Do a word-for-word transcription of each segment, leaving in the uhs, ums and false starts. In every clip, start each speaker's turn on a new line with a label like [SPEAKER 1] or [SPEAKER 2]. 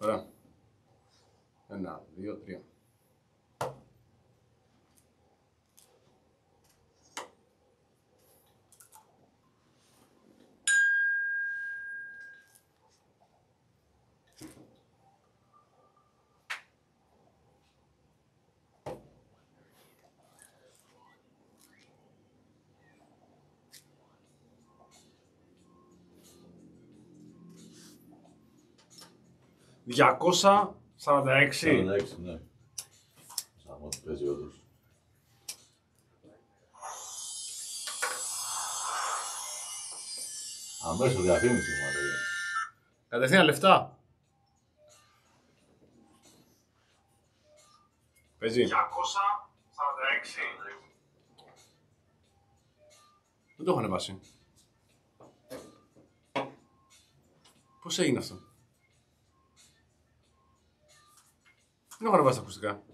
[SPEAKER 1] Ωραία. Ένα, δύο, τρία. διακόσια σαράντα έξι.
[SPEAKER 2] σαράντα έξι, ναι. Σαν ό,τι παίζει όντως. Αμέσως διαφήμιση μου λέει.
[SPEAKER 1] Κατευθείαν λεφτά. Παίζει. διακόσια σαράντα έξι. Δεν το έχω ανεβάσει. Πώς έγινε αυτό? Δεν έχω ανεβάσει τα ακουστικά.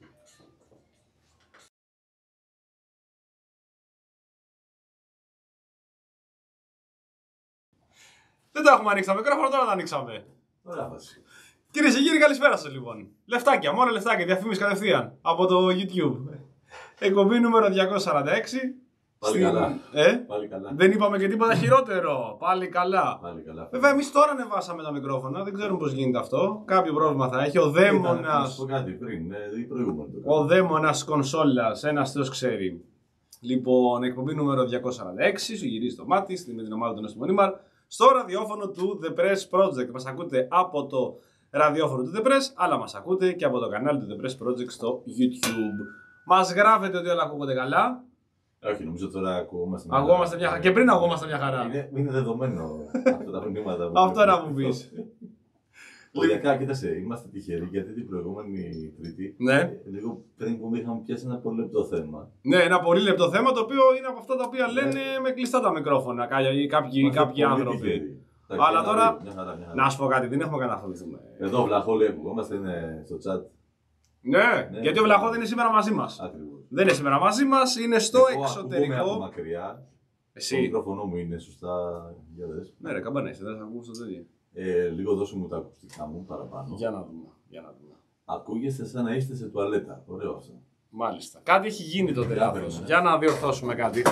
[SPEAKER 1] Δεν τα έχουμε ανοίξει τα μικρόφωνα, τώρα τα ανοίξαμε.
[SPEAKER 2] Ωραία βάση.
[SPEAKER 1] Κυρίες και κύριοι, καλησπέρα σας λοιπόν. Λεφτάκια, μόνο λεφτάκια, διαφήμιση κατευθείαν από το YouTube. Εκπομπή νούμερο διακόσια σαράντα έξι.
[SPEAKER 2] Πάλι
[SPEAKER 1] Στην...
[SPEAKER 2] καλά.
[SPEAKER 1] Ε?
[SPEAKER 2] Πάλι καλά.
[SPEAKER 1] Δεν είπαμε και τίποτα χειρότερο. Πάλι καλά.
[SPEAKER 2] Πάλι καλά.
[SPEAKER 1] Βέβαια, εμείς τώρα ανεβάσαμε τα μικρόφωνα, δεν ξέρουμε πώς γίνεται αυτό. Κάποιο πρόβλημα θα έχει. Ο
[SPEAKER 2] Να
[SPEAKER 1] δαίμονας.
[SPEAKER 2] σου πω κάτι πριν, ε, προηγούμενο.
[SPEAKER 1] Ο δαίμονας κονσόλας, ένας θεός ξέρει. Λοιπόν, εκπομπή νούμερο διακόσια σαράντα έξι, σου γυρίζει το μάτι, στη με την ομάδα του Νόστιμο Νίμαρ, στο ραδιόφωνο του The Press Project. Μας ακούτε από το ραδιόφωνο του The Press, αλλά μας ακούτε και από το κανάλι του The Press Project στο YouTube. Μας γράφετε ότι όλα ακούγονται καλά.
[SPEAKER 2] Όχι, νομίζω τώρα ακούμαστε.
[SPEAKER 1] Αγόμαστε μια χαρά. Και πριν αγόμαστε μια χαρά.
[SPEAKER 2] Είναι, είναι δεδομένο αυτά τα μηνύματα.
[SPEAKER 1] Αυτό να μου πεις.
[SPEAKER 2] Οριακά, κοίτασε, είμαστε τυχεροί γιατί την προηγούμενη Τρίτη,
[SPEAKER 1] Ναι.
[SPEAKER 2] λίγο πριν που είχαμε πιάσει ένα πολύ λεπτό θέμα.
[SPEAKER 1] Ναι, ένα πολύ λεπτό θέμα το οποίο είναι από αυτά τα οποία λένε με κλειστά τα μικρόφωνα κάποιοι, κάποιοι, κάποιοι άνθρωποι. Αλλά τώρα,
[SPEAKER 2] μια χαρά, μια χαρά.
[SPEAKER 1] να σου πω κάτι, δεν έχουμε κανένα να ασχοληθούμε.
[SPEAKER 2] Εδώ βλαχό λέει ακουγόμαστε, είναι στο chat.
[SPEAKER 1] Ναι,
[SPEAKER 2] Ναι,
[SPEAKER 1] γιατί ο Βλαχό δεν είναι σήμερα μαζί μας.
[SPEAKER 2] Ακριβώς.
[SPEAKER 1] Δεν είναι σήμερα μαζί μας, είναι στο
[SPEAKER 2] Εγώ ακούγομαι από
[SPEAKER 1] εξωτερικό.
[SPEAKER 2] μακριά. Το
[SPEAKER 1] Εσύ.
[SPEAKER 2] μικρόφωνο μου είναι σωστά. Για δες.
[SPEAKER 1] Ναι, ρε, καμπάνα είσαι, δεν θα ακούς το τέτοιο.
[SPEAKER 2] Ε, λίγο δώσου μου τα ακουστικά μου παραπάνω.
[SPEAKER 1] Για να δούμε. Για να δούμε.
[SPEAKER 2] Ακούγεστε σαν να είστε σε τουαλέτα. Ωραίο αυτό.
[SPEAKER 1] Μάλιστα. Κάτι έχει γίνει τότε
[SPEAKER 2] Για
[SPEAKER 1] λάθος.
[SPEAKER 2] πρέπει,
[SPEAKER 1] Για να διορθώσουμε κάτι.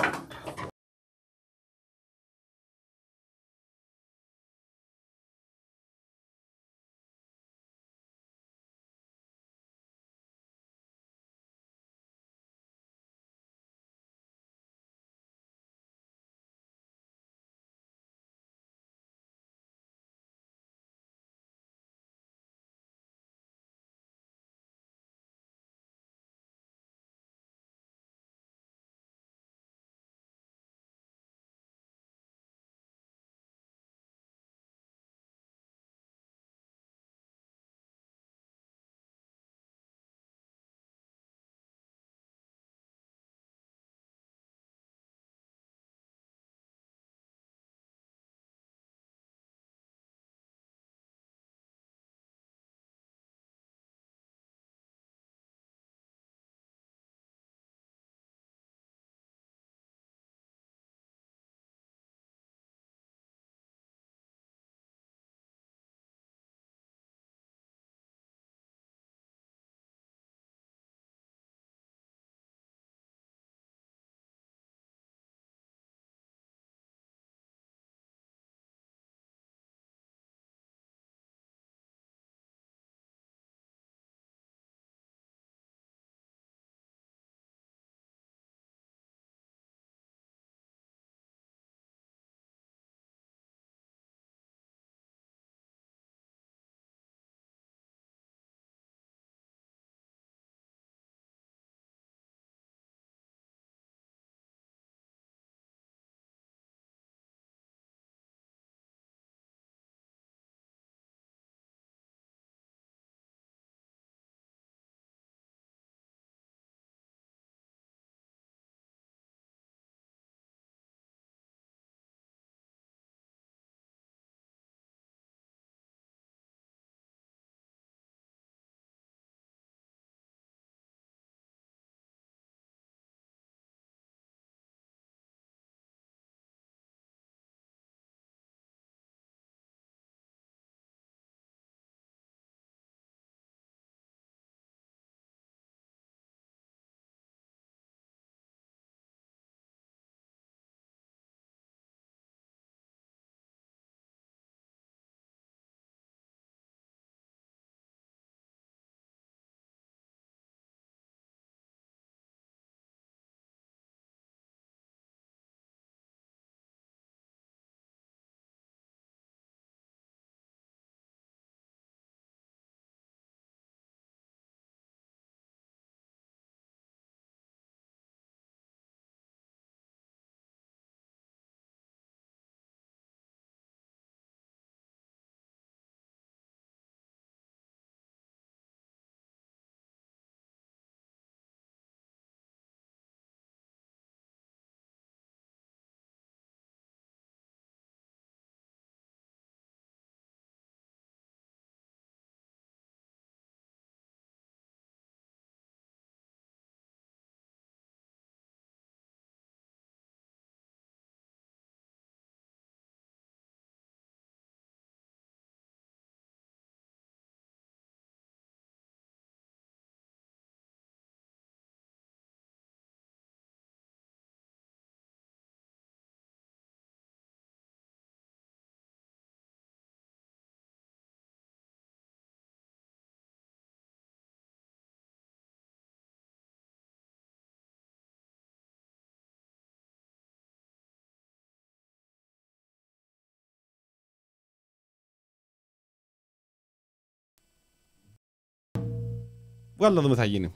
[SPEAKER 1] Βγάλω να δούμε τι θα γίνει.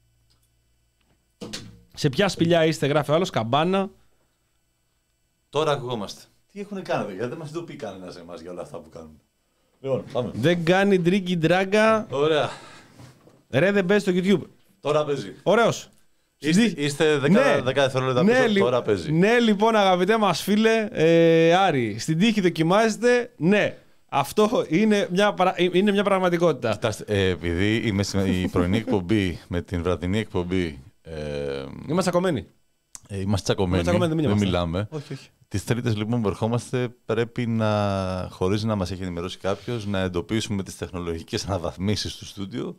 [SPEAKER 1] Σε ποια σπηλιά είστε, γράφει ο άλλος, καμπάνα.
[SPEAKER 2] Τώρα ακουγόμαστε. Τι έχουν κάνει, γιατί δεν μας το πει κανένα σε εμάς για όλα αυτά που κάνουν. Λοιπόν, πάμε.
[SPEAKER 1] Δεν κάνει τρίκι ντράγκα.
[SPEAKER 2] Ωραία.
[SPEAKER 1] Ρε, δεν παίζει στο YouTube.
[SPEAKER 2] Τώρα παίζει.
[SPEAKER 1] Ωραίος.
[SPEAKER 2] Είστε, είστε δέκα δευτερόλεπτα
[SPEAKER 1] ναι,
[SPEAKER 2] πίσω, τώρα παίζει.
[SPEAKER 1] Ναι, λοιπόν, αγαπητέ μας φίλε, ε, Άρη, στην τύχη δοκιμάζετε, ναι. Αυτό είναι μια, είναι μια πραγματικότητα.
[SPEAKER 2] Κοιτάστε, ε, επειδή είμαι η πρωινή εκπομπή με την βραδινή εκπομπή. Ε,
[SPEAKER 1] είμαστε τσακωμένοι.
[SPEAKER 2] Ε, είμαστε τσακωμένοι. Δεν, δεν μιλάμε.
[SPEAKER 1] Όχι, όχι.
[SPEAKER 2] Τις Τρίτες λοιπόν που ερχόμαστε πρέπει να, χωρίς να μας έχει ενημερώσει κάποιος, να εντοπίσουμε τις τεχνολογικές αναβαθμίσεις του στούντιο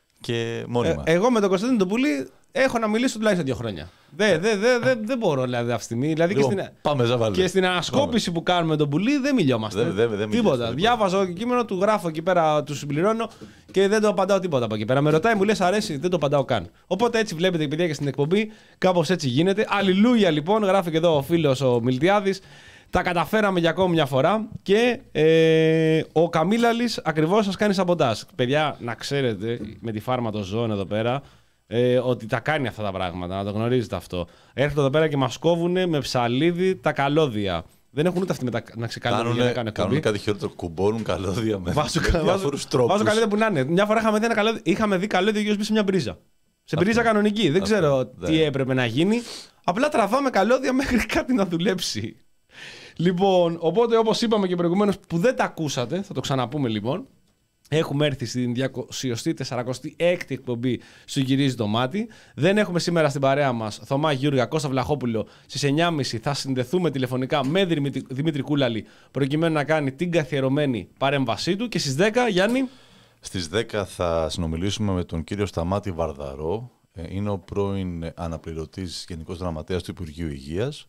[SPEAKER 2] και μόνοι
[SPEAKER 1] ε,
[SPEAKER 2] μας.
[SPEAKER 1] Εγώ με τον Κωνσταντίνο τον Πουλή έχω να μιλήσω τουλάχιστον δύο χρόνια. Δεν δε, δε, δε, δε μπορώ δηλαδή αυτή τη στιγμή. Δηλαδή
[SPEAKER 2] λοιπόν,
[SPEAKER 1] και, στην,
[SPEAKER 2] πάμε,
[SPEAKER 1] και στην ανασκόπηση πάμε. Που κάνουμε τον Πουλή δεν μιλιόμαστε.
[SPEAKER 2] Δε, δε, δε
[SPEAKER 1] τίποτα. Διάβαζα το κείμενο, του γράφω εκεί πέρα, του συμπληρώνω και δεν το απαντάω τίποτα από εκεί πέρα. Με ρωτάει, μου λες αρέσει, δεν το απαντάω καν. Οπότε έτσι βλέπετε, παιδιά, και στην εκπομπή κάπως έτσι γίνεται. Αλληλούια λοιπόν, γράφει και εδώ ο φίλος ο Μιλτιάδης. Τα καταφέραμε για ακόμη μια φορά και ε, ο Καμίλαλης ακριβώς σας κάνει σαμποτάζ. Παιδιά, να ξέρετε με τη φάρμα των ζώων εδώ πέρα ε, ότι τα κάνει αυτά τα πράγματα, να το γνωρίζετε αυτό. Έρχονται εδώ πέρα και μας κόβουν με ψαλίδι τα καλώδια. Δεν έχουν ούτε αυτοί με τα να ξεκαλώδια για να κάνουν εκπομπή.
[SPEAKER 2] Κάνουν κάτι χειρότερο, κουμπώνουν καλώδια με
[SPEAKER 1] βάζουν,
[SPEAKER 2] διάφορους τρόπους.
[SPEAKER 1] Βάζουν καλώδια που να είναι. Μια φορά είχαμε δει, ένα καλώδιο, είχαμε δει καλώδιο γιου ες μπι σε μια μπρίζα. Σε μπρίζα κανονική. Δεν αυτό, ξέρω δε. τι έπρεπε να γίνει. Απλά τραβάμε καλώδια μέχρι κάτι να δουλέψει. Λοιπόν, οπότε όπως είπαμε και προηγουμένως που δεν τα ακούσατε, θα το ξαναπούμε λοιπόν. Έχουμε έρθει στην διακόσια σαράντα έκτη εκπομπή σου γυρίζει το μάτι. Δεν έχουμε σήμερα στην παρέα μας Θωμά Γιούργα, Κώστα Βλαχόπουλο. Στις εννιά και μισή θα συνδεθούμε τηλεφωνικά με Δημήτρη Κούλαλη προκειμένου να κάνει την καθιερωμένη παρέμβασή του. Και στις δέκα, Γιάννη.
[SPEAKER 2] Στις δέκα θα συνομιλήσουμε με τον κύριο Σταμάτη Βαρδαρό. Είναι ο πρώην αναπληρωτής Γενικός Γραμματέας του Υπουργείου Υγείας.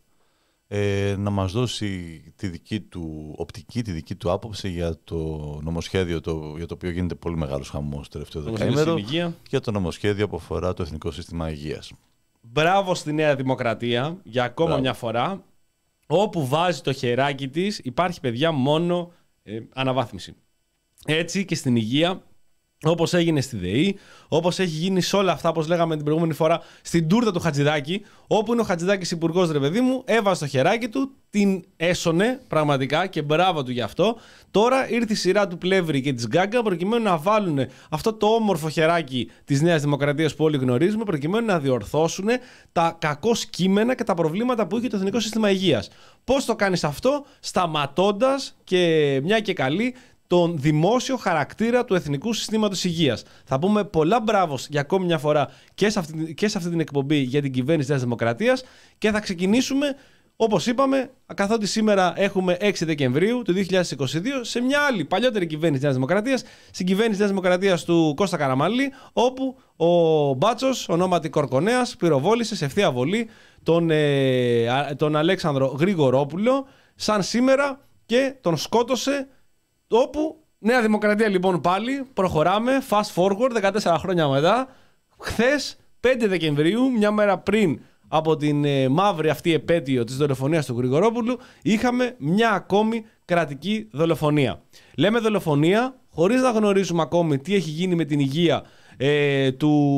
[SPEAKER 2] Ε, να μας δώσει τη δική του οπτική, τη δική του άποψη για το νομοσχέδιο το, για το οποίο γίνεται πολύ μεγάλος χαμός το τελευταίο δεκαήμερο, για το νομοσχέδιο που αφορά το Εθνικό Σύστημα Υγείας.
[SPEAKER 1] Μπράβο στη Νέα Δημοκρατία για ακόμα Μπράβο. μια φορά. Όπου βάζει το χεράκι της υπάρχει, παιδιά, μόνο ε, αναβάθμιση. Έτσι και στην υγεία, όπως έγινε στη ΔΕΗ, όπως έχει γίνει σε όλα αυτά, όπως λέγαμε την προηγούμενη φορά, στην τούρτα του Χατζηδάκη, όπου είναι ο Χατζηδάκης υπουργός, ρε παιδί μου, έβαζε το χεράκι του, την έσωνε πραγματικά και μπράβο του γι' αυτό. Τώρα ήρθε η σειρά του Πλεύρη και της Γκάγκα προκειμένου να βάλουν αυτό το όμορφο χεράκι της Νέας Δημοκρατίας που όλοι γνωρίζουμε, προκειμένου να διορθώσουν τα κακό κείμενα και τα προβλήματα που είχε το Εθνικό Σύστημα Υγείας. Πώς το κάνεις αυτό? Σταματώντας και μια και καλή τον δημόσιο χαρακτήρα του Εθνικού Συστήματος Υγείας. Θα πούμε πολλά μπράβο για ακόμη μια φορά και σε αυτή, και σε αυτή την εκπομπή για την κυβέρνηση της Νέας Δημοκρατίας και θα ξεκινήσουμε, όπως είπαμε, καθότι σήμερα έχουμε έξι Δεκεμβρίου του δύο χιλιάδες είκοσι δύο, σε μια άλλη παλιότερη κυβέρνηση της Νέας Δημοκρατίας, στην κυβέρνηση της Νέας Δημοκρατίας του Κώστα Καραμανλή, όπου ο Μπάτσος, ονόματι Κορκονέας, πυροβόλησε σε ευθεία βολή τον, ε, τον Αλέξανδρο Γρηγορόπουλο, σαν σήμερα, και τον σκότωσε. Όπου Νέα Δημοκρατία λοιπόν πάλι, προχωράμε, fast forward, δεκατέσσερα χρόνια μετά, χθες πέντε Δεκεμβρίου, μια μέρα πριν από την ε, μαύρη αυτή επέτειο της δολοφονίας του Γρηγορόπουλου, είχαμε μια ακόμη κρατική δολοφονία. Λέμε δολοφονία χωρίς να γνωρίζουμε ακόμη τι έχει γίνει με την υγεία ε,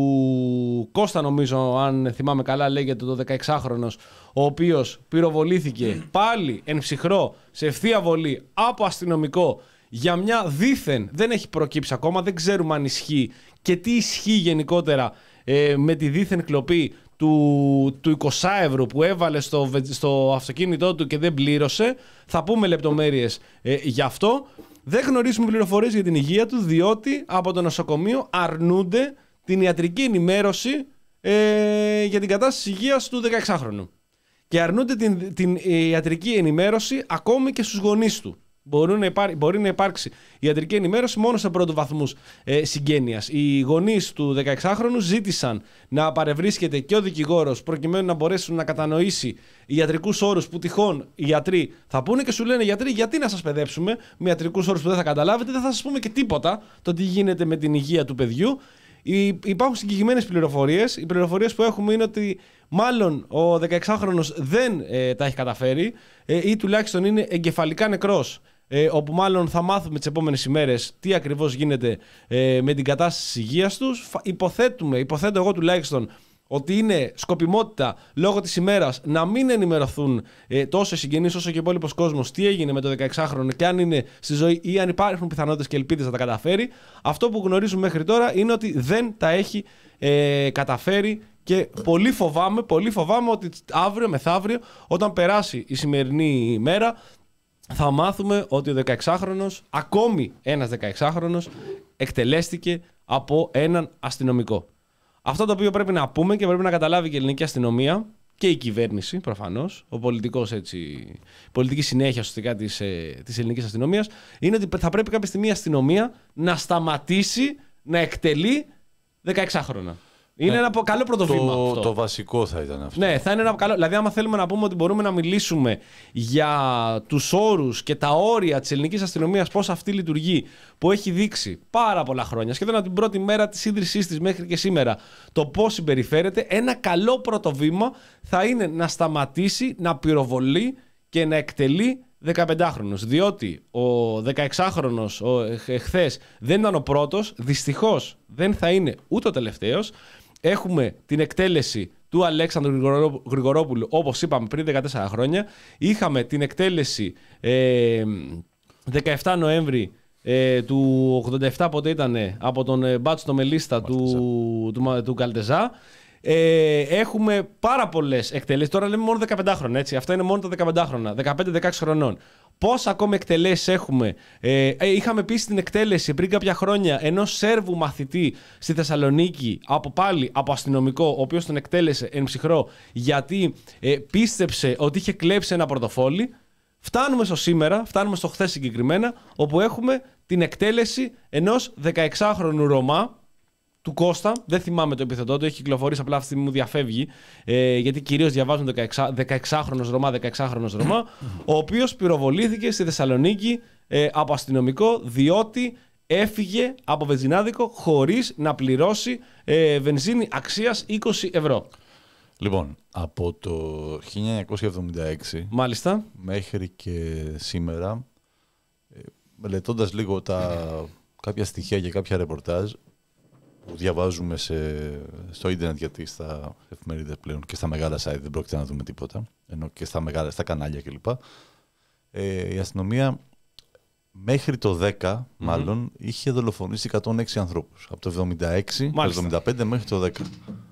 [SPEAKER 1] του Κώστα, νομίζω, αν θυμάμαι καλά λέγεται, το δεκαεξάχρονος, ο οποίος πυροβολήθηκε πάλι εν ψυχρό σε ευθεία βολή από αστυνομικό για μια δήθεν, δεν έχει προκύψει ακόμα, δεν ξέρουμε αν ισχύει και τι ισχύει γενικότερα ε, με τη δήθεν κλοπή του, του εικοσάευρου που έβαλε στο, στο αυτοκίνητό του και δεν πλήρωσε. Θα πούμε λεπτομέρειες ε, γι' αυτό. Δεν γνωρίζουμε πληροφορίες για την υγεία του, διότι από το νοσοκομείο αρνούνται την ιατρική ενημέρωση ε, για την κατάσταση υγείας του δεκαεξάχρονου. Και αρνούνται την, την ιατρική ενημέρωση ακόμη και στους γονείς του. Μπορεί να, υπάρ, μπορεί να υπάρξει ιατρική ενημέρωση μόνο σε πρώτου βαθμούς ε, συγγένειας. Οι γονείς του δεκαεξάχρονου ζήτησαν να παρευρίσκεται και ο δικηγόρος προκειμένου να μπορέσουν να κατανοήσει ιατρικούς όρους που τυχόν οι γιατροί θα πούνε, και σου λένε γιατροί, γιατί να σας παιδέψουμε με ιατρικούς όρους που δεν θα καταλάβετε, δεν θα σας πούμε και τίποτα το τι γίνεται με την υγεία του παιδιού. Υπάρχουν συγκεκριμένες πληροφορίες. Οι πληροφορίες που έχουμε είναι ότι μάλλον ο δεκαεξάχρονος δεν ε, τα έχει καταφέρει ε, ή τουλάχιστον είναι εγκεφαλικά νεκρός
[SPEAKER 3] ε, όπου μάλλον θα μάθουμε τις επόμενες ημέρες τι ακριβώς γίνεται ε, με την κατάσταση της υγείας τους. Υποθέτουμε, υποθέτω εγώ τουλάχιστον, ότι είναι σκοπιμότητα λόγω της ημέρας να μην ενημερωθούν ε, τόσο οι συγγενείς όσο και ο υπόλοιπος κόσμος τι έγινε με το δεκαεξάχρονο και αν είναι στη ζωή ή αν υπάρχουν πιθανότητες και ελπίδες να τα καταφέρει. Αυτό που γνωρίζουμε μέχρι τώρα είναι ότι δεν τα έχει ε, καταφέρει και πολύ φοβάμαι, πολύ φοβάμαι ότι αύριο μεθαύριο, όταν περάσει η σημερινή ημέρα, θα μάθουμε ότι ο δεκαεξάχρονος, ακόμη ένας δεκαεξάχρονος, εκτελέστηκε από έναν αστυνομικό. Αυτό το οποίο πρέπει να πούμε και πρέπει να καταλάβει και η ελληνική αστυνομία και η κυβέρνηση προφανώς, ο πολιτικός έτσι, η πολιτική συνέχεια ουσιαστικά της, ε, της ελληνικής αστυνομίας, είναι ότι θα πρέπει κάποια στιγμή η αστυνομία να σταματήσει να εκτελεί δεκαεξάχρονα. Είναι ναι, ένα καλό πρώτο βήμα.
[SPEAKER 2] Το,
[SPEAKER 3] αυτό.
[SPEAKER 2] το βασικό θα ήταν αυτό.
[SPEAKER 3] Ναι, θα είναι ένα καλό. Δηλαδή, άμα θέλουμε να πούμε ότι μπορούμε να μιλήσουμε για τους όρους και τα όρια της ελληνικής αστυνομίας, πώς αυτή λειτουργεί, που έχει δείξει πάρα πολλά χρόνια, σχεδόν από την πρώτη μέρα της ίδρυσής της μέχρι και σήμερα, το πώς συμπεριφέρεται, ένα καλό πρώτο βήμα θα είναι να σταματήσει να πυροβολεί και να εκτελεί δεκαπεντάχρονους. Διότι ο δεκαεξάχρονος εχθές δεν ήταν ο πρώτος, δυστυχώς δεν θα είναι ούτε ο τελευταίος. Έχουμε την εκτέλεση του Αλέξανδρου Γρηγορόπουλου, όπως είπαμε, πριν δεκατέσσερα χρόνια. Είχαμε την εκτέλεση ε, δεκαεφτά Νοέμβρη ε, του ογδόντα επτά, πότε ήταν, από τον ε, Μπάτσο Μελίστα του, του, του, του Καλτεζά. Ε, έχουμε πάρα πολλές εκτελέσεις. Τώρα λέμε μόνο δεκαπεντάχρονα, έτσι. Αυτά είναι μόνο τα δεκαπεντάχρονα, δεκαπέντε δεκαέξι χρονών. Πώς ακόμη εκτελέσεις έχουμε? Ε, είχαμε επίσης την εκτέλεση πριν κάποια χρόνια ενός Σέρβου μαθητή στη Θεσσαλονίκη, από πάλι από αστυνομικό, ο οποίος τον εκτέλεσε εν ψυχρό γιατί ε, πίστεψε ότι είχε κλέψει ένα πορτοφόλι. Φτάνουμε στο σήμερα, φτάνουμε στο χθες συγκεκριμένα, όπου έχουμε την εκτέλεση ενός δεκαεξάχρονου Ρωμά, του Κώστα, δεν θυμάμαι το επιθετό του, έχει κυκλοφορήσει, απλά αυτή τη στιγμή μου διαφεύγει, ε, γιατί κυρίως διαβάζουν δεκαεξάχρονος Ρωμά, δεκαεξάχρονος Ρωμά, ο οποίος πυροβολήθηκε στη Θεσσαλονίκη ε, από αστυνομικό, διότι έφυγε από βενζινάδικο χωρίς να πληρώσει ε, βενζίνη αξίας είκοσι ευρώ.
[SPEAKER 2] Λοιπόν, από το χίλια εννιακόσια εβδομήντα έξι
[SPEAKER 3] Μάλιστα.
[SPEAKER 2] μέχρι και σήμερα, ε, μελετώντας λίγο τα, κάποια στοιχεία και κάποια ρεπορτάζ, που διαβάζουμε σε, στο ίντερνετ, γιατί στα εφημερίδες πλέον και στα μεγάλα site δεν πρόκειται να δούμε τίποτα, ενώ και στα, μεγάλα, στα κανάλια κλπ. Ε, η αστυνομία μέχρι το δέκα, mm-hmm. μάλλον, είχε δολοφονήσει εκατόν έξι ανθρώπους. Από το εβδομήντα έξι, το εβδομήντα πέντε μέχρι το δέκα.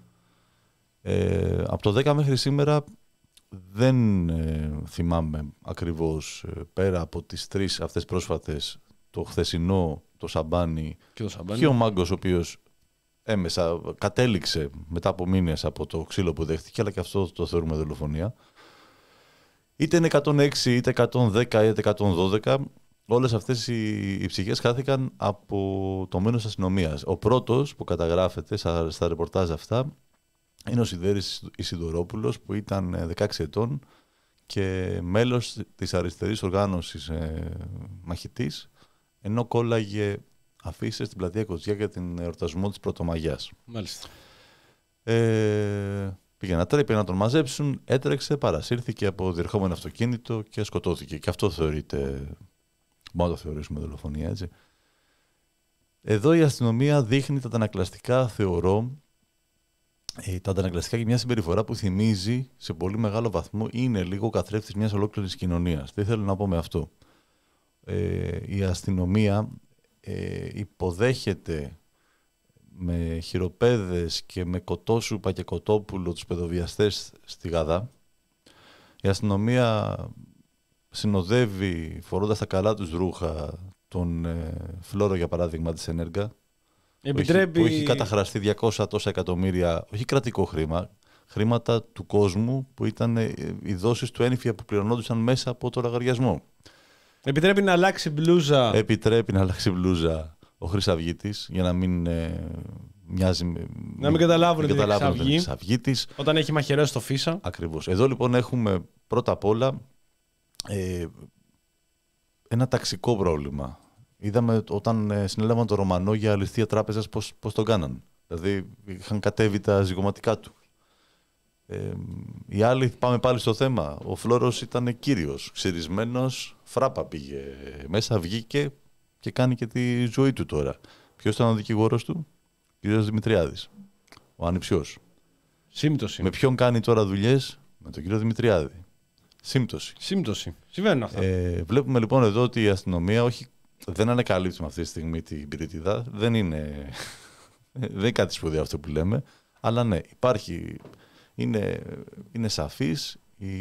[SPEAKER 2] Ε, από το δέκα μέχρι σήμερα δεν ε, θυμάμαι ακριβώς, ε, πέρα από τις τρεις αυτές πρόσφατες, το χθεσινό, το Σαμπάνι και, το Σαμπάνι. Και ο Μάγκος, ο οποίος έμεσα κατέληξε μετά από μήνες από το ξύλο που δέχτηκε, αλλά και αυτό το θεωρούμε δολοφονία. Είτε είναι εκατόν έξι, είτε εκατόν δέκα, είτε εκατόν δώδεκα, όλες αυτές οι, οι ψυχές χάθηκαν από το μένος αστυνομίας. Ο πρώτος που καταγράφεται στα, στα ρεπορτάζ αυτά είναι ο Σιδέρης Ισιδωρόπουλος, που ήταν δεκαέξι ετών και μέλος της αριστερής οργάνωσης ε, μαχητής, ενώ κόλλαγε αφήσεις στην πλατεία Κοτσιά για την εορτασμό της Πρωτομαγιάς.
[SPEAKER 3] Μάλιστα.
[SPEAKER 2] Ε, πήγε να τρέπει να τον μαζέψουν, έτρεξε, παρασύρθηκε από διερχόμενο αυτοκίνητο και σκοτώθηκε. Και αυτό θεωρείται, μπορούμε να το θεωρήσουμε δολοφονία, έτσι. Εδώ η αστυνομία δείχνει τα αντανακλαστικά, θεωρώ, ε, τα αντανακλαστικά και μια συμπεριφορά που θυμίζει σε πολύ μεγάλο βαθμό, είναι λίγο καθρέφτης μιας ολόκληρης κοινωνίας. Τι θέλω να πω με αυτό? Ε, η αστυνομία ε, υποδέχεται με χειροπέδες και με κοτόσουπα και κοτόπουλο τους παιδοβιαστές στη Γαδά. Η αστυνομία συνοδεύει, φορώντας τα καλά τους ρούχα, τον ε, Φλόρο, για παράδειγμα, της Ενέργα,
[SPEAKER 3] Επιτρέπει...
[SPEAKER 2] που, έχει, που έχει καταχραστεί διακόσια τόσα εκατομμύρια, όχι κρατικό χρήμα, χρήματα του κόσμου, που ήταν ε, οι δόσεις του ένφια που πληρωνόντουσαν μέσα από το λογαριασμό.
[SPEAKER 3] Επιτρέπει να αλλάξει μπλούζα.
[SPEAKER 2] Επιτρέπει να αλλάξει μπλούζα ο Χρυσαυγίτης, για να μην ε, μοιάζει.
[SPEAKER 3] Να μην καταλάβουν ότι είναι
[SPEAKER 2] Χρυσαυγίτης.
[SPEAKER 3] Όταν έχει μαχαιρώσει το Φίσα.
[SPEAKER 2] Ακριβώς. Εδώ λοιπόν έχουμε πρώτα απ' όλα ε, ένα ταξικό πρόβλημα. Είδαμε όταν ε, συνέλαβαν το Ρωμανό για αληθεία τράπεζας πώς, πώς τον κάναν. Δηλαδή είχαν κατέβει τα ζυγωματικά του. Ε, οι άλλοι, πάμε πάλι στο θέμα. Ο Φλόρος ήταν κύριος, ξυρισμένος, φράπα πήγε μέσα, βγήκε και κάνει και τη ζωή του τώρα. Ποιος ήταν ο δικηγόρος του? Ο κ. Δημητριάδης, ο ανιψιός.
[SPEAKER 3] Σύμπτωση.
[SPEAKER 2] Με ποιον κάνει τώρα δουλειές? Με τον κ. Δημητριάδη. Σύμπτωση.
[SPEAKER 3] Σύμπτωση. Συμβαίνουν αυτά.
[SPEAKER 2] Ε, βλέπουμε λοιπόν εδώ ότι η αστυνομία όχι, δεν ανακαλύπτουμε αυτή τη στιγμή την πυρίτιδα. Δεν είναι, δεν είναι κάτι σπουδαίο αυτό που λέμε. Αλλά ναι, υπάρχει, είναι, είναι σαφής η,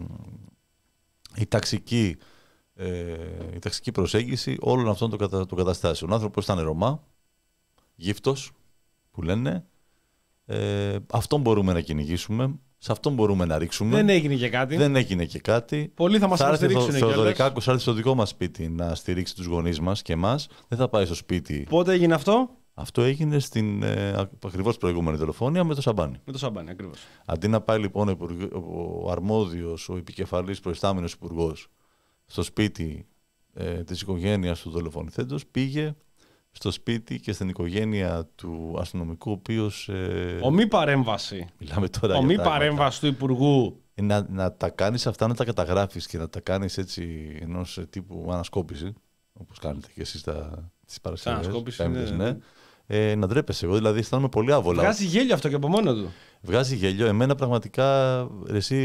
[SPEAKER 2] η, ταξική, ε, η ταξική προσέγγιση όλων αυτών των, κατα, των καταστάσεων. Ο άνθρωπος ήταν Ρωμά, γύφτος που λένε. Ε, αυτόν μπορούμε να κυνηγήσουμε. Σε αυτόν μπορούμε να ρίξουμε.
[SPEAKER 3] Δεν έγινε και κάτι.
[SPEAKER 2] Δεν έγινε και κάτι.
[SPEAKER 3] Πολλοί θα μας υποστηρίξουν.
[SPEAKER 2] Θα έρθει ο Θεοδωρικάκος, θα έρθει στο δικό μας σπίτι να στηρίξει τους γονείς μας και εμάς. Δεν θα πάει στο σπίτι.
[SPEAKER 3] Πότε έγινε αυτό?
[SPEAKER 2] Αυτό έγινε στην ε, ακριβώς προηγούμενη δολοφονία με το Σαμπάνι.
[SPEAKER 3] Με το Σαμπάνι, ακριβώς.
[SPEAKER 2] Αντί να πάει λοιπόν ο, ο αρμόδιος, ο επικεφαλής προϊστάμενος υπουργός στο σπίτι ε, της οικογένειας του δολοφονηθέντος, πήγε στο σπίτι και στην οικογένεια του αστυνομικού, ο οποίος... Ε,
[SPEAKER 3] Ομή παρέμβαση.
[SPEAKER 2] Μιλάμε τώρα
[SPEAKER 3] Ομή
[SPEAKER 2] για
[SPEAKER 3] παρέμβαση του Υπουργού.
[SPEAKER 2] Να, να τα κάνεις αυτά, να τα καταγράφεις και να τα κάνεις έτσι ενός τύπου ανασκόπηση, όπως κάνετε και εσείς τα, τις Παρασκευές, πέμπτες, ναι. ναι. Ε, να ντρέπεσαι. Εγώ δηλαδή αισθάνομαι πολύ άβολα.
[SPEAKER 3] Βγάζει γέλιο αυτό και από μόνο του.
[SPEAKER 2] Βγάζει γέλιο. Εμένα πραγματικά, ρε, εσύ,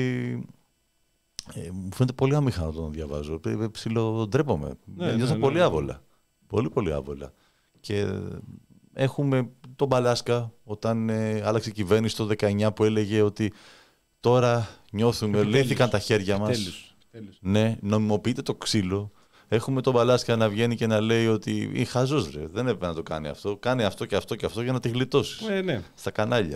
[SPEAKER 2] ε, μου φαίνεται πολύ αμήχανο να τον διαβάζω. Ψιλοντρέπομαι. Ναι, νιώθω ναι, πολύ ναι. άβολα. Πολύ πολύ άβολα. Και έχουμε τον Μπαλάσκα όταν ε, άλλαξε η κυβέρνηση το δεκαεννιά που έλεγε ότι τώρα νιώθουμε, λύθηκαν τα χέρια μας. Τέλος, τέλος. Ναι, νομιμοποιείται το ξύλο. Έχουμε τον Μπαλάσκα να βγαίνει και να λέει ότι είναι χαζός ρε, δεν έπρεπε να το κάνει αυτό. Κάνει αυτό και αυτό και αυτό για να τη γλιτώσεις.
[SPEAKER 3] Ε, ναι.
[SPEAKER 2] Στα κανάλια.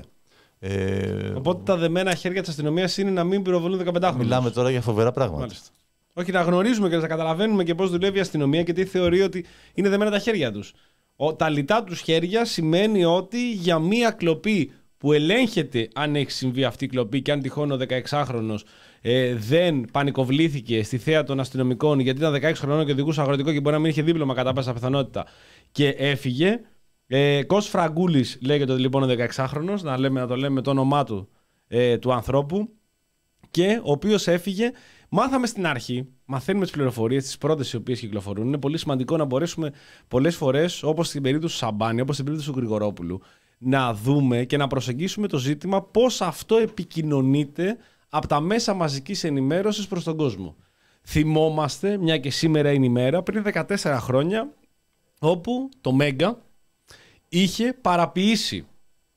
[SPEAKER 2] Ε,
[SPEAKER 3] Οπότε τα δεμένα χέρια της αστυνομίας είναι να μην πυροβολούν δεκαπεντάχρονους.
[SPEAKER 2] Μιλάμε τώρα για φοβερά πράγματα.
[SPEAKER 3] Μάλιστα. Όχι, να γνωρίζουμε και να καταλαβαίνουμε και πώς δουλεύει η αστυνομία και τι θεωρεί ότι είναι δεμένα τα χέρια τους. Ο, τα λιτά τους χέρια σημαίνει ότι για μία κλοπή που ελέγχεται αν έχει συμβεί αυτή η κλοπή και αν τυχόν ο δεκαεξάχρονος ε, δεν πανικοβλήθηκε στη θέα των αστυνομικών γιατί ήταν δεκαέξι χρονών και οδηγούσε αγροτικό και μπορεί να μην είχε δίπλωμα κατά πάσα πιθανότητα και έφυγε. Ε, Κος Φραγκούλης λέγεται λοιπόν ο δεκαεξάχρονος, να, λέμε, να το λέμε με το όνομά του, ε, του ανθρώπου, και ο οποίος έφυγε. Μάθαμε στην αρχή, μαθαίνουμε τις πληροφορίες, τις πρώτες οι οποίες κυκλοφορούν. Είναι πολύ σημαντικό να μπορέσουμε πολλές φορές, όπως στην περίπτωση του Σαμπάνη, όπως στην περίπτωση του Γρηγορόπουλου, να δούμε και να προσεγγίσουμε το ζήτημα πώς αυτό επικοινωνείται από τα μέσα μαζικής ενημέρωσης προς τον κόσμο. Θυμόμαστε, μια και σήμερα είναι η μέρα, πριν δεκατέσσερα χρόνια, όπου το Μέγκα είχε παραποιήσει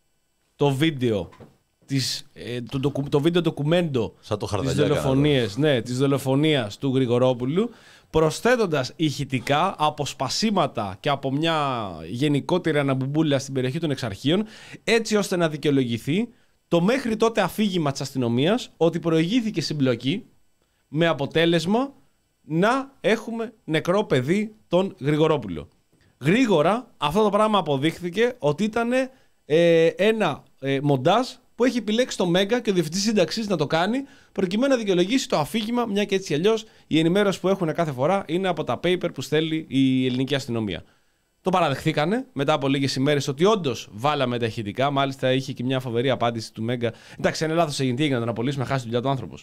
[SPEAKER 3] το βίντεο Της, ε, το, το, το βίντεο ντοκουμέντο της δολοφονίας, ναι, της δολοφονίας του Γρηγορόπουλου, προσθέτοντας ηχητικά αποσπασίματα και από μια γενικότερη αναμπουμπούλα στην περιοχή των Εξαρχείων, έτσι ώστε να δικαιολογηθεί το μέχρι τότε αφήγημα της αστυνομίας ότι προηγήθηκε συμπλοκή με αποτέλεσμα να έχουμε νεκρό παιδί τον Γρηγορόπουλο. Γρήγορα αυτό το πράγμα αποδείχθηκε ότι ήταν ε, ένα ε, μοντάζ που έχει επιλέξει το Μέγκα και ο διευθυντής σύνταξης να το κάνει προκειμένου να δικαιολογήσει το αφήγημα, μια και έτσι αλλιώς η ενημέρωση που έχουν κάθε φορά είναι από τα paper που στέλνει η ελληνική αστυνομία. Το παραδεχθήκανε μετά από λίγες ημέρες ότι όντως βάλαμε τα ηχητικά. Μάλιστα είχε και μια φοβερή απάντηση του Μέγκα. Εντάξει, είναι λάθος έγινε, τι έγινε να τον απολύσουμε, χάσει τη δουλειά του άνθρωπος.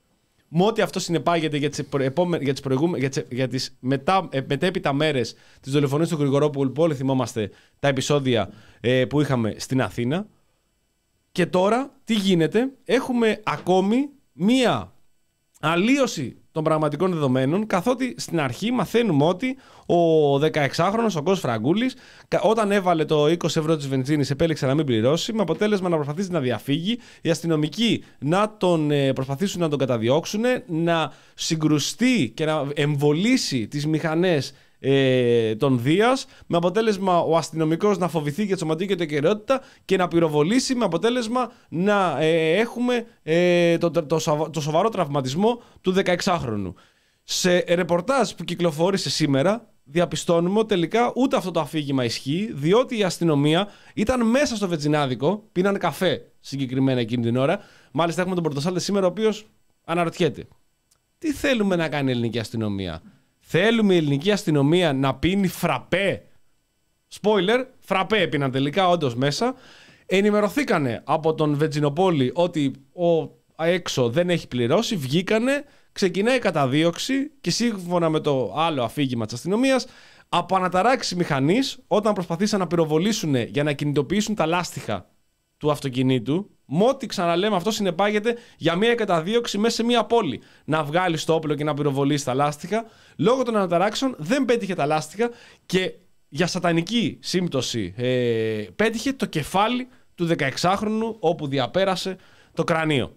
[SPEAKER 3] Με ό,τι αυτό συνεπάγεται για τις, επόμε... για τις, προηγούμε... για τις... Για τις μετά... μετέπειτα μέρες της δολοφονίας του Γρηγορόπουλου, που όλοι θυμόμαστε τα επεισόδια ε, που είχαμε στην Αθήνα. Και τώρα τι γίνεται, έχουμε ακόμη μία αλλίωση των πραγματικών δεδομένων, καθότι στην αρχή μαθαίνουμε ότι ο δεκαεξάχρονος, ο Κος Φραγκούλης, όταν έβαλε το είκοσι ευρώ της βενζίνης επέλεξε να μην πληρώσει, με αποτέλεσμα να προσπαθήσει να διαφύγει, οι αστυνομικοί να τον προσπαθήσουν να τον καταδιώξουν, να συγκρουστεί και να εμβολήσει τις μηχανές Ε, τον Δίας, με αποτέλεσμα ο αστυνομικός να φοβηθεί για τη σωματική του ακεραιότητα και να πυροβολήσει, με αποτέλεσμα να ε, έχουμε ε, το, το, το, το σοβαρό τραυματισμό του δεκαεξάχρονου. Σε ρεπορτάζ που κυκλοφόρησε σήμερα διαπιστώνουμε ότι τελικά ούτε αυτό το αφήγημα ισχύει, διότι η αστυνομία ήταν μέσα στο βενζινάδικο, πίναν καφέ συγκεκριμένα εκείνη την ώρα. Μάλιστα έχουμε τον Πορτοσάλτε σήμερα, ο οποίος αναρωτιέται τι θέλουμε να κάνει η ελληνική αστυνομία. Θέλουμε η ελληνική αστυνομία να πίνει φραπέ. Spoiler, φραπέ έπιναν τελικά όντως μέσα. Ενημερωθήκανε από τον Βενζινοπόλη ότι ο έξω δεν έχει πληρώσει. Βγήκανε, ξεκινάει καταδίωξη και σύμφωνα με το άλλο αφήγημα της αστυνομίας, από αναταράξει μηχανής όταν προσπαθήσαν να πυροβολήσουν για να κινητοποιήσουν τα λάστιχα του αυτοκινήτου. Με ό,τι ξαναλέμε, αυτό συνεπάγεται για μια καταδίωξη μέσα σε μια πόλη. Να βγάλει το όπλο και να πυροβολήσει τα λάστιχα. Λόγω των αναταράξεων δεν πέτυχε τα λάστιχα και για σατανική σύμπτωση ε, πέτυχε το κεφάλι του δεκαεξάχρονου, όπου διαπέρασε το κρανίο.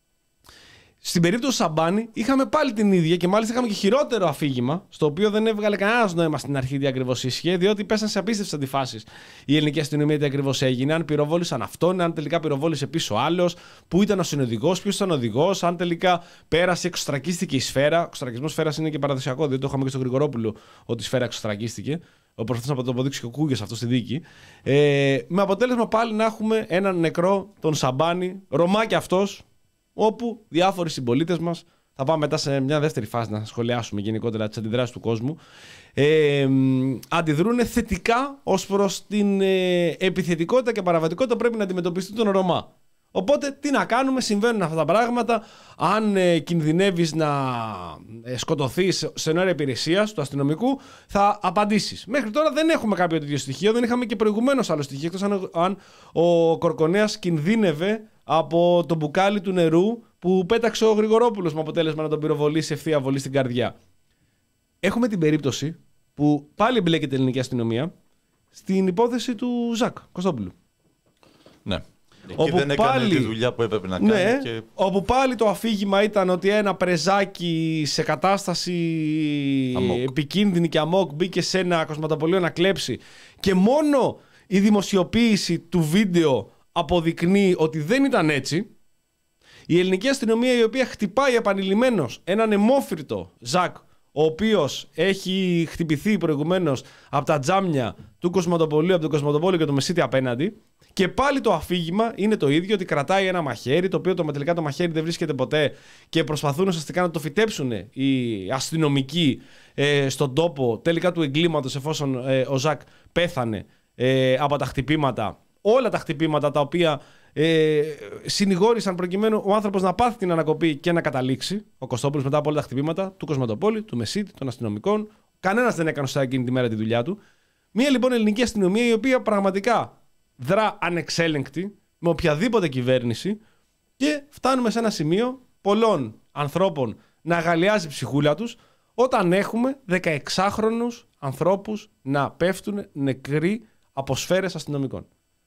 [SPEAKER 3] Στην περίπτωση του Σαμπάνη είχαμε πάλι την ίδια και μάλιστα είχαμε και χειρότερο αφήγημα, στο οποίο δεν έβγαλε κανένα νόημα στην αρχή τι ακριβώς ίσχυε, διότι πέσαν σε απίστευτες αντιφάσεις η ελληνική αστυνομία τι ακριβώς έγινε, αν πυροβόλησαν αυτόν, αν τελικά πυροβόλησε πίσω άλλος, πού ήταν ο συνοδηγός, ποιος ήταν ο οδηγός, αν τελικά πέρασε, εξωστρακίστηκε η σφαίρα. Ο εξωστρακισμός σφαίρας είναι και παραδοσιακό, διότι το είχαμε και στον Γρηγορόπουλο ότι η σφαίρα εξωστρακίστηκε. Προσπαθούσε να το αποδείξει και ο Κούγιας αυτό στη δίκη. Ε, με αποτέλεσμα πάλι να έχουμε έναν νεκρό, τον Σαμπάνη, Ρωμά και αυτός, όπου διάφοροι συμπολίτες μας, θα πάμε μετά σε μια δεύτερη φάση να σχολιάσουμε γενικότερα τις αντιδράσεις του κόσμου, ε, αντιδρούν θετικά ως προς την ε, επιθετικότητα και παραβατικότητα που πρέπει να αντιμετωπιστεί τον Ρωμά. Οπότε τι να κάνουμε, συμβαίνουν αυτά τα πράγματα. Αν ε, κινδυνεύεις να ε, σκοτωθείς σε ώρα υπηρεσίας του αστυνομικού, θα απαντήσεις. Μέχρι τώρα δεν έχουμε κάποιο τέτοιο στοιχείο, δεν είχαμε και προηγουμένως άλλο στοιχείο, εκτός αν, αν ο Κορκονέας κινδύνευε από το μπουκάλι του νερού που πέταξε ο Γρηγορόπουλος με αποτέλεσμα να τον πυροβολήσει ευθεία βολή στην καρδιά. Έχουμε την περίπτωση που πάλι εμπλέκεται η ελληνική αστυνομία στην υπόθεση του Ζακ Κωστόπουλου.
[SPEAKER 2] Ναι. Εκεί δεν έκανε πάλι τη δουλειά που έπρεπε να κάνει.
[SPEAKER 3] Ναι,
[SPEAKER 2] και...
[SPEAKER 3] όπου πάλι το αφήγημα ήταν ότι ένα πρεζάκι σε κατάσταση αμόκ. επικίνδυνη και αμόκ μπήκε σε ένα κοσματοπωλείο να κλέψει και μόνο η δημοσιοποίηση του βίντεο αποδεικνύει ότι δεν ήταν έτσι. Η ελληνική αστυνομία, η οποία χτυπάει επανειλημμένως έναν αιμόφυρτο Ζακ, ο οποίος έχει χτυπηθεί προηγουμένως από τα τζάμια του κοσματοπωλείου, από τον Κοσμοτοπόλιο και το Μεσίτη απέναντι, και πάλι το αφήγημα είναι το ίδιο, ότι κρατάει ένα μαχαίρι, το οποίο το, τελικά το μαχαίρι δεν βρίσκεται ποτέ και προσπαθούν ουσιαστικά να το φυτέψουν οι αστυνομικοί ε, στον τόπο τελικά του εγκλήματος, εφόσον ε, ο Ζακ πέθανε ε, από τα χτυπήματα. Όλα τα χτυπήματα τα οποία ε, συνηγόρησαν προκειμένου ο άνθρωπος να πάθει την ανακοπή και να καταλήξει. Ο Κωστόπουλος μετά από όλα τα χτυπήματα του Κοσμοτοπόλη, του Μεσίτη, των αστυνομικών. Κανένας δεν έκανε σωστά εκείνη τη μέρα τη δουλειά του. Μία λοιπόν ελληνική αστυνομία η οποία πραγματικά δρά ανεξέλεγκτη με οποιαδήποτε κυβέρνηση, και φτάνουμε σε ένα σημείο πολλών ανθρώπων να αγαλιάζει η ψυχούλα τους όταν έχουμε δεκαεξάχρονους ανθρώπους να πέφτουν νεκροί από σφαίρες αστυνομικών.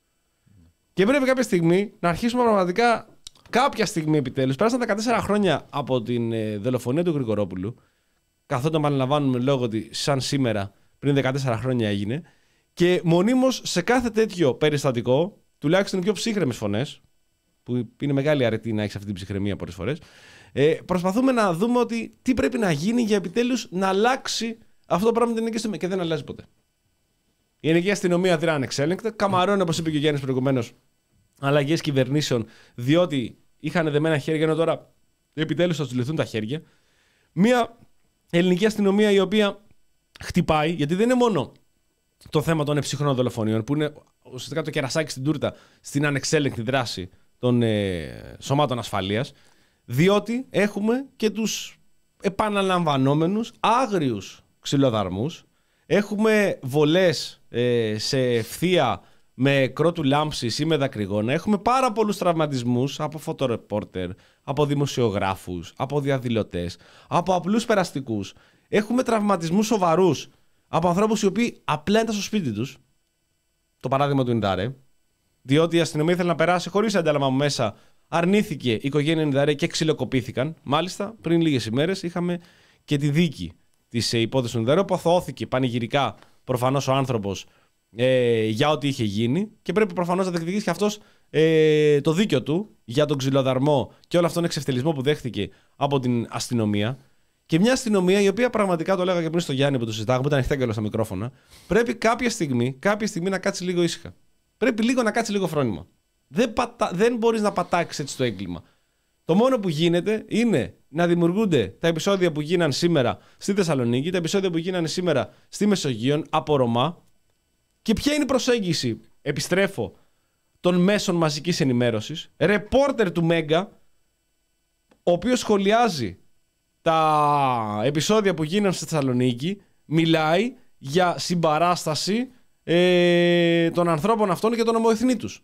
[SPEAKER 3] Και πρέπει κάποια στιγμή να αρχίσουμε πραγματικά, κάποια στιγμή επιτέλους, πέρασαν δεκατέσσερα χρόνια από την ε, δολοφονία του Γρηγορόπουλου, καθότι επαναλαμβάνουμε λόγω ότι σαν σήμερα πριν δεκατέσσερα χρόνια έγινε, και μονίμως σε κάθε τέτοιο περιστατικό, τουλάχιστον οι πιο ψύχρεμες φωνές, που είναι μεγάλη αρετή να έχεις αυτή την ψυχραιμία πολλές φορές, ε, προσπαθούμε να δούμε ότι τι πρέπει να γίνει για επιτέλους να αλλάξει αυτό το πράγμα την ελληνική αστυνομία, και δεν αλλάζει ποτέ. Η ελληνική αστυνομία δρά ανεξέλεγκτα, καμαρώνει, όπως είπε και ο Γιάννης προηγουμένως, αλλαγές κυβερνήσεων, διότι είχαν δεμένα χέρια, ενώ τώρα επιτέλους θα τους λυθούν τα χέρια. Μια ελληνική αστυνομία η οποία χτυπάει, γιατί δεν είναι μόνο το θέμα των εψυχρών δολοφονιών, που είναι ουσιαστικά το κερασάκι στην τούρτα στην ανεξέλεγκτη δράση των ε, σωμάτων ασφαλείας, διότι έχουμε και τους επαναλαμβανόμενους άγριους ξυλοδαρμούς. Έχουμε βολές ε, σε ευθεία με κρότου λάμψης ή με δακρυγόνα. Έχουμε πάρα πολλούς τραυματισμούς από φωτορεπόρτερ, από δημοσιογράφους, από διαδηλωτές, από απλούς περαστικούς. Έχουμε τραυματισμούς σοβαρούς από ανθρώπους οι οποίοι απλά ήταν στο σπίτι τους. Το παράδειγμα του Ινδάρε. Διότι η αστυνομία ήθελε να περάσει χωρίς αντάλλαγμα μέσα. Αρνήθηκε η οικογένεια Ινδάρε και ξυλοκοπήθηκαν. Μάλιστα, πριν λίγες ημέρες είχαμε και τη δίκη της υπόθεσης του Ινδάρε, που αθωώθηκε πανηγυρικά προφανώς ο άνθρωπος ε, για ό,τι είχε γίνει, και πρέπει προφανώς να διεκδικήσει και αυτός ε, το δίκιο του για τον ξυλοδαρμό και όλο αυτόν τον εξευτελισμό που δέχτηκε από την αστυνομία. Και μια αστυνομία η οποία πραγματικά, το λέγα και πριν στο Γιάννη που το συζητάγαμε, που ήταν ανοιχτά και όλα στα μικρόφωνα, πρέπει κάποια στιγμή, κάποια στιγμή να κάτσει λίγο ήσυχα. Πρέπει λίγο να κάτσει λίγο φρόνημα. Δεν, πατα... δεν μπορείς να πατάξεις έτσι το έγκλημα. Το μόνο που γίνεται είναι να δημιουργούνται τα επεισόδια που γίναν σήμερα στη Θεσσαλονίκη, τα επεισόδια που γίνανε σήμερα στη Μεσογείο από Ρωμά. Και ποια είναι η προσέγγιση, επιστρέφω, των μέσων μαζικής ενημέρωσης, ρεπόρτερ του Μέγκα, ο οποίος σχολιάζει τα επεισόδια που γίνανε στη Θεσσαλονίκη μιλάει για συμπαράσταση ε, των ανθρώπων αυτών και των ομοεθνή τους.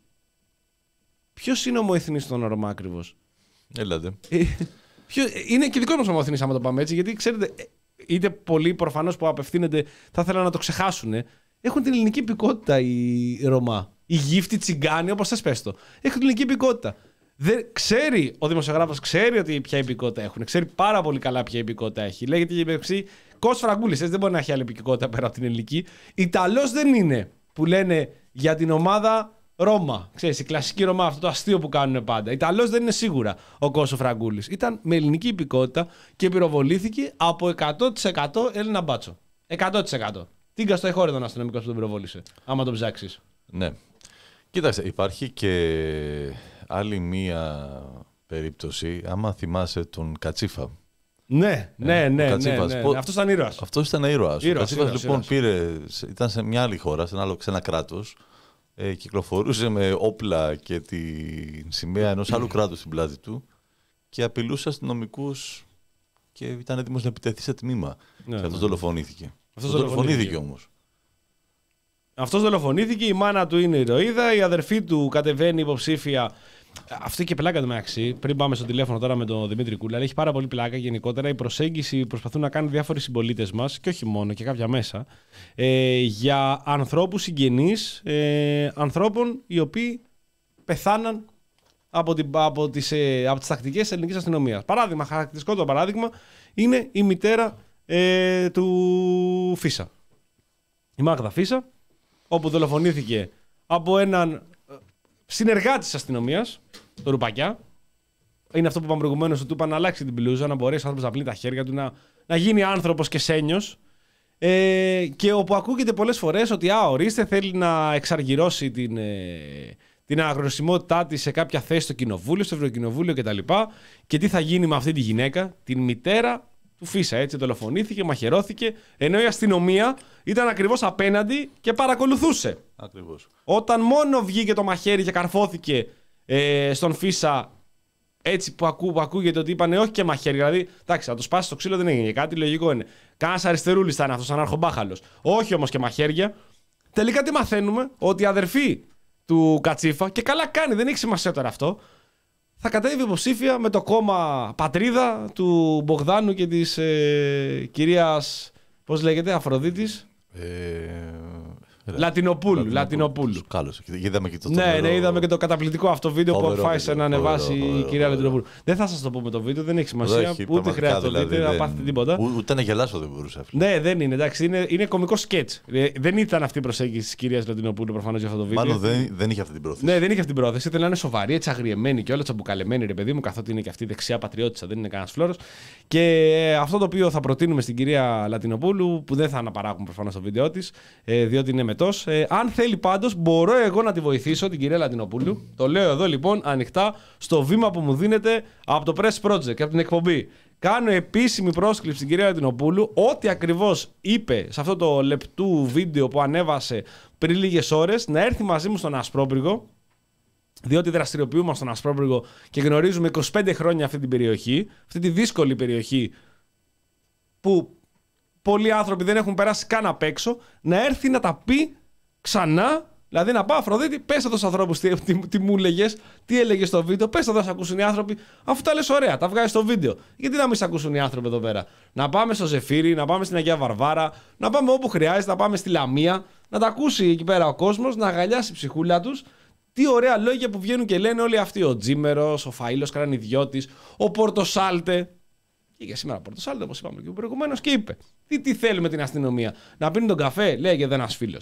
[SPEAKER 3] Ποιος είναι ομοεθνής των Ρωμά ακριβώς?
[SPEAKER 2] Έλατε.
[SPEAKER 3] Ε, ποιο, είναι και δικό μας ομοεθνής άμα το πάμε έτσι, γιατί ξέρετε, είτε πολλοί προφανώς που απευθύνεται θα ήθελαν να το ξεχάσουν. Έχουν την ελληνική υπηκότητα οι Ρωμά. Οι γύφτοι, τσιγκάνοι, όπως θες πες το. Έχουν την ελληνική υπηκότητα. Δεν, ξέρει, ο δημοσιογράφος ξέρει ότι ποια υπηκότητα έχουν. Ξέρει πάρα πολύ καλά ποια υπηκότητα έχει. Λέγεται η υπηκότητα Κώστας Φραγκούλης. Δεν μπορεί να έχει άλλη υπηκότητα πέρα από την ελληνική. Ιταλός δεν είναι που λένε για την ομάδα Ρώμα. Ξέρεις, η κλασική Ρωμά, αυτό το αστείο που κάνουν πάντα. Ιταλός δεν είναι σίγουρα ο Κώστας Φραγκούλης. Ήταν με ελληνική υπηκότητα και πυροβολήθηκε από εκατό τοις εκατό Έλληνα μπάτσο. εκατό τοις εκατό. Τι καστοϊχώρη τον αστυνομικό που τον πυροβόλησε, άμα τον ψάξεις.
[SPEAKER 2] Ναι. Κοίταξε, υπάρχει και άλλη μία περίπτωση, άμα θυμάσαι τον Κατσίφα.
[SPEAKER 3] Ναι, ναι,
[SPEAKER 2] ε,
[SPEAKER 3] ναι, ναι, ναι, ναι. Αυτός ήταν ήρωας.
[SPEAKER 2] Αυτός ήταν ήρωας.
[SPEAKER 3] Ήρωας,
[SPEAKER 2] ο Κατσίφας
[SPEAKER 3] ήρωας,
[SPEAKER 2] λοιπόν
[SPEAKER 3] ήρωας.
[SPEAKER 2] πήρε, ήταν σε μια άλλη χώρα, σε ένα άλλο ξένα κράτος, ε, κυκλοφορούσε με όπλα και τη σημαία ενός άλλου κράτους στην πλάτη του και απειλούσε αστυνομικούς και ήταν έτοιμος να επιτεθεί σε τμήμα.
[SPEAKER 3] Ναι,
[SPEAKER 2] και αυτός
[SPEAKER 3] ναι.
[SPEAKER 2] δολοφονήθηκε.
[SPEAKER 3] Αυτός
[SPEAKER 2] Αυτό δολοφονήθηκε όμως.
[SPEAKER 3] Αυτός δολοφονήθηκε, η μάνα του είναι ηρωίδα, η αδερφή του κατεβαίνει υποψήφια. Αυτό και πλάκα το μεταξύ. Πριν πάμε στο τηλέφωνο τώρα με τον Δημήτρη Κούλα, έχει πάρα πολύ πλάκα γενικότερα η προσέγγιση που προσπαθούν να κάνουν διάφοροι συμπολίτες μας, και όχι μόνο και κάποια μέσα, ε, για ανθρώπους συγγενείς ε, ανθρώπων οι οποίοι πεθάναν από, την, από, τις, ε, από τις τακτικές της ελληνικής αστυνομίας. Παράδειγμα, χαρακτηριστικό το παράδειγμα είναι η μητέρα ε, του Φίσα. Η Μάγδα Φίσα, όπου δολοφονήθηκε από έναν συνεργάτη της αστυνομίας, το Ρουπακιά. Είναι αυτό που είπαμε προηγουμένως, ότι του είπαν να αλλάξει την μπλούζα, να μπορέσει ο άνθρωπος να πλύνει τα χέρια του, να, να γίνει άνθρωπος και σένιος. Ε, και όπου ακούγεται πολλές φορές ότι α, ορίστε, θέλει να εξαργυρώσει την, ε, την αναγνωσιμότητά της σε κάποια θέση στο κοινοβούλιο, στο Ευρωκοινοβούλιο κτλ. Και τι θα γίνει με αυτή τη γυναίκα, την μητέρα του Φίσα, έτσι, δολοφονήθηκε, μαχαιρώθηκε, ενώ η αστυνομία ήταν ακριβώς απέναντι και παρακολουθούσε.
[SPEAKER 2] Ακριβώς.
[SPEAKER 3] Όταν μόνο βγήκε το μαχαίρι και καρφώθηκε ε, στον Φίσα, έτσι που, ακού, που ακούγεται ότι είπανε όχι και μαχαίρι, δηλαδή, εντάξει, να το σπάσει το ξύλο δεν έγινε κάτι, λογικό είναι. Κάνας αριστερούλης ήταν αυτός, σαν αρχομπάχαλος. Όχι όμως και μαχαίρια. Τελικά τι μαθαίνουμε, ότι η αδερφή του Κατσίφα, και καλά κάνει, δεν έχει σημασία τώρα αυτό, θα κατέβει υποψήφια με το κόμμα Πατρίδα του Μπογδάνου και της ε, κυρίας, πώς λέγεται, Αφροδίτης.
[SPEAKER 2] Ε,
[SPEAKER 3] Λατινοπούλου. Λατινοπούλου.
[SPEAKER 2] Καλώς. Είδαμε και το
[SPEAKER 3] Ναι,
[SPEAKER 2] τρομερό...
[SPEAKER 3] ναι, είδαμε και το καταπληκτικό αυτό βίντεο που
[SPEAKER 2] Φοβερό
[SPEAKER 3] αποφάσισε
[SPEAKER 2] βίντεο,
[SPEAKER 3] να ανεβάσει
[SPEAKER 2] φοβερό,
[SPEAKER 3] η
[SPEAKER 2] φοβερό,
[SPEAKER 3] κυρία
[SPEAKER 2] φοβερό.
[SPEAKER 3] Λατινοπούλου. Δεν θα σας το πούμε το βίντεο, δεν έχει σημασία.
[SPEAKER 2] Όχι,
[SPEAKER 3] Ούτε
[SPEAKER 2] πραγματικά,
[SPEAKER 3] χρειάζεται να το
[SPEAKER 2] δηλαδή,
[SPEAKER 3] δείτε, να
[SPEAKER 2] δεν-
[SPEAKER 3] πάθετε τίποτα.
[SPEAKER 2] Ού- Ούτε να γελάσω δεν μπορούσα. φίλε.
[SPEAKER 3] Ναι, δεν είναι, εντάξει, είναι, είναι κωμικό σκέτς. Ε, Δεν ήταν αυτή η προσέγγιση τη κυρία Λατινοπούλου προφανώς για αυτό το βίντεο.
[SPEAKER 2] Μάλλον δεν, δεν είχε αυτή την πρόθεση.
[SPEAKER 3] Ναι, δεν είχε αυτή την πρόθεση. Ήθελε να είναι σοβαρή, έτσι αγριεμένη και όλα τσαμπουκαλεμένη, ρε παιδί μου, καθότι είναι και αυτή δεξιά πατριώτησα, δεν είναι κανένα φλόρο. Και ε, αυτό το οποίο θα προτείνουμε στην κυρία Λατινοπούλου, που δεν θα αναπαράγουμε προφανώς το βίντεο τη, ε, διότι είναι μετός. Ε, αν θέλει πάντως, μπορώ εγώ να τη βοηθήσω, την κυρία Λατινοπούλου. Το λέω εδώ λοιπόν ανοιχτά στο βήμα που μου δίνεται από το Press Project και από την εκπομπή. Κάνω επίσημη πρόσκληση στην κυρία Λατινοπούλου, ό,τι ακριβώς είπε σε αυτό το λεπτού βίντεο που ανέβασε πριν λίγες ώρες, να έρθει μαζί μου στον Ασπρόπυργο, διότι δραστηριοποιούμε στον Ασπρόπυργο και γνωρίζουμε είκοσι πέντε χρόνια αυτή την περιοχή, αυτή τη δύσκολη περιοχή που πολλοί άνθρωποι δεν έχουν περάσει καν απ' έξω, να έρθει να τα πει ξανά. Δηλαδή να πάω, Αφροδίτη, πες εδώ στους ανθρώπους τι, τι, τι μου έλεγες, τι έλεγες στο βίντεο, πες εδώ να σε ακούσουν οι άνθρωποι, αφού τα λες ωραία, τα βγάζεις στο βίντεο. Γιατί να μην σε ακούσουν οι άνθρωποι εδώ πέρα? Να πάμε στο Ζεφύρι, να πάμε στην Αγία Βαρβάρα, να πάμε όπου χρειάζεται, να πάμε στη Λαμία, να τα ακούσει εκεί πέρα ο κόσμος, να αγκαλιάσει η ψυχούλα τους. Τι ωραία λόγια που βγαίνουν και λένε όλοι αυτοί. Ο Τζίμερος, ο Φαΐλος Κρανιδιώτης, ο Πορτοσάλτε. Πήγε σήμερα ο Πορτοσάλτε, όπως είπαμε και προηγουμένως, και είπε: Τι, τι θέλουμε την αστυνομία, να πίνει τον καφέ, λέει και δεν ένα φίλο.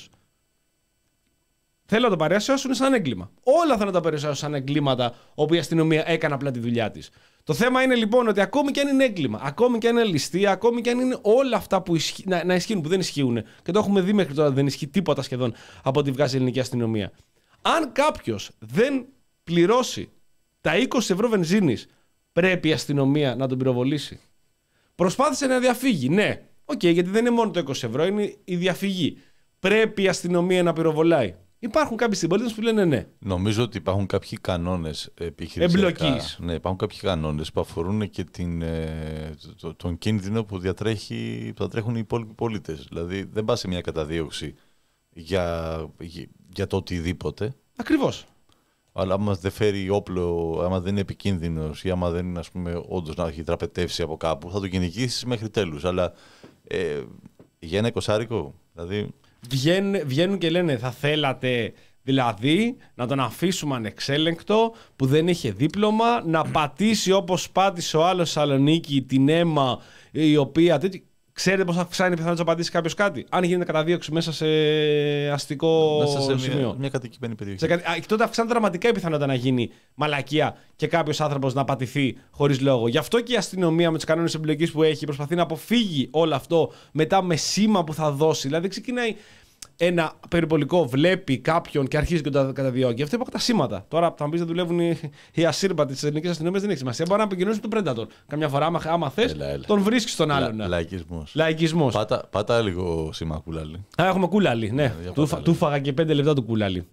[SPEAKER 3] Θέλω να το παρουσιάσουν σαν έγκλημα. Όλα θα να τα παρουσιάσουν σαν εγκλήματα όπου η αστυνομία έκανε απλά τη δουλειά της. Το θέμα είναι λοιπόν ότι ακόμη και αν είναι έγκλημα, ακόμη και αν είναι ληστεία, ακόμη και αν είναι όλα αυτά που ισχύ... να, να ισχύουν, που δεν ισχύουν, και το έχουμε δει μέχρι τώρα, δεν ισχύει τίποτα σχεδόν από ό,τι βγάζει η ελληνική αστυνομία. Αν κάποιος δεν πληρώσει τα είκοσι ευρώ βενζίνης, πρέπει η αστυνομία να τον πυροβολήσει. Προσπάθησε να διαφύγει. Ναι, οκ, okay, γιατί δεν είναι μόνο το είκοσι ευρώ, είναι η διαφυγή. Πρέπει η αστυνομία να πυροβολάει. Υπάρχουν κάποιοι συμπολίτες που λένε ναι.
[SPEAKER 2] Νομίζω ότι υπάρχουν κάποιοι κανόνες επιχειρησιακά.
[SPEAKER 3] Εμπλοκής.
[SPEAKER 2] Ναι, υπάρχουν κάποιοι κανόνες που αφορούν και την, ε, το, τον κίνδυνο που, διατρέχει, που διατρέχουν οι υπόλοιποι πολίτες. Δηλαδή δεν πας σε μια καταδίωξη για, για, για το οτιδήποτε.
[SPEAKER 3] Ακριβώς.
[SPEAKER 2] Αλλά άμα δεν φέρει όπλο, άμα δεν είναι επικίνδυνος ή άμα δεν είναι, ας πούμε, όντως να έχει τραπετεύσει από κάπου, θα το κυνηγήσεις μέχρι τέλους. Αλλά ε, για ένα εικοσάρικο, δηλαδή...
[SPEAKER 3] Βγαίνουν, βγαίνουν και λένε θα θέλατε δηλαδή να τον αφήσουμε ανεξέλεγκτο που δεν είχε δίπλωμα, να πατήσει όπως πάτησε ο άλλος Σαλονίκη την αίμα η οποία... Ξέρετε πώς θα αυξάνει η πιθανότητα να πατήσει κάποιος κάτι, αν γίνεται καταδίωξη μέσα σε αστικό
[SPEAKER 2] μέσα σε
[SPEAKER 3] σημείο.
[SPEAKER 2] Μια, μια κατοικημένη περιοχή.
[SPEAKER 3] Σε, α, και τότε αυξάνεται δραματικά η πιθανότητα να γίνει μαλακία και κάποιος άνθρωπος να πατηθεί χωρίς λόγο. Γι' αυτό και η αστυνομία με τους κανόνες εμπλοκής που έχει προσπαθεί να αποφύγει όλο αυτό μετά με σήμα που θα δώσει. Δηλαδή ξεκινάει ένα περιπολικό, βλέπει κάποιον και αρχίζει και τον καταδιώκει. Αυτό υπάρχουν τα σήματα. Τώρα θα μου πει να δουλεύουν οι, οι ασύρπατοι τη ελληνική αστυνομία, δεν έχει σημασία. Μπορεί να επικοινωνήσει με τον Predator. Καμιά φορά, άμα, άμα θε, τον βρίσκει τον άλλον.
[SPEAKER 2] Λα, λαϊκισμός.
[SPEAKER 3] Λαϊκισμός.
[SPEAKER 2] Πάτα, πάτα λίγο σήμα κούλαλι.
[SPEAKER 3] Α, έχουμε κούλαλι, ναι. yeah, του, του φάγα και πέντε λεπτά του κούλαλι.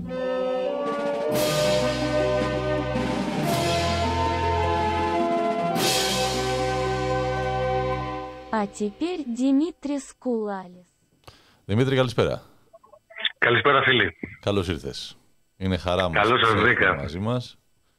[SPEAKER 4] А теперь Димитрис Кулалис.
[SPEAKER 2] Δημήτρη, καλησπέρα.
[SPEAKER 5] Καλησπέρα, φίλοι.
[SPEAKER 2] Καλώς ήρθες. Είναι χαρά μας.
[SPEAKER 5] Καλώς σας βρήκα.
[SPEAKER 2] Μαζί μας.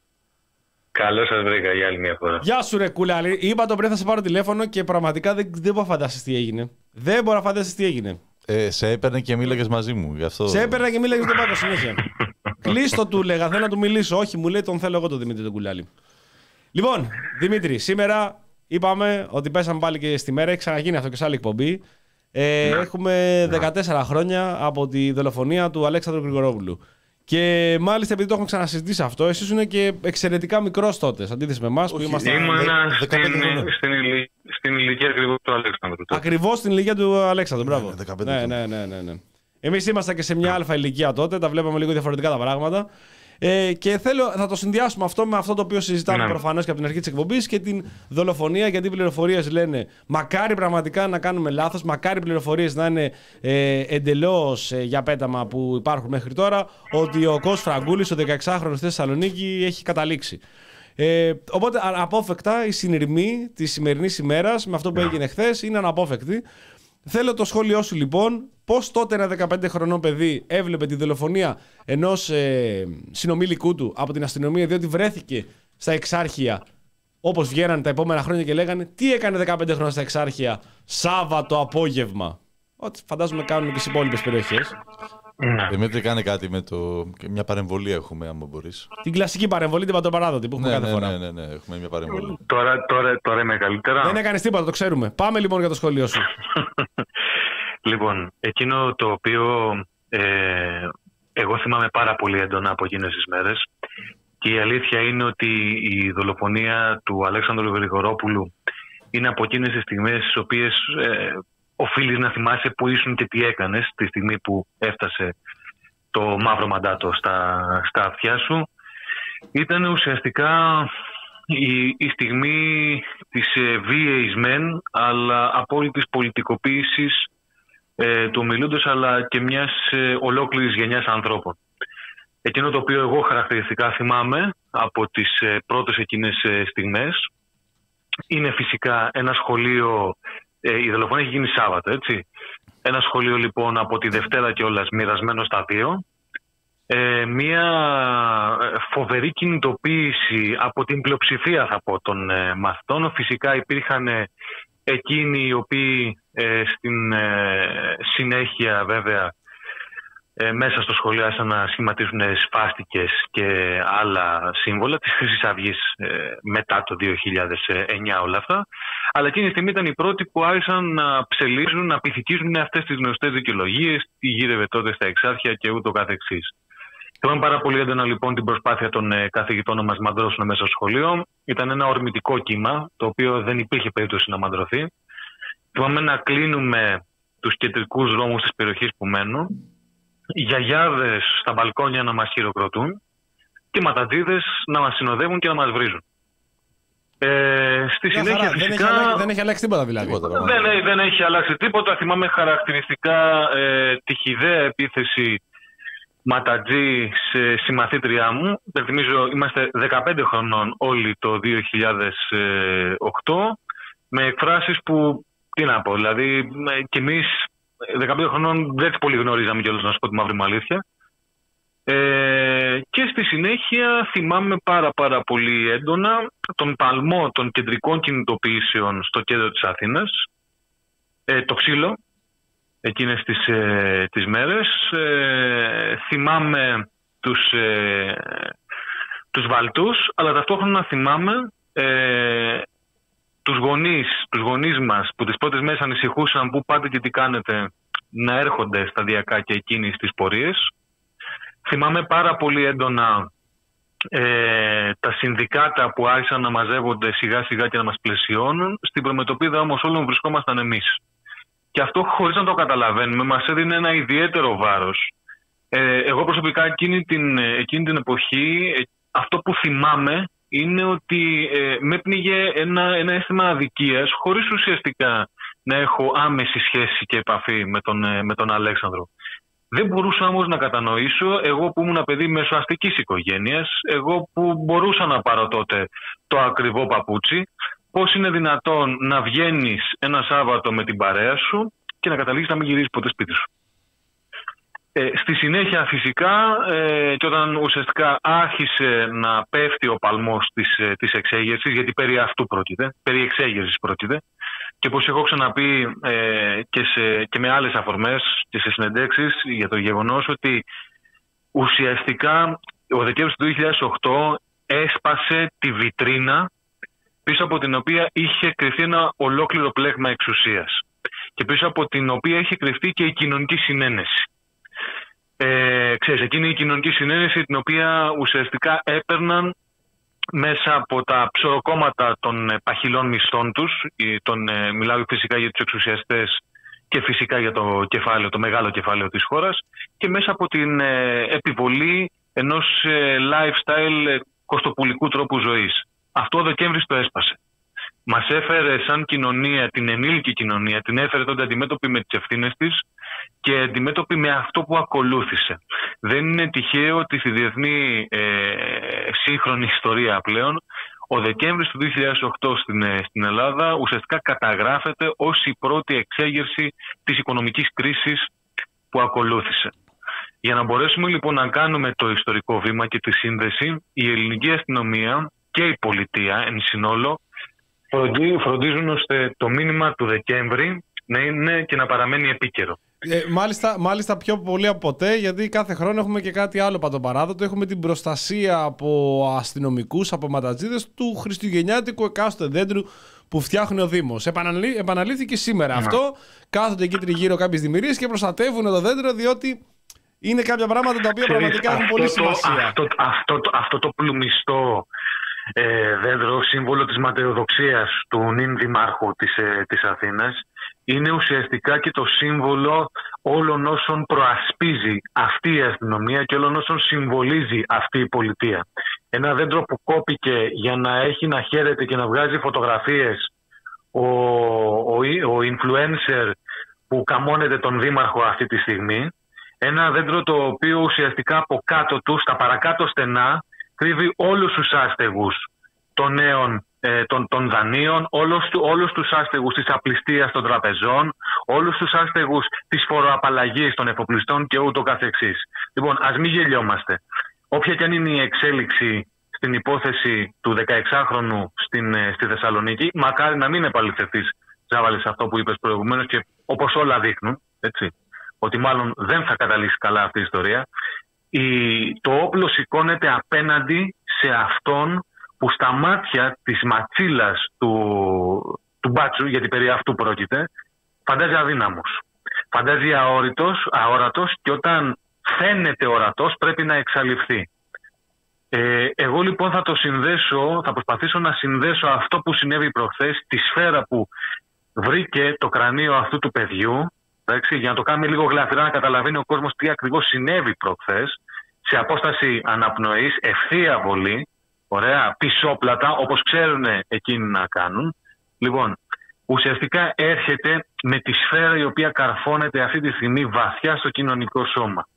[SPEAKER 5] Καλώς σας βρήκα για άλλη μια φορά.
[SPEAKER 3] Γεια σου, ρε Κούλαλη. Είπα το πριν θα σε πάρω τηλέφωνο και πραγματικά δεν, δεν μπορώ να φανταστείς τι έγινε. Δεν μπορώ να φανταστείς τι έγινε.
[SPEAKER 2] Ε, σε έπαιρνε και μίλαγες μαζί μου. Γι' αυτό...
[SPEAKER 3] Σε έπαιρνα και μίλαγες τον Πάκο συνέχεια. Κλείστο του λέγα, θέλω να του μιλήσω. Όχι, μου λέει τον θέλω εγώ τον Δημήτρη τον Κουλάλη. Λοιπόν, Δημήτρη, σήμερα είπαμε ότι πέσαμε πάλι και στη μέρα. Έχει ξαναγίνει αυτό και σε άλλη εκπομπή. Ε, έχουμε δεκατέσσερα χρόνια από τη δολοφονία του Αλέξανδρου Γρηγορόπουλου. Και μάλιστα επειδή το έχουμε ξανασυζητήσει αυτό, εσείς είναι και εξαιρετικά μικρός τότε, αντίθεση με εμάς που ήμασταν.
[SPEAKER 5] Ήμουν στην, στην, ηλι... στην ηλικία ακριβώς του Αλέξανδρου.
[SPEAKER 3] Ακριβώς στην ηλικία του Αλέξανδρου, μπράβο. Ναι, ναι, ναι, ναι, ναι. Εμείς ήμασταν και σε μια αλφα ηλικία τότε, τα βλέπαμε λίγο διαφορετικά τα πράγματα. Ε, και θέλω, θα το συνδυάσουμε αυτό με αυτό το οποίο συζητάμε ναι. προφανώς και από την αρχή της εκπομπής και την δολοφονία, γιατί οι πληροφορίες λένε μακάρι πραγματικά να κάνουμε λάθος, μακάρι οι πληροφορίες να είναι ε, εντελώς ε, για πέταμα που υπάρχουν μέχρι τώρα, ότι ο Κώστας Φραγκούλης, ο δεκαεξάχρονος στη Θεσσαλονίκη, έχει καταλήξει. Ε, οπότε αναπόφευκτα η συνειρμή της σημερινής ημέρας με αυτό που έγινε χθες είναι αναπόφευκτη. Θέλω το σχόλιο σου λοιπόν, πώς τότε ένα δεκαπέντε χρονών παιδί έβλεπε τη δολοφονία ενός ε, συνομήλικου του από την αστυνομία, διότι βρέθηκε στα Εξάρχεια, όπως βγαίνανε τα επόμενα χρόνια και λέγανε τι έκανε δεκαπέντε χρόνια στα Εξάρχεια Σάββατο απόγευμα. Ό,τι φαντάζομαι κάνουν και στις υπόλοιπες περιοχές.
[SPEAKER 2] Ναι. Δημήτρη, κάνει κάτι με το... μια παρεμβολή έχουμε, άμα μπορείς.
[SPEAKER 3] Την κλασική παρεμβολή, την πατροπαράδοτη που έχουμε
[SPEAKER 2] ναι,
[SPEAKER 3] κάθε
[SPEAKER 2] ναι,
[SPEAKER 3] φορά.
[SPEAKER 2] Ναι, ναι, ναι, έχουμε μια παρεμβολή.
[SPEAKER 5] Τώρα, τώρα, τώρα είμαι καλύτερα.
[SPEAKER 3] Δεν έκανες τίποτα, το ξέρουμε. Πάμε λοιπόν για το σχόλιο σου.
[SPEAKER 5] Λοιπόν, εκείνο το οποίο ε, εγώ θυμάμαι πάρα πολύ έντονα από εκείνες τις μέρες και η αλήθεια είναι ότι η δολοφονία του Αλέξανδρου Γρηγορόπουλου είναι από εκείνες τις στιγμές τις οποίες ε, οφείλεις να θυμάσαι που ήσουν και τι έκανες τη στιγμή που έφτασε το μαύρο μαντάτο στα, στα αυτιά σου. Ήταν ουσιαστικά η, η στιγμή της ε, βίαιης μεν, αλλά απόλυτης πολιτικοποίησης ε, του ομιλούντος, αλλά και μιας ε, ολόκληρης γενιάς ανθρώπων. Εκείνο το οποίο εγώ χαρακτηριστικά θυμάμαι από τις ε, πρώτες εκείνες ε, στιγμές είναι φυσικά ένα σχολείο. Ε, η δολοφονία έχει γίνει Σάββατο, έτσι. Ένα σχολείο λοιπόν από τη Δευτέρα κιόλας μοιρασμένο στα δύο. Ε, μια φοβερή κινητοποίηση από την πλειοψηφία, θα πω, των ε, μαθητών. Φυσικά υπήρχαν ε, εκείνοι οι οποίοι ε, στην ε, συνέχεια βέβαια ε, μέσα στο σχολείο άρχισαν να σχηματίζουν σφάστικες και άλλα σύμβολα της Χρυσής Αυγής ε, μετά το δύο χιλιάδες εννιά όλα αυτά. Αλλά εκείνη τη στιγμή ήταν οι πρώτοι που άρχισαν να ψελίζουν, να πυθικίζουν αυτές τις γνωστές δικαιολογίες, τι γύρευε τότε στα Εξάρχεια και ούτω καθεξής. Θυμάμαι πάρα πολύ έντονα λοιπόν την προσπάθεια των ε, καθηγητών να μας μαντρώσουν μέσα στο σχολείο. Ήταν ένα ορμητικό κύμα, το οποίο δεν υπήρχε περίπτωση να μαντρωθεί. Θυμάμαι να κλείνουμε τους κεντρικούς δρόμους της περιοχής που μένω, οι γιαγιάδες στα μπαλκόνια να μας χειροκροτούν και οι ματατζίδες να μας συνοδεύουν και να μας βρίζουν. Ε, στη
[SPEAKER 3] Για
[SPEAKER 5] συνέχεια
[SPEAKER 3] χαρά,
[SPEAKER 5] φυσικά...
[SPEAKER 3] δεν, έχει αλλάξει, δεν έχει αλλάξει τίποτα δηλαδή.
[SPEAKER 2] Τίποτα,
[SPEAKER 5] δεν, δεν έχει αλλάξει τίποτα. Θυμάμαι χαρακτηριστικά ε, τη χυδαία επίθεση ματατζή συμμαθήτριά μου. Θυμίζω, είμαστε δεκαπέντε χρονών όλοι το δύο χιλιάδες οκτώ, με εκφράσεις που, τι να πω, δηλαδή κι εμείς δεκαπέντε χρονών δεν τις πολύ γνωρίζαμε κιόλας, να σου πω τη μαύρη μου αλήθεια. Ε, και στη συνέχεια θυμάμαι πάρα πάρα πολύ έντονα τον παλμό των κεντρικών κινητοποιήσεων στο κέντρο της Αθήνας, ε, το ξύλο, εκείνες τις, ε, τις μέρες. Ε, θυμάμαι τους, ε, τους βαλτούς, αλλά ταυτόχρονα θυμάμαι ε, τους γονείς, τους γονείς μας που τις πρώτες μέρες ανησυχούσαν πού πάτε και τι κάνετε, να έρχονται σταδιακά και εκείνοι στις πορείες. Θυμάμαι πάρα πολύ έντονα ε, τα συνδικάτα που άρχισαν να μαζεύονται σιγά σιγά και να μας πλαισιώνουν. Στην προμετωπίδα όμως όλων βρισκόμασταν εμείς. Και αυτό, χωρίς να το καταλαβαίνουμε, μας έδινε ένα ιδιαίτερο βάρος. Ε, εγώ προσωπικά εκείνη την, εκείνη την εποχή, ε, αυτό που θυμάμαι είναι ότι ε, με πνίγε ένα, ένα αίσθημα αδικίας, χωρίς ουσιαστικά να έχω άμεση σχέση και επαφή με τον, ε, με τον Αλέξανδρο. Δεν μπορούσα όμως να κατανοήσω, εγώ που ήμουν παιδί μεσοαστικής οικογένειας, εγώ που μπορούσα να πάρω τότε το ακριβό παπούτσι, πώς είναι δυνατόν να βγαίνεις ένα Σάββατο με την παρέα σου και να καταλήγεις να μην γυρίζεις ποτέ σπίτι σου. Ε, στη συνέχεια φυσικά, ε, και όταν ουσιαστικά άρχισε να πέφτει ο παλμός της, ε, της εξέγερσης, γιατί περί αυτού πρόκειται, περί εξέγερσης πρόκειται, και όπως έχω ξαναπεί ε, και, σε, και με άλλες αφορμές και σε συνεντεύξεις, για το γεγονός ότι ουσιαστικά ο Δεκέμβρης του δύο χιλιάδες οκτώ έσπασε τη βιτρίνα πίσω από την οποία είχε κρυφτεί ένα ολόκληρο πλέγμα εξουσίας και πίσω από την οποία είχε κρυφτεί και η κοινωνική συνένεση. Ε, ξέρεις, εκείνη η κοινωνική συνένεση την οποία ουσιαστικά έπαιρναν μέσα από τα ψωροκόμματα των παχυλών μισθών τους, τον, μιλάω φυσικά για τους εξουσιαστές και φυσικά για το κεφάλαιο, το μεγάλο κεφάλαιο της χώρας, και μέσα από την ε, επιβολή ενός ε, lifestyle κοστοπουλικού τρόπου ζωής. Αυτό ο Δεκέμβρης το έσπασε. Μας έφερε σαν κοινωνία, την ενήλικη κοινωνία, την έφερε τότε αντιμέτωπη με τις ευθύνες της και αντιμέτωπη με αυτό που ακολούθησε. Δεν είναι τυχαίο ότι στη διεθνή ε, σύγχρονη ιστορία πλέον ο Δεκέμβρης του δύο χιλιάδες οκτώ στην, στην Ελλάδα ουσιαστικά καταγράφεται ως η πρώτη εξέγερση της οικονομικής κρίσης που ακολούθησε. Για να μπορέσουμε λοιπόν να κάνουμε το ιστορικό βήμα και τη σύνδεση, η ελληνική αστυνομία και η πολιτεία εν συνόλο φροντίζουν ώστε το μήνυμα του Δεκέμβρη να είναι και να παραμένει επίκαιρο.
[SPEAKER 3] Ε, μάλιστα, μάλιστα πιο πολύ από ποτέ, γιατί κάθε χρόνο έχουμε και κάτι άλλο παντοπαράδοτο. Έχουμε την προστασία από αστυνομικούς, από ματατζίδες του χριστουγεννιάτικου εκάστοτε δέντρου που φτιάχνει ο Δήμος. Επαναλή, επαναλήθηκε σήμερα. Να. Αυτό. Κάθονται εκεί τριγύρω κάποιες δημιουργίες και προστατεύουν το δέντρο, διότι είναι κάποια πράγματα τα οποία Ξέρεις, πραγματικά έχουν πολύ σημασία.
[SPEAKER 5] Αυτό, αυτό, αυτό, αυτό το πλουμιστό ε, δέντρο, σύμβολο της ματαιοδοξίας του νυν δημάρχου της, ε, της Αθήνας, είναι ουσιαστικά και το σύμβολο όλων όσων προασπίζει αυτή η αστυνομία και όλων όσων συμβολίζει αυτή η πολιτεία. Ένα δέντρο που κόπηκε για να έχει να χαίρεται και να βγάζει φωτογραφίες ο, ο, ο influencer που καμώνεται τον δήμαρχο αυτή τη στιγμή. Ένα δέντρο το οποίο ουσιαστικά από κάτω του, στα παρακάτω στενά, κρύβει όλους τους άστεγους των νέων ε, των, των δανείων, όλους, όλους τους άστεγους της απληστίας των τραπεζών, όλους τους άστεγους της φοροαπαλλαγής των εφοπλιστών και ούτω καθεξής. Λοιπόν, ας μην γελιόμαστε. Όποια και αν είναι η εξέλιξη στην υπόθεση του δεκαεξάχρονου στην, στη Θεσσαλονίκη, μακάρι να μην επαληθευτείς, Ζάβαλης, αυτό που είπες προηγουμένως και όπως όλα δείχνουν, έτσι, ότι μάλλον δεν θα καταλήξει καλά αυτή η ιστορία. Η, το όπλο σηκώνεται απέναντι σε αυτόν που στα μάτια της ματσίλας του, του μπάτσου, γιατί περί αυτού πρόκειται, φαντάζει αδύναμος. Φαντάζει αόριτος, αόρατος και όταν φαίνεται ορατός πρέπει να εξαλειφθεί. Ε, εγώ λοιπόν θα το συνδέσω, θα προσπαθήσω να συνδέσω αυτό που συνέβη προχθές, τη σφαίρα που βρήκε το κρανίο αυτού του παιδιού, εντάξει, για να το κάνουμε λίγο γλαφυρά να καταλαβαίνει ο κόσμος τι ακριβώς συνέβη προχθές, σε απόσταση αναπνοής, ευθεία βολή, ωραία, πισόπλατα, όπως ξέρουν εκείνοι να κάνουν. Λοιπόν, ουσιαστικά έρχεται με τη σφαίρα η οποία καρφώνεται αυτή τη στιγμή βαθιά στο κοινωνικό σώμα.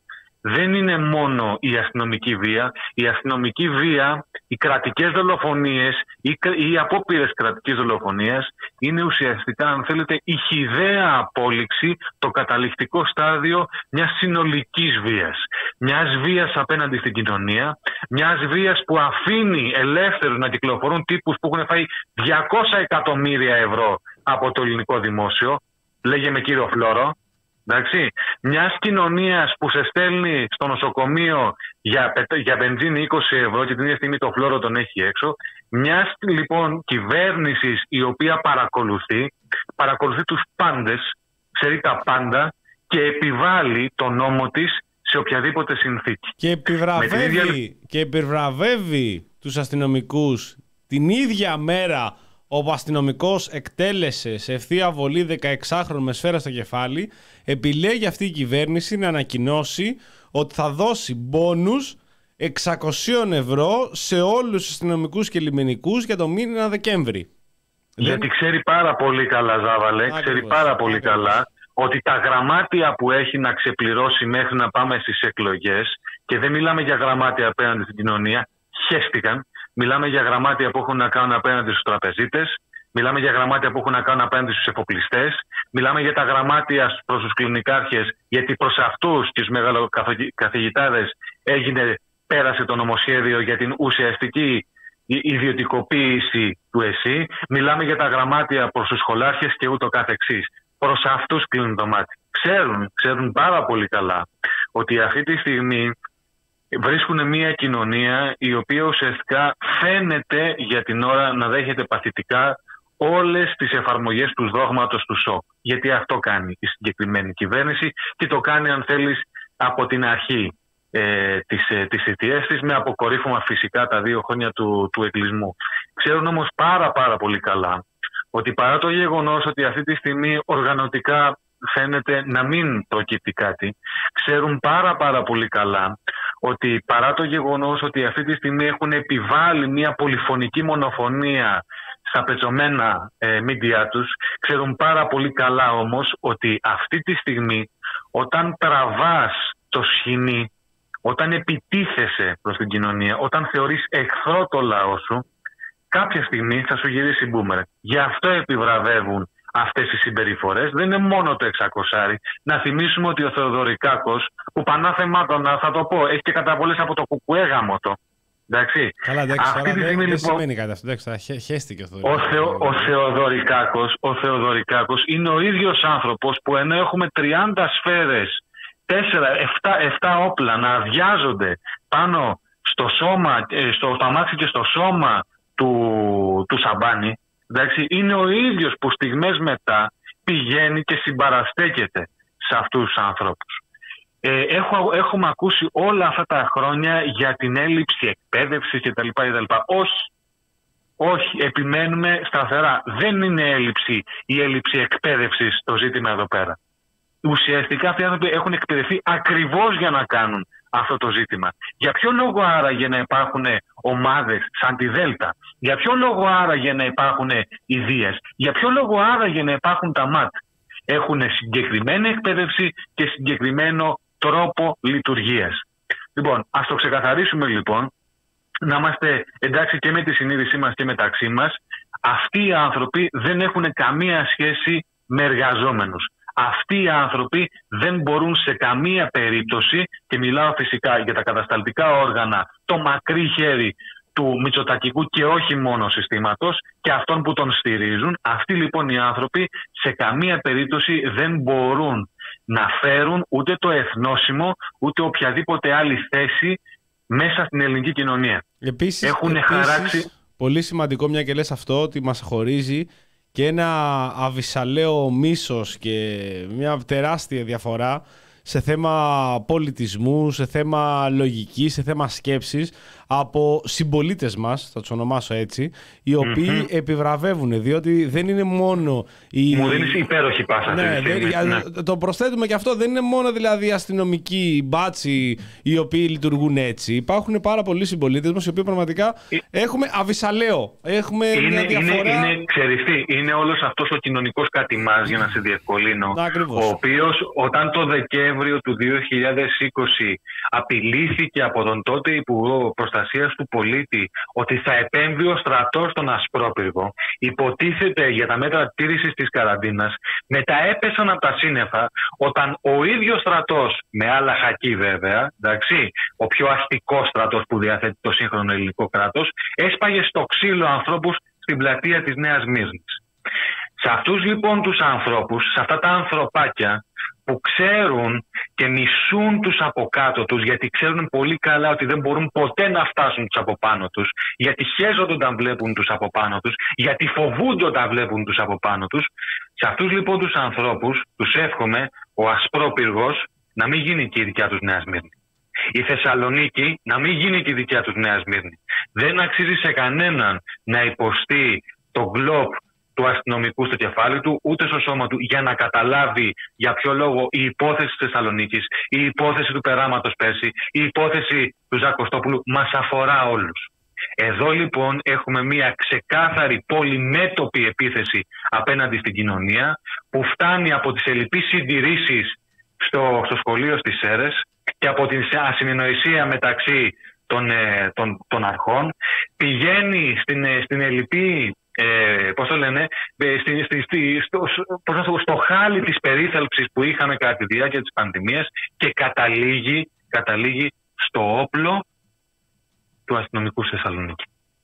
[SPEAKER 5] δεν είναι μόνο η αστυνομική βία. Η αστυνομική βία, οι κρατικές δολοφονίες, οι, οι απόπειρες κρατικής δολοφονίας είναι ουσιαστικά, αν θέλετε, η χυδαία απόλυξη, το καταληκτικό στάδιο μιας συνολικής βίας. Μιας βίας απέναντι στην κοινωνία, μιας βίας που αφήνει ελεύθερους να κυκλοφορούν τύπους που έχουν φάει διακόσια εκατομμύρια ευρώ από το ελληνικό δημόσιο. Λέγε με κύριο Φλόρο. Εντάξει, μιας κοινωνίας που σε στέλνει στο νοσοκομείο για, για μπενζίνη είκοσι ευρώ και την ίδια στιγμή το Φλόρο τον έχει έξω. Μιας λοιπόν κυβέρνησης η οποία παρακολουθεί, παρακολουθεί τους πάντες, ξέρει τα πάντα και επιβάλλει τον νόμο της σε οποιαδήποτε συνθήκη.
[SPEAKER 3] Και επιβραβεύει, ίδια... και επιβραβεύει τους αστυνομικούς την ίδια μέρα όπου ο αστυνομικός εκτέλεσε σε ευθεία βολή δεκαεξάχρονο με σφαίρα στο κεφάλι, επιλέγει αυτή η κυβέρνηση να ανακοινώσει ότι θα δώσει μπόνους εξακόσια ευρώ σε όλους τους αστυνομικούς και λιμενικούς για το μήνα Δεκέμβρη.
[SPEAKER 5] Γιατί Δεν... ξέρει πάρα πολύ καλά, Ζάβαλε, Άκριβος. ξέρει πάρα πολύ Άκριβος. καλά ότι τα γραμμάτια που έχει να ξεπληρώσει μέχρι να πάμε στις εκλογές, και δεν μιλάμε για γραμμάτια απέναντι στην κοινωνία, χέστηκαν. Μιλάμε για γραμμάτια που έχουν να κάνουν απέναντι στους τραπεζίτες, μιλάμε για γραμμάτια που έχουν να κάνουν απέναντι στους εφοπλιστές, μιλάμε για τα γραμμάτια προς τους κλινικάρχες, γιατί προς αυτούς και τους μεγαλοκαθηγητάδες έγινε, πέρασε το νομοσχέδιο για την ουσιαστική ιδιωτικοποίηση του ΕΣΥ. Μιλάμε για τα γραμμάτια προς τους σχολάρχες και ούτω καθεξής. Προς αυτούς κλείνουν το μάτι. Ξέρουν, ξέρουν πάρα πολύ καλά ότι αυτή τη στιγμή βρίσκουν μια κοινωνία η οποία ουσιαστικά φαίνεται για την ώρα να δέχεται παθητικά όλες τις εφαρμογές του δόγματος του ΣΟΚ. Γιατί αυτό κάνει η συγκεκριμένη κυβέρνηση και το κάνει, αν θέλεις, από την αρχή ε, της, ε, της θητείας της, με αποκορύφωμα φυσικά τα δύο χρόνια του, του εκκλεισμού. Ξέρουν όμως πάρα πάρα πολύ καλά ότι παρά το γεγονός ότι αυτή τη στιγμή οργανωτικά φαίνεται να μην προκύπτει κάτι, ξέρουν πάρα πάρα πολύ καλά ότι παρά το γεγονός ότι αυτή τη στιγμή έχουν επιβάλει μια πολυφωνική μονοφωνία στα πετσωμένα ε, μίντια τους, ξέρουν πάρα πολύ καλά όμως ότι αυτή τη στιγμή όταν τραβάς το σχοινί, όταν επιτίθεσαι προς την κοινωνία, όταν θεωρείς εχθρό το λαό σου, κάποια στιγμή θα σου γυρίσει μπούμερ. Γι' αυτό επιβραβεύουν αυτές οι συμπεριφορές. Δεν είναι μόνο το εξακόσια. Να θυμίσουμε ότι ο Θεοδωρικάκος, που πανάθεμάτωνα, θα το πω, έχει και καταβολές από το κουκουέ γαμότο. Εντάξει.
[SPEAKER 3] Καλά, εντάξει,
[SPEAKER 5] αυτή
[SPEAKER 3] τώρα,
[SPEAKER 5] τη
[SPEAKER 3] δεν,
[SPEAKER 5] στιγμή,
[SPEAKER 3] δεν
[SPEAKER 5] λοιπόν,
[SPEAKER 3] σημαίνει κάτι αυτό. Εντάξει, χέ, χέστηκε ο
[SPEAKER 5] Θεοδωρικάκος. Ο, Θεο, ο, Θεοδωρικάκος, ο Θεοδωρικάκος είναι ο ίδιος άνθρωπος που, ενώ έχουμε τριάντα σφαίρες, τέσσερα, επτά όπλα να αδειάζονται πάνω στο σώμα, στο, στο αμάξι και στο σώμα του, του Σαμπάνη, εντάξει, είναι ο ίδιος που στιγμές μετά πηγαίνει και συμπαραστέκεται σε αυτούς τους ανθρώπους. Ε, έχω, έχουμε ακούσει όλα αυτά τα χρόνια για την έλλειψη εκπαίδευσης κτλ. Όχι. Όχι, επιμένουμε σταθερά. Δεν είναι έλλειψη η έλλειψη εκπαίδευσης το ζήτημα εδώ πέρα. Ουσιαστικά αυτοί οι άνθρωποι έχουν εκπαιδευτεί ακριβώς για να κάνουν αυτό το ζήτημα. Για ποιο λόγο άραγε να υπάρχουν ομάδες σαν τη Δέλτα? Για ποιο λόγο άραγε να υπάρχουν οι Δίες? Για ποιο λόγο άραγε να υπάρχουν τα ΜΑΤ? Έχουν συγκεκριμένη εκπαίδευση και συγκεκριμένο τρόπο λειτουργίας. Λοιπόν, ας το ξεκαθαρίσουμε λοιπόν, να είμαστε εντάξει και με τη συνείδησή μας και μεταξύ μας. Αυτοί οι άνθρωποι δεν έχουν καμία σχέση με εργαζόμενους. Αυτοί οι άνθρωποι δεν μπορούν σε καμία περίπτωση, και μιλάω φυσικά για τα κατασταλτικά όργανα, το μακρύ χέρι του μητσοτακικού και όχι μόνο συστήματος και αυτών που τον στηρίζουν, αυτοί λοιπόν οι άνθρωποι σε καμία περίπτωση δεν μπορούν να φέρουν ούτε το εθνόσημο ούτε οποιαδήποτε άλλη θέση μέσα στην ελληνική κοινωνία.
[SPEAKER 3] Επίσης,
[SPEAKER 5] Έχουν
[SPEAKER 3] επίσης,
[SPEAKER 5] χαράξει...
[SPEAKER 3] πολύ σημαντικό, μια και λες αυτό, ότι μας χωρίζει και ένα αβυσαλαίο μίσος και μια τεράστια διαφορά σε θέμα πολιτισμού, σε θέμα λογικής, σε θέμα σκέψης από συμπολίτες μας, θα τους ονομάσω έτσι, οι οποίοι mm-hmm. επιβραβεύουν, διότι δεν είναι μόνο η...
[SPEAKER 5] Μου δίνεις υπέροχη πάσα.
[SPEAKER 3] Ναι, δεν, ναι. Το προσθέτουμε και αυτό, δεν είναι μόνο δηλαδή αστυνομικοί μπάτσοι οι οποίοι λειτουργούν έτσι. Υπάρχουν πάρα πολλοί συμπολίτες μας οι οποίοι πραγματικά ε... έχουμε αβυσαλαίο. Έχουμε
[SPEAKER 5] είναι,
[SPEAKER 3] μια διαφορά...
[SPEAKER 5] Είναι, είναι, ξέρεις τι, είναι όλος αυτός ο κοινωνικός κατημάς, για να σε διευκολύνω, ο οποίος όταν το Δεκέμβρη Σεπτέμβριο του δύο χιλιάδες είκοσι απειλήθηκε από τον τότε Υπουργό Προστασίας του Πολίτη ότι θα επέμβει ο στρατός στον Ασπρόπυργο, υποτίθεται για τα μέτρα τήρησης της καραντίνας, μετά έπεσαν από τα σύννεφα όταν ο ίδιος στρατός, με άλλα χακί βέβαια, εντάξει, ο πιο αστικός στρατός που διαθέτει το σύγχρονο ελληνικό κράτος, έσπαγε στο ξύλο ανθρώπους στην πλατεία της Νέας Μύρνης. Σε αυτούς λοιπόν τους ανθρώπους, σε αυτά τα ανθρωπάκια που ξέρουν και μισούν τους από κάτω τους, γιατί ξέρουν πολύ καλά ότι δεν μπορούν ποτέ να φτάσουν τους από πάνω τους, γιατί χέζονται όταν βλέπουν τους από πάνω τους, γιατί φοβούνται όταν βλέπουν τους από πάνω τους, σε αυτούς λοιπόν τους ανθρώπους τους εύχομαι ο Ασπρόπυργος να μην γίνει και η δικιά τους Νέα Σμύρνη. Η Θεσσαλονίκη να μην γίνει και η δικιά τους Νέα Σμύρνη. Δεν αξίζει σε κανέναν να υποστεί το γκλόπ του αστυνομικού στο κεφάλι του, ούτε στο σώμα του, για να καταλάβει για ποιο λόγο η υπόθεση της Θεσσαλονίκης, η υπόθεση του περάματος πέρσι, η υπόθεση του Ζακ Κωστόπουλου μας αφορά όλους. Εδώ λοιπόν έχουμε μια ξεκάθαρη πολυμέτωπη επίθεση απέναντι στην κοινωνία που φτάνει από τις ελλειπείς συντηρήσεις στο, στο σχολείο στις Σέρρες και από την ασυνεννοησία μεταξύ των, ε, των, των αρχών, πηγαίνει στην, στην ελλειπή Ε, πώς το λένε, στη, στη, στη, στο, στο, στο χάλι της περίθαλψης που είχαμε κατά τη διάρκεια της πανδημίας και καταλήγει, καταλήγει στο όπλο του αστυνομικού στη Θεσσαλονίκη.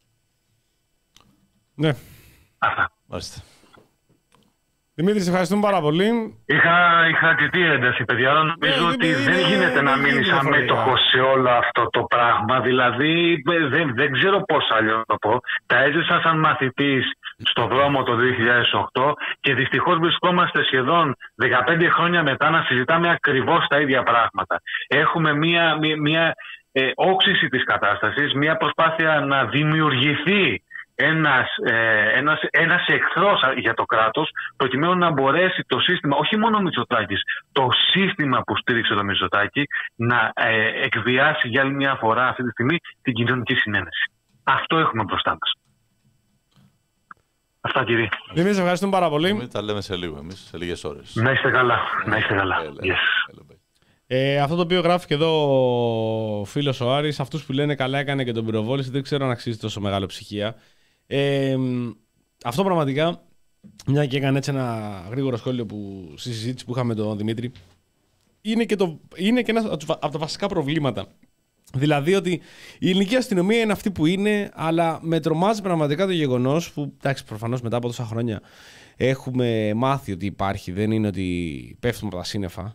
[SPEAKER 3] Ναι.
[SPEAKER 5] Αυτά.
[SPEAKER 2] Μάλιστα.
[SPEAKER 3] Δημήτρη, σε ευχαριστούμε πάρα πολύ.
[SPEAKER 5] Είχα, είχα αρκετή ένταση, παιδιά, αλλά νομίζω
[SPEAKER 3] ναι,
[SPEAKER 5] ότι
[SPEAKER 3] ναι,
[SPEAKER 5] δεν
[SPEAKER 3] ναι,
[SPEAKER 5] γίνεται
[SPEAKER 3] ναι,
[SPEAKER 5] να
[SPEAKER 3] ναι,
[SPEAKER 5] μείνεις
[SPEAKER 3] ναι,
[SPEAKER 5] αμέτωχος σε όλο αυτό το πράγμα. Δηλαδή, δεν, δεν ξέρω πώς αλλιώς να το πω. Τα έζησα σαν μαθητής στο δρόμο το δύο χιλιάδες οκτώ και δυστυχώς βρισκόμαστε σχεδόν δεκαπέντε χρόνια μετά να συζητάμε ακριβώς τα ίδια πράγματα. Έχουμε μία, μία, μία ε, όξυση της κατάστασης, μία προσπάθεια να δημιουργηθεί Ένας, ε, ένας, ένας εχθρός για το κράτος, προκειμένου να μπορέσει το σύστημα, όχι μόνο ο Μητσοτάκης, το σύστημα που στήριξε το Μητσοτάκη, να ε, εκβιάσει για άλλη μια φορά αυτή τη στιγμή την κοινωνική συνένεση. Αυτό έχουμε μπροστά μας. Αυτά, κύριε.
[SPEAKER 3] Δημήτρη, σε ευχαριστούμε πάρα πολύ.
[SPEAKER 2] Εμείς τα λέμε σε λίγο, εμείς, σε λίγες ώρες.
[SPEAKER 5] Να είστε καλά. Να είστε καλά.
[SPEAKER 2] Έλα,
[SPEAKER 5] Yes.
[SPEAKER 2] έλα, έλα.
[SPEAKER 3] Ε, αυτό το οποίο γράφει και εδώ ο φίλος ο Άρης, αυτούς που λένε καλά έκανε και τον πυροβόλησε, δεν ξέρω αν αξίζει τόσο μεγάλο ψυχία. Ε, αυτό πραγματικά, μια και έκανε έτσι ένα γρήγορο σχόλιο που, στη συζήτηση που είχαμε με τον Δημήτρη, είναι και, το, είναι και ένα από τα βασικά προβλήματα. Δηλαδή ότι η ελληνική αστυνομία είναι αυτή που είναι, αλλά με τρομάζει πραγματικά το γεγονός που, εντάξει, προφανώς μετά από τόσα χρόνια έχουμε μάθει ότι υπάρχει, δεν είναι ότι πέφτουμε από τα σύννεφα.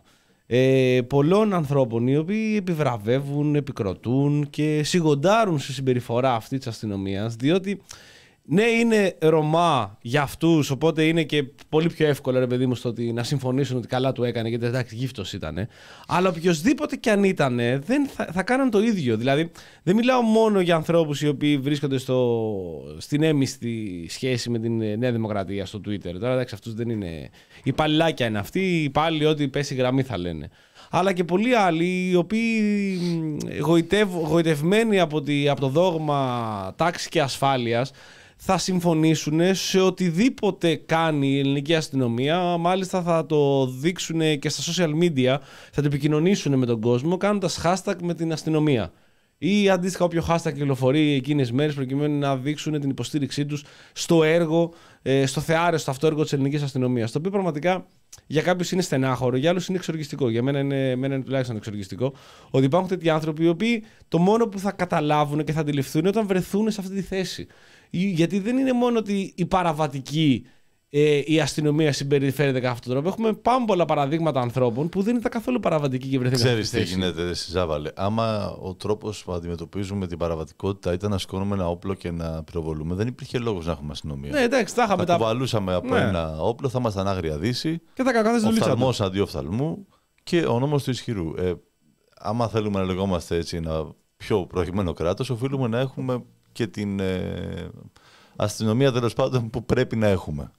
[SPEAKER 3] Ε, πολλών ανθρώπων οι οποίοι επιβραβεύουν, επικροτούν και σιγοντάρουν στη συμπεριφορά αυτή της αστυνομίας, διότι ναι, είναι Ρωμά για αυτούς, οπότε είναι και πολύ πιο εύκολο, ρε παιδί μου, στο ότι να συμφωνήσουν ότι καλά του έκανε, γιατί εντάξει, γύφτος ήτανε. Αλλά οποιοδήποτε κι αν ήτανε, δεν θα, θα κάναν το ίδιο. Δηλαδή, δεν μιλάω μόνο για ανθρώπους οι οποίοι βρίσκονται στο, στην έμιστη σχέση με την Νέα Δημοκρατία στο Twitter. Τώρα, εντάξει, αυτούς δεν είναι. Οι παλιλάκια είναι αυτοί, οι υπάλληλοι, ό,τι πέσει γραμμή θα λένε. Αλλά και πολλοί άλλοι οι οποίοι γοητευ, γοητευμένοι από, τη, από το δόγμα τάξη και ασφάλειας θα συμφωνήσουν σε οτιδήποτε κάνει η ελληνική αστυνομία. Μάλιστα θα το δείξουν και στα social media, θα το επικοινωνήσουν με τον κόσμο κάνοντας hashtag με την αστυνομία. Ή αντίστοιχα όποιο hashtag κυκλοφορεί εκείνες μέρες, προκειμένου να δείξουν την υποστήριξή τους στο έργο, στο θεάρεστο αυτό έργο της ελληνικής αστυνομίας. Το οποίο πραγματικά για κάποιους είναι στενάχωρο, για άλλους είναι εξοργιστικό. Για μένα είναι, μένα είναι τουλάχιστον εξοργιστικό ότι υπάρχουν τέτοιοι άνθρωποι οι οποίοι το μόνο που θα καταλάβουν και θα αντιληφθούν είναι όταν βρεθούν σε αυτή τη θέση. Γιατί δεν είναι μόνο ότι η παραβατική ε, η αστυνομία συμπεριφέρεται κατά αυτόν τον τρόπο. Έχουμε πάρα πολλά παραδείγματα ανθρώπων που δεν ήταν καθόλου παραβατικοί και βρεθήκαν.
[SPEAKER 2] Ξέρεις τι γίνεται, Ζάβαλε. Άμα ο τρόπος που αντιμετωπίζουμε την παραβατικότητα ήταν να σηκώνουμε ένα όπλο και να πυροβολούμε, δεν υπήρχε λόγος να έχουμε αστυνομία.
[SPEAKER 3] Ναι, εντάξει, θα είχαμε
[SPEAKER 2] θα τα... κουβαλούσαμε από ναι. ένα όπλο, θα ήμασταν άγρια δύση.
[SPEAKER 3] Και θα κακάθεσαι δουλειά.
[SPEAKER 2] Οφθαλμός αντί οφθαλμού και ο νόμος του ισχυρού. Ε, άμα θέλουμε να λεγόμαστε έτσι ένα πιο προηγμένο κράτος, οφείλουμε να έχουμε και την ε, αστυνομία τέλος πάντων που πρέπει να έχουμε.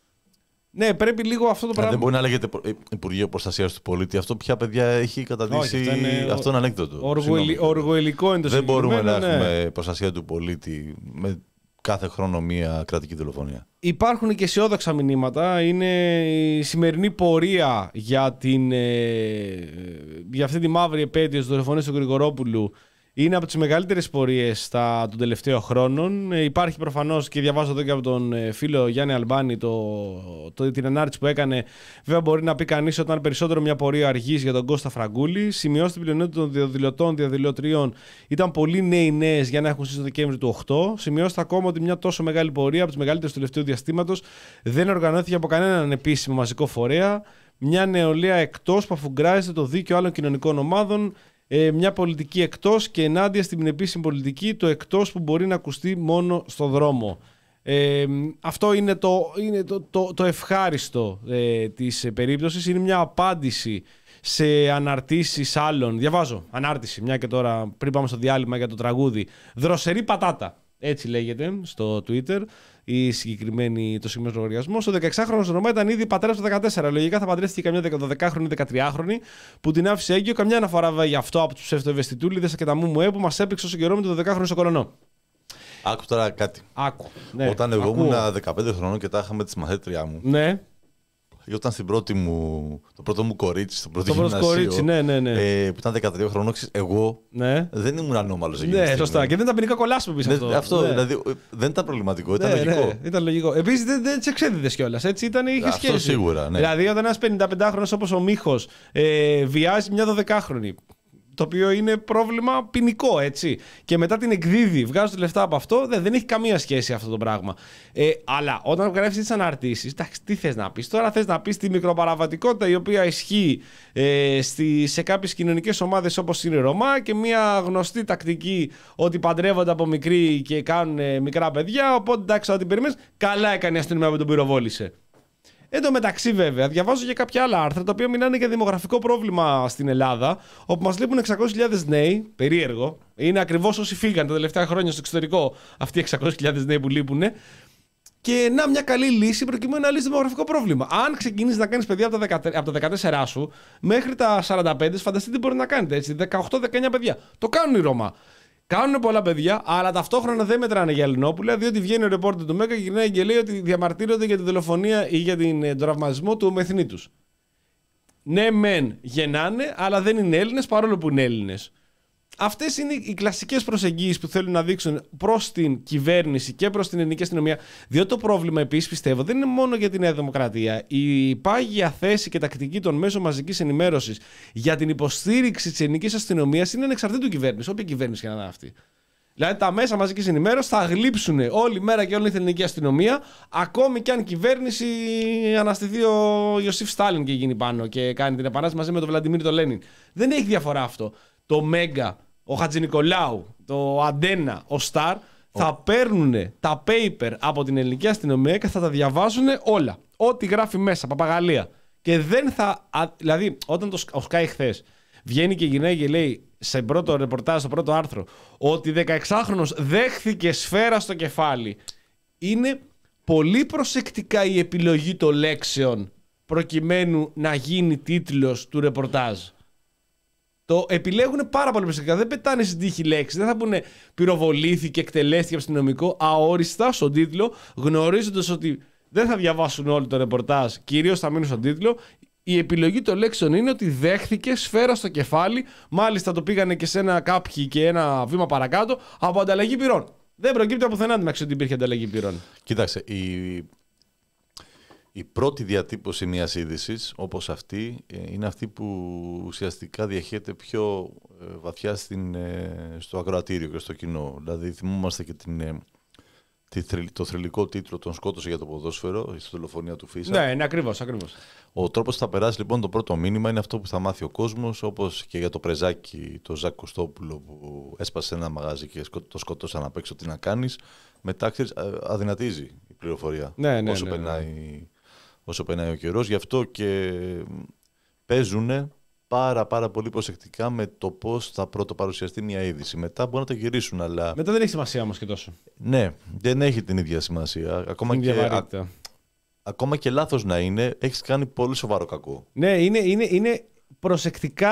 [SPEAKER 3] Ναι, πρέπει λίγο αυτό το πράγμα.
[SPEAKER 2] Δεν μπορεί να λέγεται Υπουργείο Προστασίας του Πολίτη. Αυτό πια, παιδιά, έχει καταδείξει. Όχι, αυτό είναι, αυτό είναι ανέκδοτο.
[SPEAKER 3] Οργοελικό είναι το
[SPEAKER 2] Δεν μπορούμε να
[SPEAKER 3] ναι.
[SPEAKER 2] έχουμε προστασία του πολίτη με κάθε χρόνο μία κρατική δολοφονία.
[SPEAKER 3] Υπάρχουν και αισιόδοξα μηνύματα. Είναι η σημερινή πορεία για, την, για αυτή τη μαύρη επέτειο της δολοφονίας του Γρηγορόπουλου. Είναι από τις μεγαλύτερες πορείες στα, των τελευταίων χρόνων. Ε, υπάρχει προφανώς, και διαβάζω εδώ και από τον ε, φίλο Γιάννη Αλμπάνη το, το, την ανάρτηση που έκανε. Βέβαια, μπορεί να πει κανείς ότι ήταν περισσότερο μια πορεία αργής για τον Κώστα Φραγκούλη. Σημειώστε την πλειονότητα των διαδηλωτών, διαδηλωτριών ήταν πολύ νέοι νέες για να έχουν στήσει το Δεκέμβρη του οκτώ. Σημειώστε ακόμα ότι μια τόσο μεγάλη πορεία, από τις μεγαλύτερες του τελευταίου διαστήματος, δεν οργανώθηκε από κανέναν επίσημο μαζικό φορέα. Μια νεολαία εκτός που αφουγκράζεται το δίκαιο άλλων κοινωνικών ομάδων. Μια πολιτική εκτός και ενάντια στην επίσημη πολιτική, το εκτός που μπορεί να ακουστεί μόνο στο δρόμο. Ε, αυτό είναι το, είναι το, το, το ευχάριστο ε, της περίπτωσης. Είναι μια απάντηση σε αναρτήσεις άλλων. Διαβάζω ανάρτηση, μια και τώρα πριν πάμε στο διάλειμμα για το τραγούδι. Δροσερή πατάτα, έτσι λέγεται στο Twitter. Η συγκεκριμένη, το συγκεκριμένο λογαριασμό. Ο δεκαεξάχρονος Ρωμά ήταν ήδη πατέρας του δεκατέσσερα. Λογικά θα παντρεύτηκε καμιά δωδεκάχρονη ή δεκατριάχρονη που την άφησε έγκυο. Καμιά αναφορά γι' αυτό από του ψευτοευαισθητούλιδες και τα μου μου ε, που μας έπαιξε όσο καιρό με το δωδεκάχρονο στο Κολονό.
[SPEAKER 2] Άκου τώρα κάτι.
[SPEAKER 3] Άκου. Ναι,
[SPEAKER 2] όταν εγώ
[SPEAKER 3] ακούω.
[SPEAKER 2] ήμουν δεκαπέντε χρονών και τα είχαμε τη μαθήτριά μου.
[SPEAKER 3] Ναι.
[SPEAKER 2] Όταν στην πρώτη μου, το πρώτο μου κορίτσι, στο πρώτο
[SPEAKER 3] το
[SPEAKER 2] γυμνασίο,
[SPEAKER 3] κορίτσι, ναι, ναι, ναι.
[SPEAKER 2] Ε, που ήταν δεκατρία χρονών, εγώ
[SPEAKER 3] ναι.
[SPEAKER 2] δεν ήμουν ανώμαλος εκείνη.
[SPEAKER 3] Ναι, σωστά. Και δεν ήταν ποινικά κολάσιμο πίσω αυτό.
[SPEAKER 2] Αυτό
[SPEAKER 3] ναι.
[SPEAKER 2] δηλαδή δεν ήταν προβληματικό, ήταν
[SPEAKER 3] ναι,
[SPEAKER 2] λογικό.
[SPEAKER 3] Ναι, ήταν λογικό. Επίσης δεν, δεν τις εξέδιδες κιόλας. Έτσι ήταν, είχε
[SPEAKER 2] αυτό
[SPEAKER 3] σχέση.
[SPEAKER 2] Σίγουρα, ναι.
[SPEAKER 3] Δηλαδή, όταν ένας πενηνταπεντάχρονος όπως ο Μίχος ε, βιάζει μια δωδεκάχρονη. Το οποίο είναι πρόβλημα ποινικό, έτσι. Και μετά την εκδίδει, βγάζει λεφτά από αυτό, δεν, δεν έχει καμία σχέση αυτό το πράγμα. Ε, αλλά όταν γράφει τις αναρτήσεις, εντάξει, τι θες να πεις. Τώρα θες να πεις τη μικροπαραβατικότητα η οποία ισχύει ε, στη, σε κάποιες κοινωνικές ομάδες όπως είναι η Ρωμά και μια γνωστή τακτική ότι παντρεύονται από μικροί και κάνουν ε, μικρά παιδιά. Οπότε εντάξει, ό,τι περιμένεις, καλά έκανε η αστυνομία που τον πυροβόλησε. Εν τω μεταξύ, βέβαια, διαβάζω και κάποια άλλα άρθρα τα οποία μιλάνε για δημογραφικό πρόβλημα στην Ελλάδα, όπου μας λείπουν εξακόσιες χιλιάδες νέοι, περίεργο. Είναι ακριβώς όσοι φύγαν τα τελευταία χρόνια στο εξωτερικό, αυτοί οι εξακόσιες χιλιάδες νέοι που λείπουν. Και να, μια καλή λύση προκειμένου να λύσει το δημογραφικό πρόβλημα. Αν ξεκινήσει να κάνει παιδιά από τα δεκατέσσερα σου μέχρι τα σαράντα πέντε, φανταστείτε τι μπορεί να κάνετε έτσι. δεκαοκτώ δεκαεννιά παιδιά. Το κάνουν οι Ρώμα. Κάνουν πολλά παιδιά, αλλά ταυτόχρονα δεν μετράνε για Ελληνόπουλα, διότι βγαίνει ο ρεπόρτερ του Μέγκα και γυρνάει και λέει ότι διαμαρτύρονται για τη δολοφονία ή για τον τραυματισμό του ομεθνή τους. Ναι, μεν γεννάνε, αλλά δεν είναι Έλληνες παρόλο που είναι Έλληνες. Αυτές είναι οι κλασικές προσεγγίσεις που θέλουν να δείξουν προς την κυβέρνηση και προς την ελληνική αστυνομία. Διότι το πρόβλημα επίσης πιστεύω δεν είναι μόνο για τη Νέα Δημοκρατία. Η πάγια θέση και τακτική των μέσων μαζικής ενημέρωσης για την υποστήριξη της ελληνικής αστυνομίας είναι ανεξαρτήτου κυβέρνηση, όποια κυβέρνηση και να είναι αυτή. Δηλαδή τα μέσα μαζικής ενημέρωσης θα γλύψουν όλη μέρα και όλη την ελληνική αστυνομία, ακόμη και αν κυβέρνηση αναστηθεί ο Ιωσήφ Στάλιν και γίνει πάνω και κάνει την επανάσταση μαζί με τον Βλαντιμίρ τον Λένιν. Δεν έχει διαφορά αυτό. Το Μέγκα, ο Χατζηνικολάου, το Αντένα, ο Σταρ θα παίρνουν τα paper από την ελληνική αστυνομία και θα τα διαβάζουν όλα. Ό,τι γράφει μέσα, παπαγαλία. Και δεν θα. Δηλαδή, όταν το ο Sky χθες βγαίνει και γυρνάει και λέει σε πρώτο ρεπορτάζ, στο πρώτο άρθρο, ότι δεκαεξάχρονος δέχθηκε σφαίρα στο κεφάλι. Είναι πολύ προσεκτικά η επιλογή των λέξεων προκειμένου να γίνει τίτλος του ρεπορτάζ. Το επιλέγουν πάρα πολύ προσεκτικά. Δεν πετάνε στην τύχη λέξη. Δεν θα πούνε πυροβολήθηκε, εκτελέστηκε από αστυνομικό αόριστα στον τίτλο, γνωρίζοντας ότι δεν θα διαβάσουν όλο το ρεπορτάζ, κυρίως θα μείνουν στον τίτλο. Η επιλογή των λέξεων είναι ότι δέχθηκε σφαίρα στο κεφάλι. Μάλιστα το πήγανε και σε ένα κάποιοι και ένα βήμα παρακάτω από ανταλλαγή πυρών. Δεν προκύπτει από πουθενά ότι υπήρχε ανταλλαγή πυρών.
[SPEAKER 2] Κοίταξε, η, η πρώτη διατύπωση μιας είδησης, όπως αυτή, είναι αυτή που ουσιαστικά διαχέεται πιο βαθιά στην, στο ακροατήριο και στο κοινό. Δηλαδή θυμόμαστε και την... το θρυλικό τίτλο «Τον σκότωσε για το ποδόσφαιρο», στη δολοφονία του Φίσα.
[SPEAKER 3] Ναι, είναι ακριβώς, ακριβώς.
[SPEAKER 2] Ο τρόπος που θα περάσει λοιπόν το πρώτο μήνυμα είναι αυτό που θα μάθει ο κόσμος, όπως και για το πρεζάκι, το Ζακ Κωστόπουλο που έσπασε ένα μαγάζι και το σκοτώσαν απ' έξω, τι να κάνεις. Μετά ξέρεις, αδυνατίζει η πληροφορία
[SPEAKER 3] ναι, ναι,
[SPEAKER 2] όσο,
[SPEAKER 3] ναι,
[SPEAKER 2] περνάει,
[SPEAKER 3] ναι.
[SPEAKER 2] όσο περνάει ο καιρός. Γι' αυτό και παίζουν πάρα πάρα πολύ προσεκτικά με το πώς θα πρώτο παρουσιαστεί μια είδηση. Μετά μπορούν να το γυρίσουν, αλλά...
[SPEAKER 3] Μετά δεν έχει σημασία όμως και τόσο.
[SPEAKER 2] Ναι, δεν έχει την ίδια σημασία. Ακόμα και, α, ακόμα και λάθος να είναι, έχεις κάνει πολύ σοβαρό κακό.
[SPEAKER 3] Ναι, είναι, είναι, είναι προσεκτικά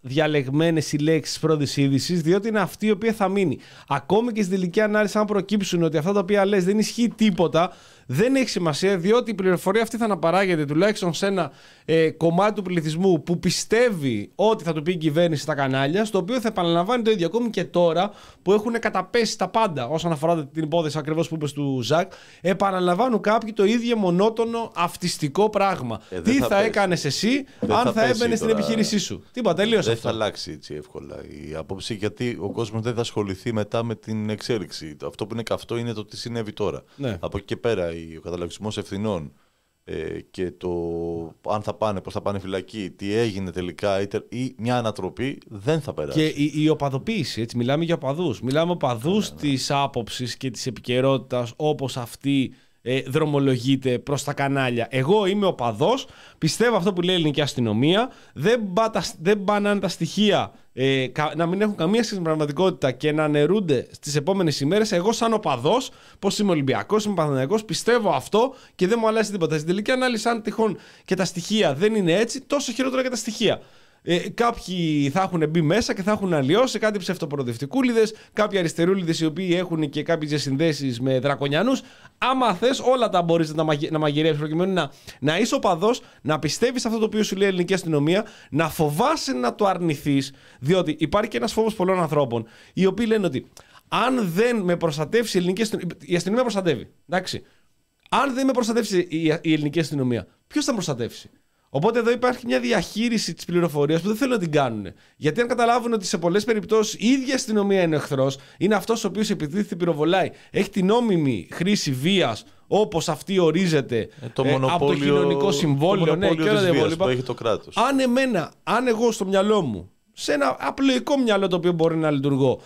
[SPEAKER 3] διαλεγμένες οι λέξεις πρώτης είδησης, διότι είναι αυτή η οποία θα μείνει. Ακόμη και στην τελική ανάλυση, αν προκύψουν ότι αυτά τα οποία λες δεν ισχύει τίποτα, δεν έχει σημασία, διότι η πληροφορία αυτή θα αναπαράγεται τουλάχιστον σε ένα ε, κομμάτι του πληθυσμού που πιστεύει ότι θα του πει η κυβέρνηση στα κανάλια, στο οποίο θα επαναλαμβάνει το ίδιο. Ακόμη και τώρα που έχουν καταπέσει τα πάντα όσον αφορά την υπόθεση ακριβώς που είπες του Ζακ, επαναλαμβάνουν κάποιοι το ίδιο μονότονο αυτιστικό πράγμα. Ε, Τι θα, θα έκανες εσύ δεν αν θα, θα έμπαινε στην επιχείρησή σου? Τίποτα, τελείωσε.
[SPEAKER 2] Δεν θα αλλάξει έτσι εύκολα η άποψη, γιατί ο κόσμος δεν θα ασχοληθεί μετά με την εξέλιξη. Αυτό που είναι καυτό είναι το τι συνέβη τώρα. Ναι. Από εκεί και πέρα ο καταλογισμός ευθυνών ε, και το αν θα πάνε, πώς θα πάνε φυλακή, τι έγινε τελικά ή, ή μια ανατροπή δεν θα περάσει.
[SPEAKER 3] Και η, η οπαδοποίηση, έτσι, μιλάμε για οπαδούς. Μιλάμε οπαδούς ναι, ναι. της άποψης και της επικαιρότητας όπως αυτή ε, δρομολογείται προς τα κανάλια. Εγώ είμαι οπαδός, πιστεύω αυτό που λέει η ελληνική αστυνομία, δεν, πά, τα, δεν πάνε τα στοιχεία ε, κα, να μην έχουν καμία σχέση με πραγματικότητα και να αναιρούνται στις επόμενες ημέρες. Εγώ σαν οπαδός, πως είμαι Ολυμπιακός, είμαι Παναθηναϊκός, πιστεύω αυτό και δεν μου αλλάζει τίποτα. Στην τελική ανάλυση, αν τυχόν και τα στοιχεία δεν είναι έτσι, τόσο χειρότερα και τα στοιχεία. Ε, κάποιοι θα έχουν μπει μέσα και θα έχουν αλλοιώσει κάτι ψευτοπροοδευτικούλιδες, κάποιοι αριστερούλιδες οι οποίοι έχουν και κάποιες διασυνδέσεις με δρακονιανούς. Άμα θες, όλα τα μπορείς να, μαγει, να μαγειρεύεις προκειμένου να, να είσαι οπαδός, να πιστεύεις αυτό το οποίο σου λέει η ελληνική αστυνομία, να φοβάσαι να το αρνηθείς, διότι υπάρχει και ένας φόβος πολλών ανθρώπων, οι οποίοι λένε ότι αν δεν με προστατεύσει η ελληνική αστυνομία. Η αστυνομία προστατεύει. Εντάξει. Αν δεν με προστατεύσει η, η ελληνική αστυνομία, ποιος θα με προστατεύσει? Οπότε εδώ υπάρχει μια διαχείριση της πληροφορίας που δεν θέλουν να την κάνουν. Γιατί αν καταλάβουν ότι σε πολλές περιπτώσεις η ίδια αστυνομία είναι εχθρός, είναι αυτός ο οποίος επιτίθεται, πυροβολάει, έχει την νόμιμη χρήση βίας όπως αυτή ορίζεται
[SPEAKER 2] ε, το
[SPEAKER 3] ε, από το κοινωνικό συμβόλαιο ναι, και όλα τα υπόλοιπα.
[SPEAKER 2] Έχει το κράτος.
[SPEAKER 3] Αν εμένα, αν εγώ στο μυαλό μου, σε ένα απλοϊκό μυαλό το οποίο μπορεί να λειτουργώ,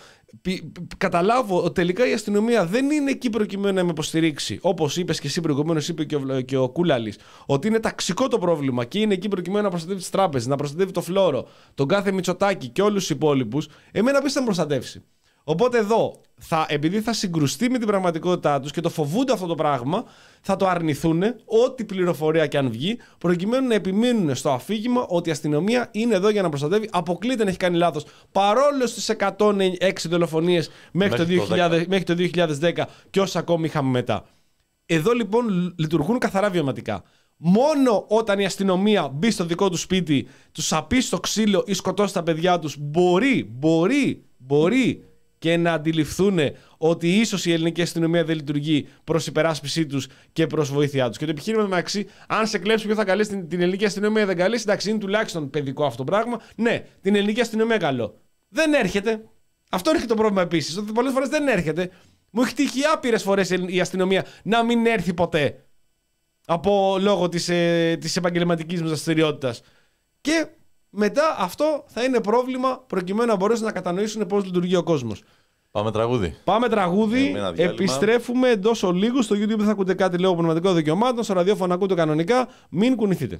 [SPEAKER 3] καταλάβω ότι τελικά η αστυνομία δεν είναι εκεί προκειμένου να με υποστηρίξει, όπως είπες και εσύ προηγουμένως, είπε και ο, και ο Κούλαλης, ότι είναι ταξικό το πρόβλημα και είναι εκεί προκειμένου να προστατεύει τις τράπεζες, να προστατεύει το Φλόρο, τον κάθε Μητσοτάκη και όλους τους υπόλοιπους, εμένα ποιος θα με προστατεύσει? Οπότε εδώ, θα, επειδή θα συγκρουστεί με την πραγματικότητά τους και το φοβούνται αυτό το πράγμα, θα το αρνηθούν ό,τι πληροφορία και αν βγει, προκειμένου να επιμείνουν στο αφήγημα ότι η αστυνομία είναι εδώ για να προστατεύει. Αποκλείται να έχει κάνει λάθος. Παρόλο στις εκατόν έξι δολοφονίες μέχρι, μέχρι, το, χιλιάδες, μέχρι το δύο χιλιάδες δέκα και όσα ακόμη είχαμε μετά. Εδώ λοιπόν λειτουργούν καθαρά βιωματικά. Μόνο όταν η αστυνομία μπει στο δικό του σπίτι, τους σαπίσει στο ξύλο ή σκοτώσει τα παιδιά τους, μπορεί, μπορεί, μπορεί και να αντιληφθούν ότι ίσως η ελληνική αστυνομία δεν λειτουργεί προς υπεράσπιση τους και προς βοήθειά τους. Και το επιχείρημα μεταξύ, αν σε κλέψει, ποιο θα καλέσει την, την ελληνική αστυνομία, δεν καλέσει. Εντάξει, είναι τουλάχιστον παιδικό αυτό το πράγμα. Ναι, την ελληνική αστυνομία καλό. Δεν έρχεται. Αυτό είναι και το πρόβλημα επίσης. Ότι πολλές φορές δεν έρχεται. Μου έχει τύχει άπειρες φορές η αστυνομία να μην έρθει ποτέ. Από λόγω της, ε, της επαγγελματικής μας δραστηριότητας. Και μετά αυτό θα είναι πρόβλημα προκειμένου να μπορέσουν να κατανοήσουν πώς λειτουργεί ο κόσμος.
[SPEAKER 2] Πάμε τραγούδι.
[SPEAKER 3] Πάμε τραγούδι. Επιστρέφουμε εντός ολίγου. Στο YouTube θα ακούτε κάτι λόγω πνευματικών δικαιωμάτων. Στο ραδιόφωνο ακούτε κανονικά. Μην κουνηθείτε.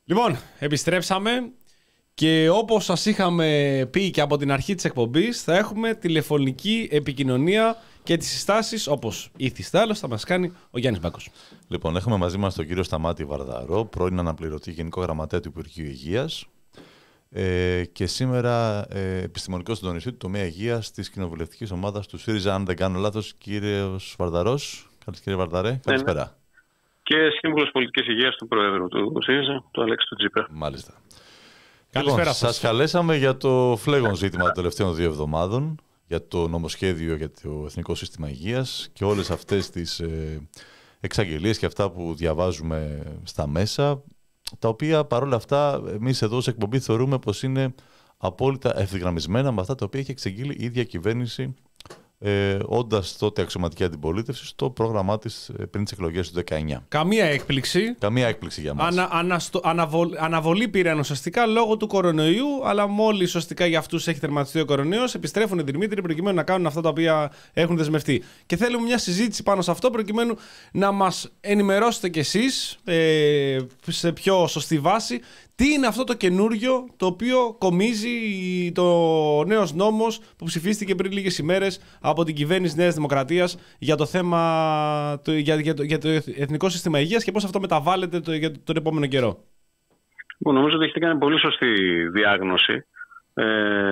[SPEAKER 3] Λοιπόν, επιστρέψαμε και όπως σας είχαμε πει και από την αρχή της εκπομπής, θα έχουμε τηλεφωνική επικοινωνία και τις συστάσεις, όπως ήθιστε άλλως, θα μας κάνει ο Γιάννης Μπάκος.
[SPEAKER 2] Λοιπόν, έχουμε μαζί μας τον κύριο Σταμάτη Βαρδαρό, πρώην αναπληρωτή Γενικό Γραμματέα του Υπουργείου Υγείας ε, και σήμερα ε, επιστημονικό συντονιστή του τομέα υγείας της κοινοβουλευτικής ομάδας του ΣΥΡΙΖΑ, αν δεν κάνω λάθος, κύριος Βαρδαρός. Κύριε Βαρδαρέ, καλησπέρα. Ναι.
[SPEAKER 6] Και σύμβουλος πολιτικής υγείας του Προέδρου του ΣΥΡΙΖΑ, του Αλέξη του Τσίπρα.
[SPEAKER 2] Μάλιστα.
[SPEAKER 3] Καλησπέρα
[SPEAKER 2] λοιπόν,
[SPEAKER 3] σας.
[SPEAKER 2] Σας καλέσαμε για το φλέγον ζήτημα των τελευταίων δύο εβδομάδων, για το νομοσχέδιο για το Εθνικό Σύστημα Υγείας και όλες αυτές τις ε, εξαγγελίες και αυτά που διαβάζουμε στα μέσα, τα οποία παρόλα αυτά εμείς εδώ σε εκπομπή θεωρούμε πως είναι απόλυτα ευθυγραμμισμένα με αυτά τα οποία έχει εξαγγείλει η ίδια κυβέρνηση, Ε, όντας τότε αξιωματική αντιπολίτευση στο πρόγραμμά της ε, πριν τις εκλογές του δεκαεννιά.
[SPEAKER 3] Καμία έκπληξη.
[SPEAKER 2] Καμία έκπληξη για μας.
[SPEAKER 3] Ανα, αναστο, αναβολ, αναβολή πήραν ουσιαστικά λόγω του κορονοϊού, αλλά μόλις ουσιαστικά για αυτούς έχει τερματιστεί ο κορονοϊός, επιστρέφουν οι Δημήτροι προκειμένου να κάνουν αυτά τα οποία έχουν δεσμευτεί. Και θέλουμε μια συζήτηση πάνω σε αυτό προκειμένου να μας ενημερώσετε κι εσείς ε, σε πιο σωστή βάση. Τι είναι αυτό το καινούριο το οποίο κομίζει το νέος νόμος που ψηφίστηκε πριν λίγες ημέρες από την κυβέρνηση Νέας Δημοκρατίας για το θέμα, το, για, για, το, για το Εθνικό Σύστημα Υγείας και πώς αυτό μεταβάλλεται το, για τον επόμενο καιρό.
[SPEAKER 6] Λοιπόν, νομίζω ότι έχετε κάνει πολύ σωστή διάγνωση ε,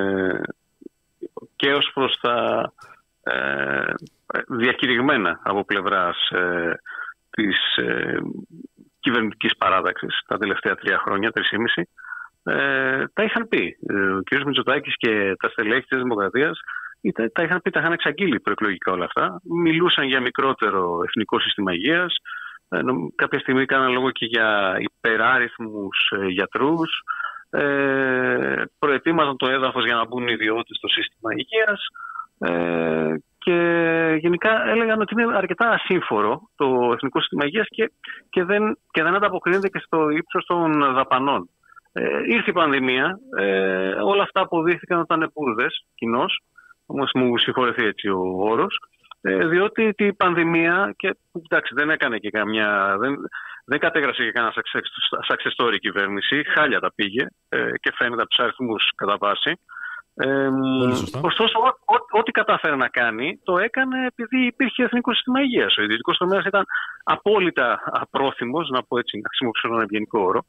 [SPEAKER 6] και ως προς τα ε, διακηρυγμένα από πλευράς ε, της ε, κυβερνητικής παράταξης τα τελευταία τρία χρόνια, τρεις και μισή, ε, τα είχαν πει. Ο κ. Μητσοτάκης και τα στελέχη της Δημοκρατίας τα είχαν πει, τα είχαν εξαγγείλει προεκλογικά όλα αυτά. Μιλούσαν για μικρότερο εθνικό σύστημα υγείας. Ε, κάποια στιγμή κάναν λόγο και για υπεράριθμους ε, γιατρούς. Ε, προετοίμαζαν το έδαφος για να μπουν ιδιώτες στο σύστημα υγείας. Ε, και γενικά έλεγαν ότι είναι αρκετά ασύμφορο το Εθνικό Σύστημα Υγείας και, και, δεν, και δεν ανταποκρίνεται και στο ύψος των δαπανών. Ε, ήρθε η πανδημία, ε, όλα αυτά αποδείχθηκαν όταν είναι πούρδες κοινώς, όμως μου συγχωρεθεί έτσι ο όρος, ε, διότι η πανδημία, και εντάξει, δεν έκανε και καμιά, δεν, δεν κατέγραψε και κανένα success story η κυβέρνηση, χάλια τα πήγε ε, και φαίνεται από τους αριθμούς κατά βάση. Ε, ωστόσο, ό,τι κατάφερε να κάνει, το έκανε επειδή υπήρχε Εθνικό Σύστημα Υγείας. Ο ιδιωτικός τομέας ήταν απόλυτα απρόθυμος, να πω έτσι, να χρησιμοποιήσω έναν ευγενικό όρο,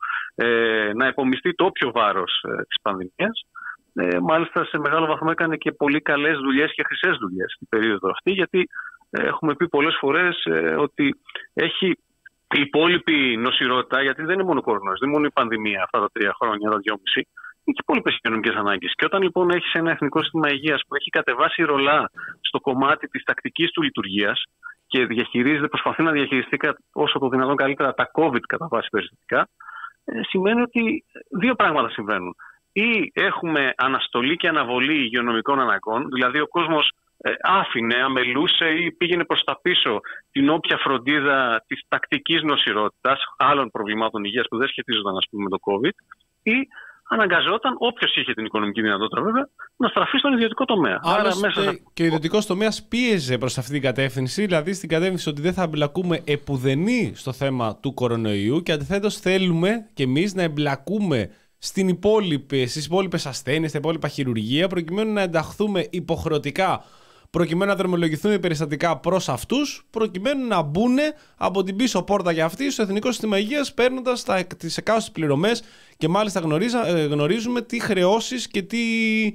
[SPEAKER 6] ε, να επομιστεί το όποιο βάρος ε, της πανδημίας. Ε, μάλιστα, σε μεγάλο βαθμό έκανε και πολύ καλές δουλειές και χρυσές δουλειές την περίοδο αυτή, γιατί ε, έχουμε πει πολλές φορές ε, ότι έχει η υπόλοιπη νοσηρότητα, γιατί δεν είναι μόνο ο κορονοϊός, δεν είναι μόνο η πανδημία αυτά τα τρία χρόνια, τα δυόμιση. Και υπόλοιπες κοινωνικές ανάγκες. Και όταν λοιπόν έχεις ένα Εθνικό Σύστημα Υγείας που έχει κατεβάσει ρολά στο κομμάτι της τακτικής του λειτουργίας και διαχειρίζεται, προσπαθεί να διαχειριστεί όσο το δυνατόν καλύτερα τα COVID κατά βάση περιστατικά, ε, σημαίνει ότι δύο πράγματα συμβαίνουν. Ή έχουμε αναστολή και αναβολή υγειονομικών αναγκών, δηλαδή ο κόσμος ε, άφηνε, αμελούσε ή πήγαινε προς τα πίσω την όποια φροντίδα της τακτικής νοσηρότητας, άλλων προβλημάτων υγείας που δεν σχετίζονταν ας πούμε, με το COVID, ή αναγκαζόταν, όποιος είχε την οικονομική δυνατότητα βέβαια, να στραφεί στον ιδιωτικό τομέα.
[SPEAKER 3] Άλλωστε, Άρα, μέσα... και ο ιδιωτικός τομέας πίεζε προς αυτή την κατεύθυνση, δηλαδή στην κατεύθυνση ότι δεν θα εμπλακούμε επουδενή στο θέμα του κορονοϊού και αντιθέτως θέλουμε κι εμείς να εμπλακούμε στην υπόλοιπη, στις υπόλοιπες ασθένειες, στα υπόλοιπα χειρουργεία, προκειμένου να ενταχθούμε υποχρεωτικά, προκειμένου να δρομολογηθούν οι περιστατικά προς αυτούς, προκειμένου να μπουν από την πίσω πόρτα για αυτή στο Εθνικό Σύστημα Υγείας, παίρνοντας τις εκάστοτε πληρωμές και μάλιστα γνωρίζα, γνωρίζουμε τι χρεώσεις και τι,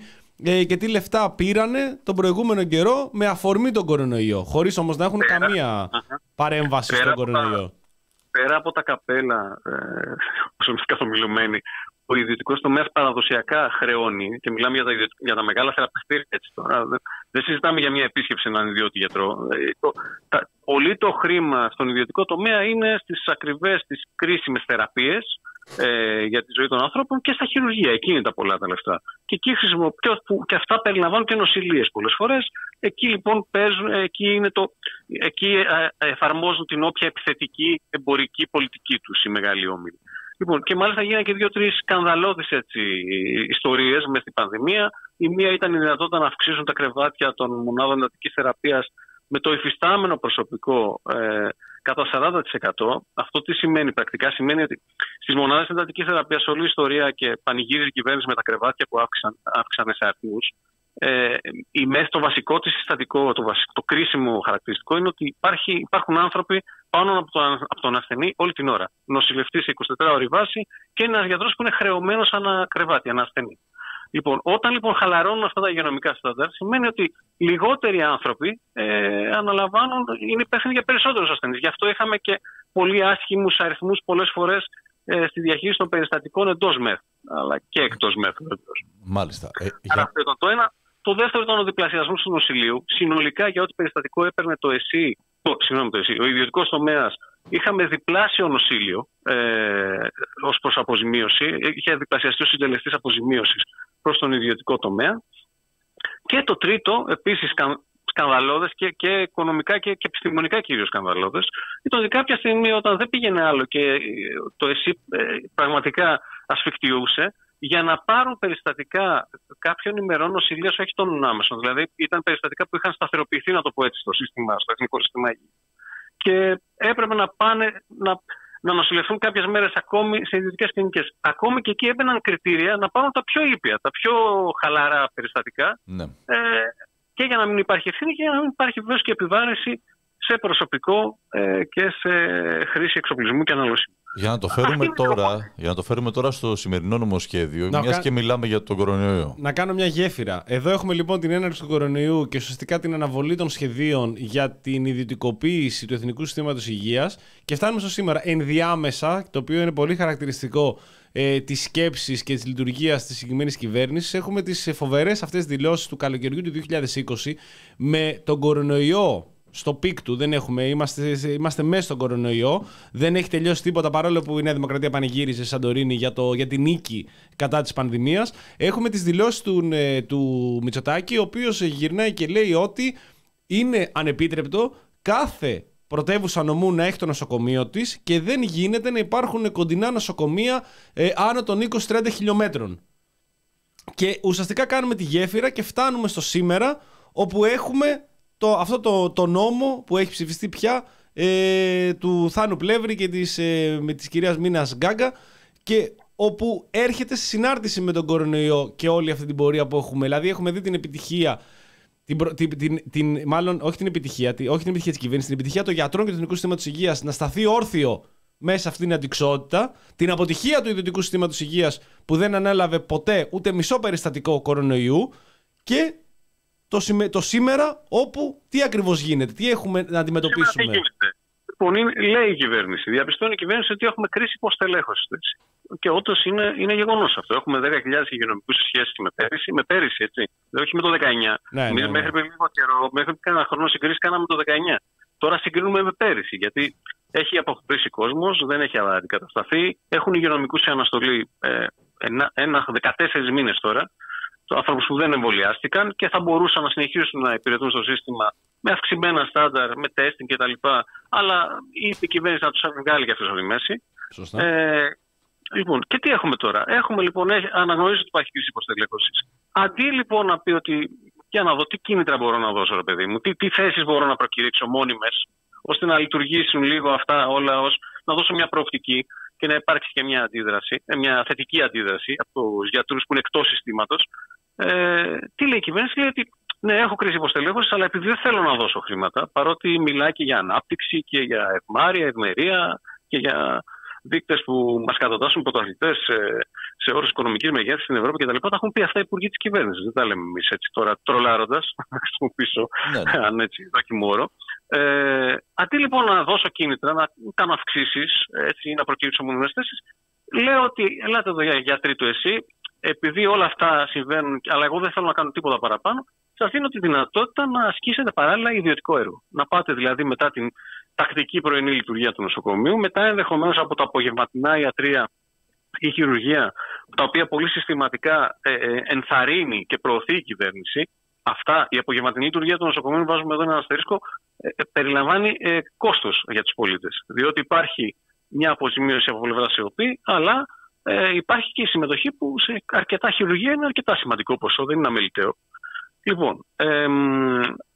[SPEAKER 3] ε, και τι λεφτά πήρανε τον προηγούμενο καιρό με αφορμή τον κορονοϊό, χωρίς όμως να έχουν πέρα, καμία παρέμβαση στον κορονοϊό.
[SPEAKER 6] Τα, πέρα από τα καπέλα, ε, όσο είμαστε καθομιλωμένοι, ο ιδιωτικός τομέας παραδοσιακά χρεώνει, και μιλάμε για τα, για τα μεγάλα θεραπευτήρια έτσι τώρα. Δεν, δεν συζητάμε για μια επίσκεψη έναν ιδιώτη γιατρό. Ε, το, τα, πολύ το χρήμα στον ιδιωτικό τομέα είναι στις ακριβές, στις κρίσιμες θεραπείες ε, για τη ζωή των ανθρώπων και στα χειρουργεία. Εκεί είναι τα πολλά τα λεφτά. Και εκεί χρησιμοποιούν, και αυτά περιλαμβάνουν και νοσηλείες πολλές φορές. Εκεί λοιπόν παίζουν, εκεί, είναι το, εκεί ε, εφαρμόζουν την όποια επιθετική εμπορική πολιτική τους οι μεγάλοι όμιλοι. Λοιπόν, και μάλιστα γίνανε και δύο-τρεις σκανδαλώδεις ιστορίες μέσα στην πανδημία. Η μία ήταν η δυνατότητα να αυξήσουν τα κρεβάτια των μονάδων εντατικής θεραπείας με το υφιστάμενο προσωπικό ε, κατά σαράντα τοις εκατό. Αυτό τι σημαίνει πρακτικά? Σημαίνει ότι στις μονάδες εντατικής θεραπείας όλη η ιστορία και πανηγύριζε η κυβέρνηση με τα κρεβάτια που αύξησαν, αύξησαν σε αριθμούς. Ε, η, το βασικό της συστατικό, το, βασικό, το κρίσιμο χαρακτηριστικό είναι ότι υπάρχει, υπάρχουν άνθρωποι πάνω από τον, από τον ασθενή όλη την ώρα. Νοσηλευτή σε εικοσιτετράωρη βάση και ένας γιατρός που είναι χρεωμένος ανά κρεβάτι, ανά ασθενή. Λοιπόν, όταν λοιπόν χαλαρώνουν αυτά τα υγειονομικά στάνταρ, σημαίνει ότι λιγότεροι άνθρωποι ε, αναλαμβάνουν, είναι υπεύθυνοι για περισσότερους ασθενείς. Γι' αυτό είχαμε και πολύ άσχημους αριθμούς πολλές φορές ε, στη διαχείριση των περιστατικών εντός ΜΕΘ, αλλά και εκτός ΜΕΘ.
[SPEAKER 2] Μάλιστα. Ε,
[SPEAKER 6] Άρα
[SPEAKER 2] για...
[SPEAKER 6] αυτό ήταν το ένα. Το δεύτερο ήταν ο διπλασιασμός του νοσηλείου. Συνολικά για ό,τι περιστατικό έπαιρνε το ΕΣΥ, το, συγγνώμη, το ΕΣΥ, ο ιδιωτικός τομέας, είχαμε διπλάσιο νοσήλιο ε, ως προς αποζημίωση. Είχε διπλασιαστεί ο συντελεστής αποζημίωσης προς τον ιδιωτικό τομέα. Και το τρίτο, επίσης σκανδαλώδες και, και οικονομικά και, και επιστημονικά κυρίως σκανδαλώδες, ήταν ότι κάποια στιγμή όταν δεν πήγαινε άλλο και το ΕΣΥ ε, πραγματικά ασφικτιούσε, για να πάρουν περιστατικά κάποιων ημερών νοσηλείας, όχι των άμεσων. Δηλαδή, ήταν περιστατικά που είχαν σταθεροποιηθεί, να το πω έτσι, στο, σύστημα, στο Εθνικό Σύστημα Υγείας. Και έπρεπε να πάνε να, να νοσηλευτούν κάποιες μέρες ακόμη σε ιδιωτικές κλινικές. Ακόμη και εκεί έμπαιναν κριτήρια να πάρουν τα πιο ήπια, τα πιο χαλαρά περιστατικά. Ναι. Ε, και για να μην υπάρχει ευθύνη και για να μην υπάρχει βεβαίως και επιβάρυνση σε προσωπικό ε, και σε χρήση εξοπλισμού και αναλωσιμού.
[SPEAKER 2] Για να, το φέρουμε τώρα, για να το φέρουμε τώρα στο σημερινό νομοσχέδιο, να μιας κα... και μιλάμε για τον κορονοϊό.
[SPEAKER 3] Να κάνω μια γέφυρα. Εδώ έχουμε λοιπόν την έναρξη του κορονοϊού και ουσιαστικά την αναβολή των σχεδίων για την ιδιωτικοποίηση του Εθνικού Συστήματος Υγείας και φτάνουμε στο σήμερα. Ενδιάμεσα, το οποίο είναι πολύ χαρακτηριστικό ε, της σκέψης και της λειτουργίας της συγκεκριμένης κυβέρνησης, έχουμε τις φοβερές αυτές δηλώσεις του καλοκαιριού του δύο χιλιάδες είκοσι με τον κορονοϊό στο πικ του. Δεν έχουμε, είμαστε, είμαστε μέσα στον κορονοϊό. Δεν έχει τελειώσει τίποτα, παρόλο που η Νέα Δημοκρατία πανηγύριζε Σαντορίνη για, το, για την νίκη κατά της πανδημίας. Έχουμε τις δηλώσεις του, του Μητσοτάκη, ο οποίος γυρνάει και λέει ότι είναι ανεπίτρεπτο κάθε πρωτεύουσα νομού να έχει το νοσοκομείο της και δεν γίνεται να υπάρχουν κοντινά νοσοκομεία ε, άνω των είκοσι με τριάντα χιλιόμετρων. Και ουσιαστικά κάνουμε τη γέφυρα και φτάνουμε στο σήμερα, όπου έχουμε Το, αυτό το, το νόμο που έχει ψηφιστεί πια ε, του Θάνου Πλεύρη και της, ε, με της κυρίας Μίνας Γκάγκα, και όπου έρχεται σε συνάρτηση με τον κορονοϊό και όλη αυτή την πορεία που έχουμε. Δηλαδή έχουμε δει την επιτυχία, την, την, την, την, μάλλον όχι την επιτυχία, όχι την επιτυχία της κυβέρνησης, την επιτυχία των γιατρών και του Εθνικού Συστήματος Υγείας να σταθεί όρθιο μέσα σε αυτήν την αντιξότητα, την αποτυχία του Ιδιωτικού Συστήματος Υγείας που δεν ανέλαβε ποτέ ούτε μισό περιστατικό κορονοϊού, και Το, το σήμερα, όπου τι ακριβώς γίνεται, τι έχουμε να αντιμετωπίσουμε.
[SPEAKER 6] Λοιπόν, είναι, λέει η κυβέρνηση, διαπιστώνει η κυβέρνηση ότι έχουμε κρίση υποστελέχωσης. Και όντως είναι, είναι γεγονός αυτό. Έχουμε δέκα χιλιάδες υγειονομικούς σε σχέση με πέρυσι, με πέρυσι έτσι, όχι με το δεκαεννιά. Ναι, ναι, ναι. Μέχρι πριν λίγο καιρό, μέχρι κανένα χρόνο συγκρίση κάναμε το δεκαεννιά. Τώρα συγκρίνουμε με πέρυσι, γιατί έχει αποχωρήσει κόσμος, δεν έχει αντικατασταθεί. Έχουν υγειονομικούς σε αναστολή ε, ένα, ένα, δεκατέσσερις μήνες τώρα. Άνθρωπους που δεν εμβολιάστηκαν και θα μπορούσαν να συνεχίσουν να υπηρετούν στο σύστημα με αυξημένα στάνταρ, με τέστινγκ κτλ. Αλλά είπε η κυβέρνηση να τους βγάλει και αυτούς από τη μέση. Ε, λοιπόν, και τι έχουμε τώρα. Έχουμε λοιπόν, αναγνωρίζει ότι υπάρχει κρίση υποστελέχωσης. Αντί λοιπόν να πει ότι, για να δω τι κίνητρα μπορώ να δώσω, ρε παιδί μου, τι, τι θέσεις μπορώ να προκηρύξω μόνιμες, ώστε να λειτουργήσουν λίγο αυτά όλα, ως να δώσω μια προοπτική και να υπάρξει και μια αντίδραση, μια θετική αντίδραση από τους γιατρούς που είναι εκτός συστήματος. Ε, τι λέει η κυβέρνηση? Λέει ότι ναι, έχω κρίση υποστελέχωσης, αλλά επειδή δεν θέλω να δώσω χρήματα, παρότι μιλάει και για ανάπτυξη και για ευμάρεια, ευημερία και για δείκτες που μας κατατάσσουν πρωταθλητές σε, σε όρους οικονομικής μεγέθυνσης στην Ευρώπη κτλ. Τα έχουν πει αυτά οι υπουργοί της κυβέρνησης. Δεν τα λέμε εμείς έτσι τώρα τρολάροντας, να χρησιμοποιήσω ναι. αν έτσι δοκιμόρω. Ε, αντί λοιπόν να δώσω κίνητρα, να κάνω αυξήσεις ή να προκύψω μονομερές θέσεις, λέω ότι ελάτε εδώ για γιατροί του ΕΣΥ, επειδή όλα αυτά συμβαίνουν, αλλά εγώ δεν θέλω να κάνω τίποτα παραπάνω, σας δίνω τη δυνατότητα να ασκήσετε παράλληλα ιδιωτικό έργο. Να πάτε δηλαδή μετά την τακτική πρωινή λειτουργία του νοσοκομείου, μετά ενδεχομένως από τα απογευματινά ιατρία ή χειρουργία, τα οποία πολύ συστηματικά ε, ε, ενθαρρύνει και προωθεί η κυβέρνηση. Αυτά, η απογευματινή λειτουργία του νοσοκομείου, βάζουμε εδώ ένα αστερίσκο, ε, ε, περιλαμβάνει ε, κόστος για τους πολίτες. Διότι υπάρχει μια αποζημίωση από πλευρά ΣΕΟΠΗ, αλλά ε, υπάρχει και η συμμετοχή που σε αρκετά χειρουργία είναι αρκετά σημαντικό ποσό, δεν είναι αμεληταίο. Λοιπόν, ε,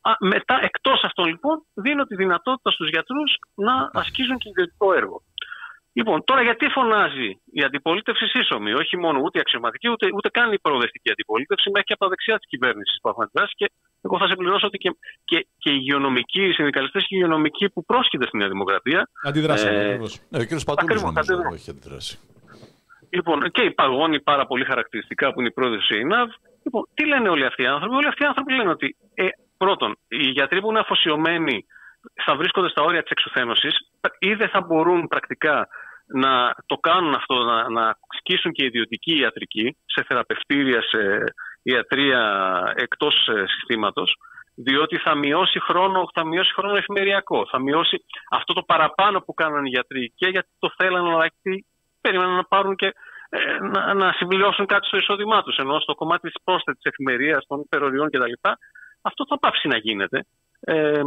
[SPEAKER 6] Α, μετά, εκτός αυτών λοιπόν, δίνω τη δυνατότητα στους γιατρούς να ασκήσουν και ιδιωτικό έργο. Λοιπόν, τώρα γιατί φωνάζει η αντιπολίτευση σύσσωμη, όχι μόνο ούτε η αξιωματική, ούτε, ούτε καν η προοδευτική αντιπολίτευση, μέχρι και από τα δεξιά της κυβέρνησης που έχουν αντιδράσει. Και εγώ θα συμπληρώσω ότι και, και, και οι υγειονομικοί, οι συνδικαλιστές και οι υγειονομικοί που πρόσχεται στη Νέα Δημοκρατία.
[SPEAKER 3] Αντιδράσαν.
[SPEAKER 6] Ε,
[SPEAKER 2] ναι, ο κ. Πατούλης νομίζω έχει αντιδράσει.
[SPEAKER 6] Λοιπόν, και η Παγώνη πάρα πολύ χαρακτηριστικά που είναι η πρόεδρος της ΕΙΝΑΒ. Λοιπόν, τι λένε όλοι αυτοί οι άνθρωποι? Όλοι αυτοί οι άνθρωποι λένε ότι ε, πρώτον, οι γιατροί που είναι αφοσιωμένοι θα βρίσκονται στα όρια της εξουθένωσης ή δεν θα μπορούν πρακτικά να το κάνουν αυτό, να, να ασκήσουν και ιδιωτική ιατρική σε θεραπευτήρια, σε ιατρία εκτός ε, συστήματος, διότι θα μειώσει χρόνο, θα μειώσει χρόνο εφημεριακό, θα μειώσει αυτό το παραπάνω που κάναν οι γιατροί και γιατί το θέλανε, αλλά γιατί περίμεναν να πάρουν και ε, να, να συμπληρώσουν κάτι στο εισόδημά τους, ενώ στο κομμάτι της πρόσθετης εφημερίας, των υπερορριών κτλ. Αυτό θα πάψει να γίνεται. Ε,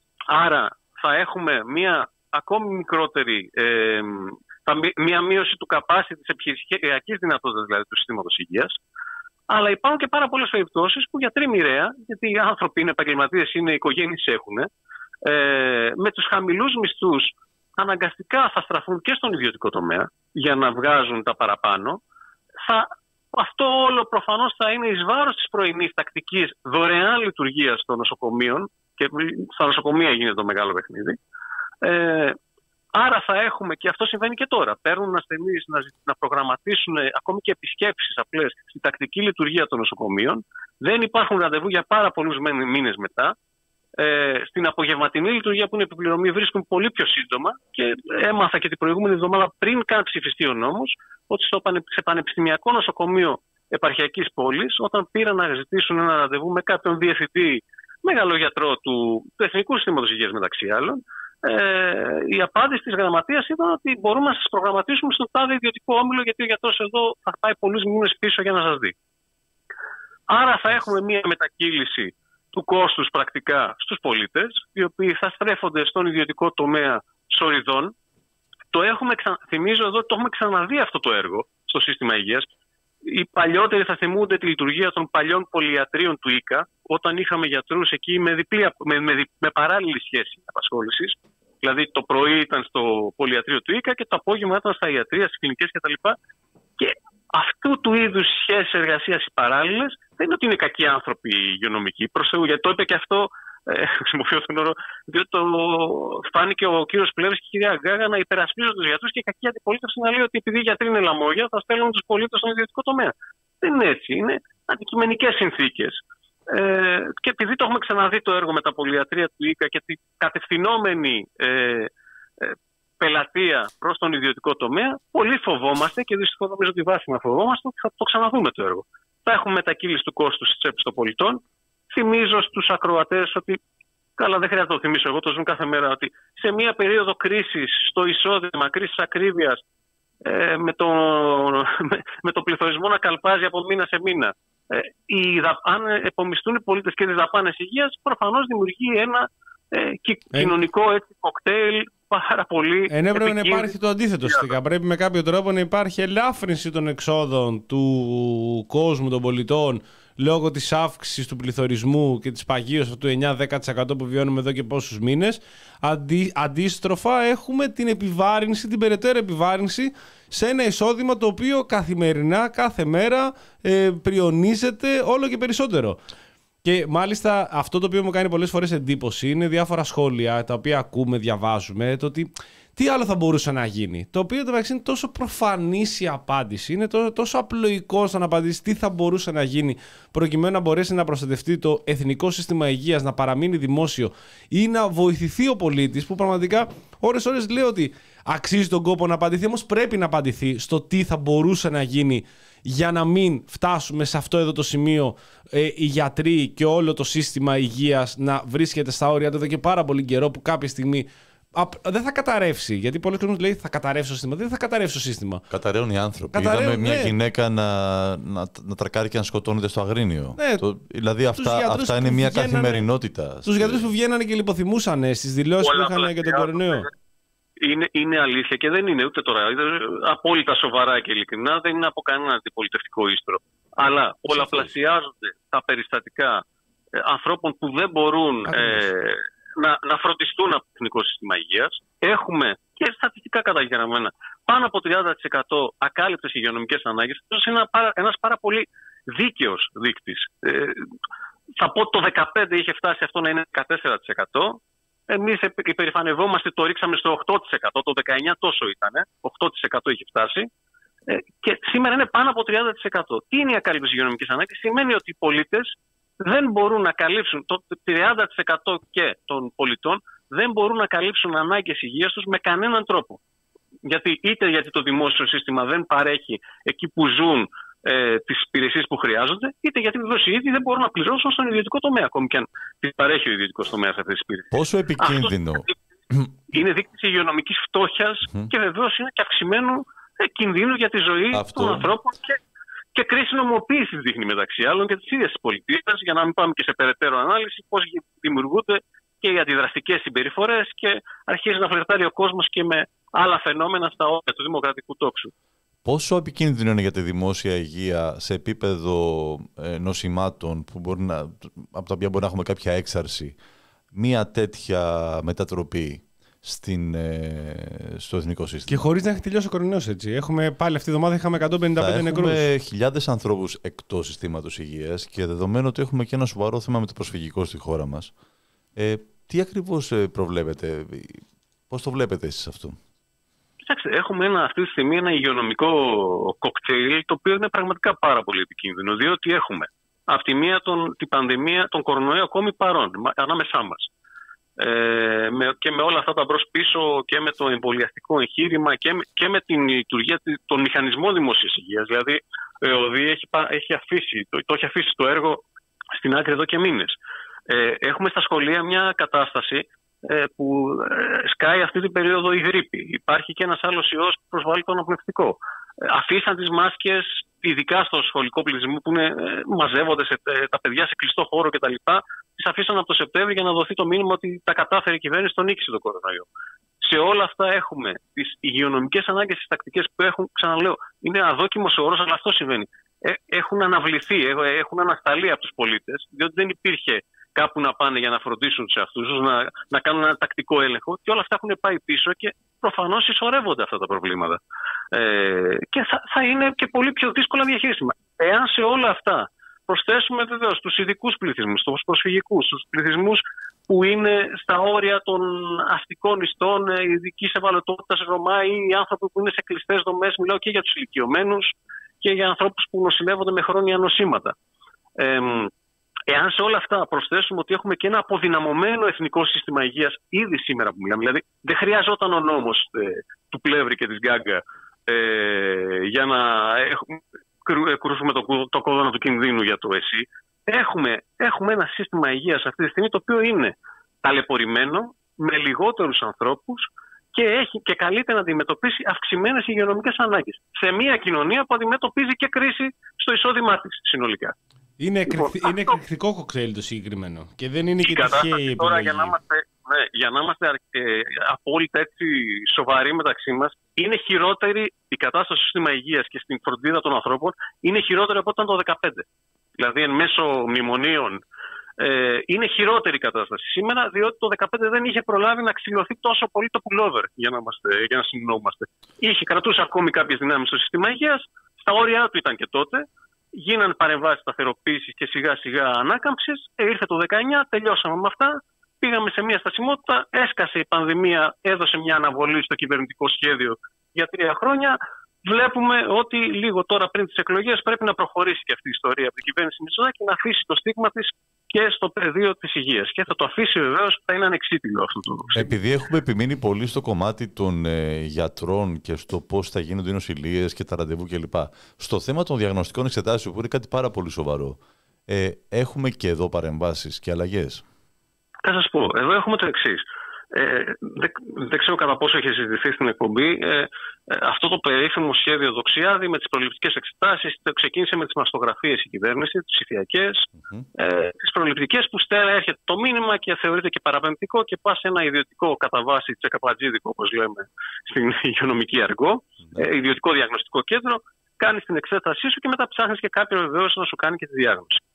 [SPEAKER 6] άρα θα έχουμε μία ακόμη μικρότερη, ε, μία μείωση του capacity της επιχειρησιακής δυνατότητας δηλαδή του συστήματος υγείας. Αλλά υπάρχουν και πάρα πολλές περιπτώσεις που γιατροί μοιραία, γιατί οι άνθρωποι είναι επαγγελματίες, είναι οικογένειες έχουν, ε, με τους χαμηλούς μισθούς αναγκαστικά θα στραφούν και στον ιδιωτικό τομέα για να βγάζουν τα παραπάνω. Θα, αυτό όλο προφανώς θα είναι εις βάρος της πρωινής τακτικής δωρεάν λειτουργίας των νοσοκομείων, και στα νοσοκομεία γίνεται το μεγάλο παιχνίδι. Ε, άρα θα έχουμε, και αυτό συμβαίνει και τώρα, παίρνουν ασθενείς να, να προγραμματίσουν ακόμη και επισκέψεις απλές στην τακτική λειτουργία των νοσοκομείων. Δεν υπάρχουν ραντεβού για πάρα πολλούς μήνες μετά. Ε, στην απογευματινή λειτουργία που είναι επιπληρωμή βρίσκουν πολύ πιο σύντομα, και έμαθα και την προηγούμενη εβδομάδα πριν καν ψηφιστεί ο νόμος ότι στο, σε πανεπιστημιακό νοσοκομείο επαρχιακής πόλης, όταν πήραν να ζητήσουν ένα ραντεβού με κάποιον διευθυντή, μεγάλο γιατρό του, του Εθνικού Συστήματος Υγείας μεταξύ άλλων, ε, η απάντηση της γραμματείας ήταν ότι μπορούμε να σας προγραμματίσουμε στον τάδε ιδιωτικό όμιλο, γιατί ο γιατρός εδώ θα πάει πολλούς μήνες πίσω για να σας δει. Άρα θα έχουμε μία μετακύληση του κόστους πρακτικά στους πολίτες, οι οποίοι θα στρέφονται στον ιδιωτικό τομέα σοριδών. Το έχουμε, θυμίζω εδώ, το έχουμε ξαναδεί αυτό το έργο στο σύστημα υγείας. Οι παλιότεροι θα θυμούνται τη λειτουργία των παλιών πολυιατρίων του ΙΚΑ, όταν είχαμε γιατρούς εκεί με, διπλή, με, με, με παράλληλη σχέση απασχόλησης. Δηλαδή το πρωί ήταν στο πολυιατρείο του ΙΚΑ και το απόγευμα ήταν στα ιατρεία, στις κλινικές κτλ. Και αυτού του είδους σχέσεις εργασίας οι παράλληλες δεν είναι ότι είναι κακοί άνθρωποι οι υγειονομικοί. Προς Θεού, γιατί το είπε και αυτό, ε, χρησιμοποιώ τον όρο, διότι το φάνηκε ο κύριος Πλεύρης και η κυρία Γκάγα να υπερασπίζουν τους γιατρούς και η κακή αντιπολίτευση να λέει ότι επειδή οι γιατροί είναι λαμόγια θα στέλνουν τους πολίτες στον ιδιωτικό τομέα. Δεν είναι έτσι. Είναι αντικειμενικές συνθήκες. Ε, και επειδή το έχουμε ξαναδεί το έργο με τα πολυιατρία του ΙΚΑ και την κατευθυνόμενη ε, ε, πελατεία προς τον ιδιωτικό τομέα, πολύ φοβόμαστε, και δυστυχώς νομίζω ότι βάσιμα φοβόμαστε ότι θα το ξαναδούμε το έργο. Θα έχουμε μετακύληση του κόστους στις τσέπες των πολιτών. Θυμίζω στους ακροατές ότι, καλά δεν χρειάζεται να το θυμίσω, εγώ το ζουν κάθε μέρα, ότι σε μια περίοδο κρίσης στο εισόδημα, κρίσης ακρίβειας, ε, με, το, με, με το πληθωρισμό να καλπάζει από μήνα σε μήνα, ε, οι, αν επομιστούν οι πολίτες και τις δαπάνες υγείας, προφανώς δημιουργεί ένα ε, κι, ε, κοινωνικό έτσι, κοκτέιλ πάρα πολύ.
[SPEAKER 3] Ε, ναι, πρέπει να υπάρχει το αντίθετο στοιχεία. Πρέπει με κάποιο τρόπο να υπάρχει ελάφρυνση των εξόδων του κόσμου, των πολιτών, λόγω της αύξησης του πληθωρισμού και της παγίωσης αυτού του εννιά με δέκα τοις εκατό που βιώνουμε εδώ και πόσους μήνες. Αντί, αντίστροφα έχουμε την επιβάρυνση, την περαιτέρω επιβάρυνση σε ένα εισόδημα το οποίο καθημερινά, κάθε μέρα ε, πριονίζεται όλο και περισσότερο. Και μάλιστα αυτό το οποίο μου κάνει πολλές φορές εντύπωση είναι διάφορα σχόλια τα οποία ακούμε, διαβάζουμε, το ότι τι άλλο θα μπορούσε να γίνει. Το οποίο το μεταξύ είναι τόσο προφανής η απάντηση, είναι τόσο, τόσο απλοϊκό να απαντήσει τι θα μπορούσε να γίνει προκειμένου να μπορέσει να προστατευτεί το εθνικό σύστημα υγείας, να παραμείνει δημόσιο ή να βοηθηθεί ο πολίτης, που πραγματικά ώρες-ώρες λέω ότι αξίζει τον κόπο να απαντηθεί, όμως πρέπει να απαντηθεί στο τι θα μπορούσε να γίνει για να μην φτάσουμε σε αυτό εδώ το σημείο ε, οι γιατροί και όλο το σύστημα υγείας να βρίσκεται στα όρια του εδώ και πάρα πολύ καιρό, που κάποια στιγμή α, δεν θα καταρρεύσει. Γιατί πολλοί κόσμοι λέει θα καταρρεύσει το σύστημα. Δεν θα καταρρεύσει το σύστημα.
[SPEAKER 2] Καταραίουν οι άνθρωποι.
[SPEAKER 3] Καταραίουν,
[SPEAKER 2] Είδαμε μια
[SPEAKER 3] ναι.
[SPEAKER 2] γυναίκα να, να, να τρακάρει και να σκοτώνεται στο Αγρίνιο.
[SPEAKER 3] Ναι,
[SPEAKER 2] το, δηλαδή αυτά, αυτά είναι μια βγαίνανε, καθημερινότητα.
[SPEAKER 3] Τους γιατρούς που βγαίνανε και λιποθυμούσαν στις δηλώσεις που είχαν για τον κορονοϊό.
[SPEAKER 6] Είναι, είναι αλήθεια και δεν είναι ούτε τώρα. Είναι απόλυτα σοβαρά και ειλικρινά, δεν είναι από κανένα αντιπολιτευτικό ίστρο. Αλλά πολλαπλασιάζονται τα περιστατικά ε, ανθρώπων που δεν μπορούν ε, να, να φροντιστούν από το Εθνικό Σύστημα Υγείας. Έχουμε και στατιστικά καταγεγραμμένα πάνω από τριάντα τοις εκατό ακάλυπτες υγειονομικές ανάγκες. Αυτό είναι ένα, πάρα, ένας πάρα πολύ δίκαιος δείκτης. Ε, θα πω το δεκαπέντε είχε φτάσει αυτό να είναι δεκατέσσερα τοις εκατό. Εμείς υπερηφανευόμαστε, το ρίξαμε στο οκτώ τοις εκατό, το δεκαεννιά τόσο ήταν, οκτώ τοις εκατό είχε φτάσει. Ε, και σήμερα είναι πάνω από τριάντα τοις εκατό. Τι είναι η ακάλυψη υγειονομικής ανάγκης? Σημαίνει ότι οι πολίτες δεν μπορούν να καλύψουν, το τριάντα τοις εκατό και των πολιτών δεν μπορούν να καλύψουν ανάγκες υγείας τους με κανέναν τρόπο. Γιατί, είτε γιατί το δημόσιο σύστημα δεν παρέχει εκεί που ζουν ε, τις υπηρεσίες που χρειάζονται, είτε γιατί βεβαίως οι ίδιοι δεν μπορούν να πληρώσουν στον ιδιωτικό τομέα, ακόμη και αν τις παρέχει ο ιδιωτικός τομέας αυτές τις υπηρεσίες.
[SPEAKER 2] Πόσο επικίνδυνο.
[SPEAKER 6] Αυτό είναι δείκτης υγειονομικής φτώχειας και βεβαίως είναι και αυξημένου ε, κινδύνου για τη ζωή Αυτό... των ανθρώπων και, και κρίση νομοποίησης δείχνει μεταξύ άλλων και της ίδιας της πολιτείας, για να μην πάμε και σε περαιτέρω ανάλυση, πώς δημιουργούνται και οι αντιδραστικές συμπεριφορές και αρχίζει να φλερτάρει ο κόσμος και με άλλα φαινόμενα στα όρια του δημοκρατικού τόξου.
[SPEAKER 2] Πόσο επικίνδυνο είναι για τη δημόσια υγεία σε επίπεδο ε, νοσημάτων που μπορεί να, από τα οποία μπορεί να έχουμε κάποια έξαρση, μία τέτοια μετατροπή στην, ε, στο εθνικό σύστημα?
[SPEAKER 3] Και χωρίς να έχει τελειώσει ο κορονοϊός, έτσι. Έχουμε πάλι αυτή τη εβδομάδα είχαμε εκατόν πενήντα πέντε νεκρούς.
[SPEAKER 2] Έχουμε χιλιάδες ανθρώπους εκτός συστήματος υγείας και δεδομένου ότι έχουμε και ένα σοβαρό θέμα με το προσφυγικό στη χώρα μας. Ε, τι ακριβώς προβλέπετε, πώς το βλέπετε εσείς αυτό?
[SPEAKER 6] Κοιτάξτε, έχουμε ένα, αυτή τη στιγμή ένα υγειονομικό κοκτέιλ το οποίο είναι πραγματικά πάρα πολύ επικίνδυνο, διότι έχουμε από τη μία τον, την πανδημία, τον κορονοϊό ακόμη παρόν, ανάμεσά μας. Ε, με, και με όλα αυτά τα μπρος πίσω και με το εμβολιαστικό εγχείρημα και με, και με την λειτουργία των μηχανισμών δημόσιας υγείας. Δηλαδή, ο ΟΔΗ έχει, έχει αφήσει, το, το έχει αφήσει το έργο στην άκρη εδώ και μήνες. Ε, έχουμε στα σχολεία μια κατάσταση ε, που ε, σκάει αυτή την περίοδο η γρίπη. Υπάρχει και ένας άλλος ιός που προσβάλλει το αναπνευστικό. Ε, αφήσαν τις μάσκες, ειδικά στο σχολικό πληθυσμό που είναι, ε, μαζεύονται σε, ε, τα παιδιά σε κλειστό χώρο κτλ. Τις αφήσαν από το Σεπτέμβριο για να δοθεί το μήνυμα ότι τα κατάφερε η κυβέρνηση, τον νίκησε το κορονοϊό. Σε όλα αυτά έχουμε τις υγειονομικές ανάγκες, τις τακτικές που έχουν, ξαναλέω, είναι αδόκιμος ο όρος, αλλά αυτό συμβαίνει. Ε, έχουν αναβληθεί, έχουν ανασταλεί από τους πολίτες, διότι δεν υπήρχε κάπου να πάνε για να φροντίσουν σε αυτούς, να, να κάνουν ένα τακτικό έλεγχο και όλα αυτά έχουν πάει πίσω και προφανώς συσσωρεύονται αυτά τα προβλήματα. Ε, και θα, θα είναι και πολύ πιο δύσκολα διαχειρίσιμα. Εάν σε όλα αυτά προσθέσουμε βεβαίως τους ειδικούς πληθυσμούς, τους προσφυγικούς, τους πληθυσμούς που είναι στα όρια των αστικών ιστών, ειδικής ευαλωτότητας Ρωμά ή οι άνθρωποι που είναι σε κλειστές δομές, μιλάω και για τους ηλικιωμένους και για ανθρώπους που νοσηλεύονται με χρόνια νοσήματα. Ε, Εάν σε όλα αυτά προσθέσουμε ότι έχουμε και ένα αποδυναμωμένο εθνικό σύστημα υγείας ήδη σήμερα που μιλάμε, δηλαδή δεν χρειαζόταν ο νόμος ε, του Πλεύρη και της Γκάγκα ε, για να έχουμε, κρούσουμε το, το κόδωνα του κινδύνου για το ΕΣΥ. Έχουμε, έχουμε ένα σύστημα υγείας αυτή τη στιγμή το οποίο είναι ταλαιπωρημένο, με λιγότερους ανθρώπους και έχει και καλείται να αντιμετωπίσει αυξημένες υγειονομικές ανάγκες σε μια κοινωνία που αντιμετωπίζει και κρίση στο εισόδημά της συνολικά.
[SPEAKER 3] Είναι,
[SPEAKER 6] λοιπόν,
[SPEAKER 3] εκρηκτικό, είναι εκρηκτικό κοκτέιλ το συγκεκριμένο και δεν είναι και τυχαία η επιλογή.
[SPEAKER 6] Τώρα για να είμαστε, ναι, για να είμαστε ε, απόλυτα έτσι σοβαροί μεταξύ μας, είναι χειρότερη η κατάσταση στο σύστημα υγείας και στην φροντίδα των ανθρώπων, είναι χειρότερη από όταν το δεκαπέντε. Δηλαδή εν μέσω μνημονίων ε, είναι χειρότερη η κατάσταση σήμερα, διότι το δεκαπέντε δεν είχε προλάβει να ξυλωθεί τόσο πολύ το pullover, για να, είμαστε, για να συνεννοούμαστε. Είχε κρατούσε ακόμη κάποιες δυνάμεις στο σύστημα υγείας, στα όρια του ήταν και τότε. Γίνανε παρεμβάσεις σταθεροποίησης και σιγά σιγά ανάκαμψης. Ε, ήρθε το δεκαεννιά, τελειώσαμε με αυτά. Πήγαμε σε μια στασιμότητα. Έσκασε η πανδημία, έδωσε μια αναβολή στο κυβερνητικό σχέδιο για τρία χρόνια. Βλέπουμε ότι λίγο τώρα πριν τις εκλογές πρέπει να προχωρήσει και αυτή η ιστορία από την κυβέρνηση Μητσοτάκη να αφήσει το στίγμα της και στο πεδίο της υγείας. Και θα το αφήσει βεβαίως, θα είναι ανεξίτηλο αυτό το στίγμα.
[SPEAKER 2] Επειδή έχουμε επιμείνει πολύ στο κομμάτι των ε, γιατρών και στο πώς θα γίνονται οι νοσηλείες και τα ραντεβού κλπ. Στο θέμα των διαγνωστικών εξετάσεων, που είναι κάτι πάρα πολύ σοβαρό, ε, έχουμε και εδώ παρεμβάσεις και αλλαγές.
[SPEAKER 6] Θα σας πω, εδώ έχουμε το εξής. Ε, δεν, δεν ξέρω κατά πόσο έχει συζητηθεί στην εκπομπή. Ε, ε, αυτό το περίφημο σχέδιο Δοξιάδη με τις προληπτικές εξετάσεις το ξεκίνησε με τις μαστογραφίες η κυβέρνηση, τις ψηφιακές, mm-hmm. ε, τις προληπτικές που στέλνει, έρχεται το μήνυμα και θεωρείται και παραπεμπτικό και πας σε ένα ιδιωτικό κατά βάση τσεκαπατζίδικο, όπως λέμε στην υγειονομική αργό, mm-hmm. ε, ιδιωτικό διαγνωστικό κέντρο, κάνεις την εξέτασή σου και μετά ψάχνεις και κάποιον βεβαίως να σου κάνει και τη διάγνωση.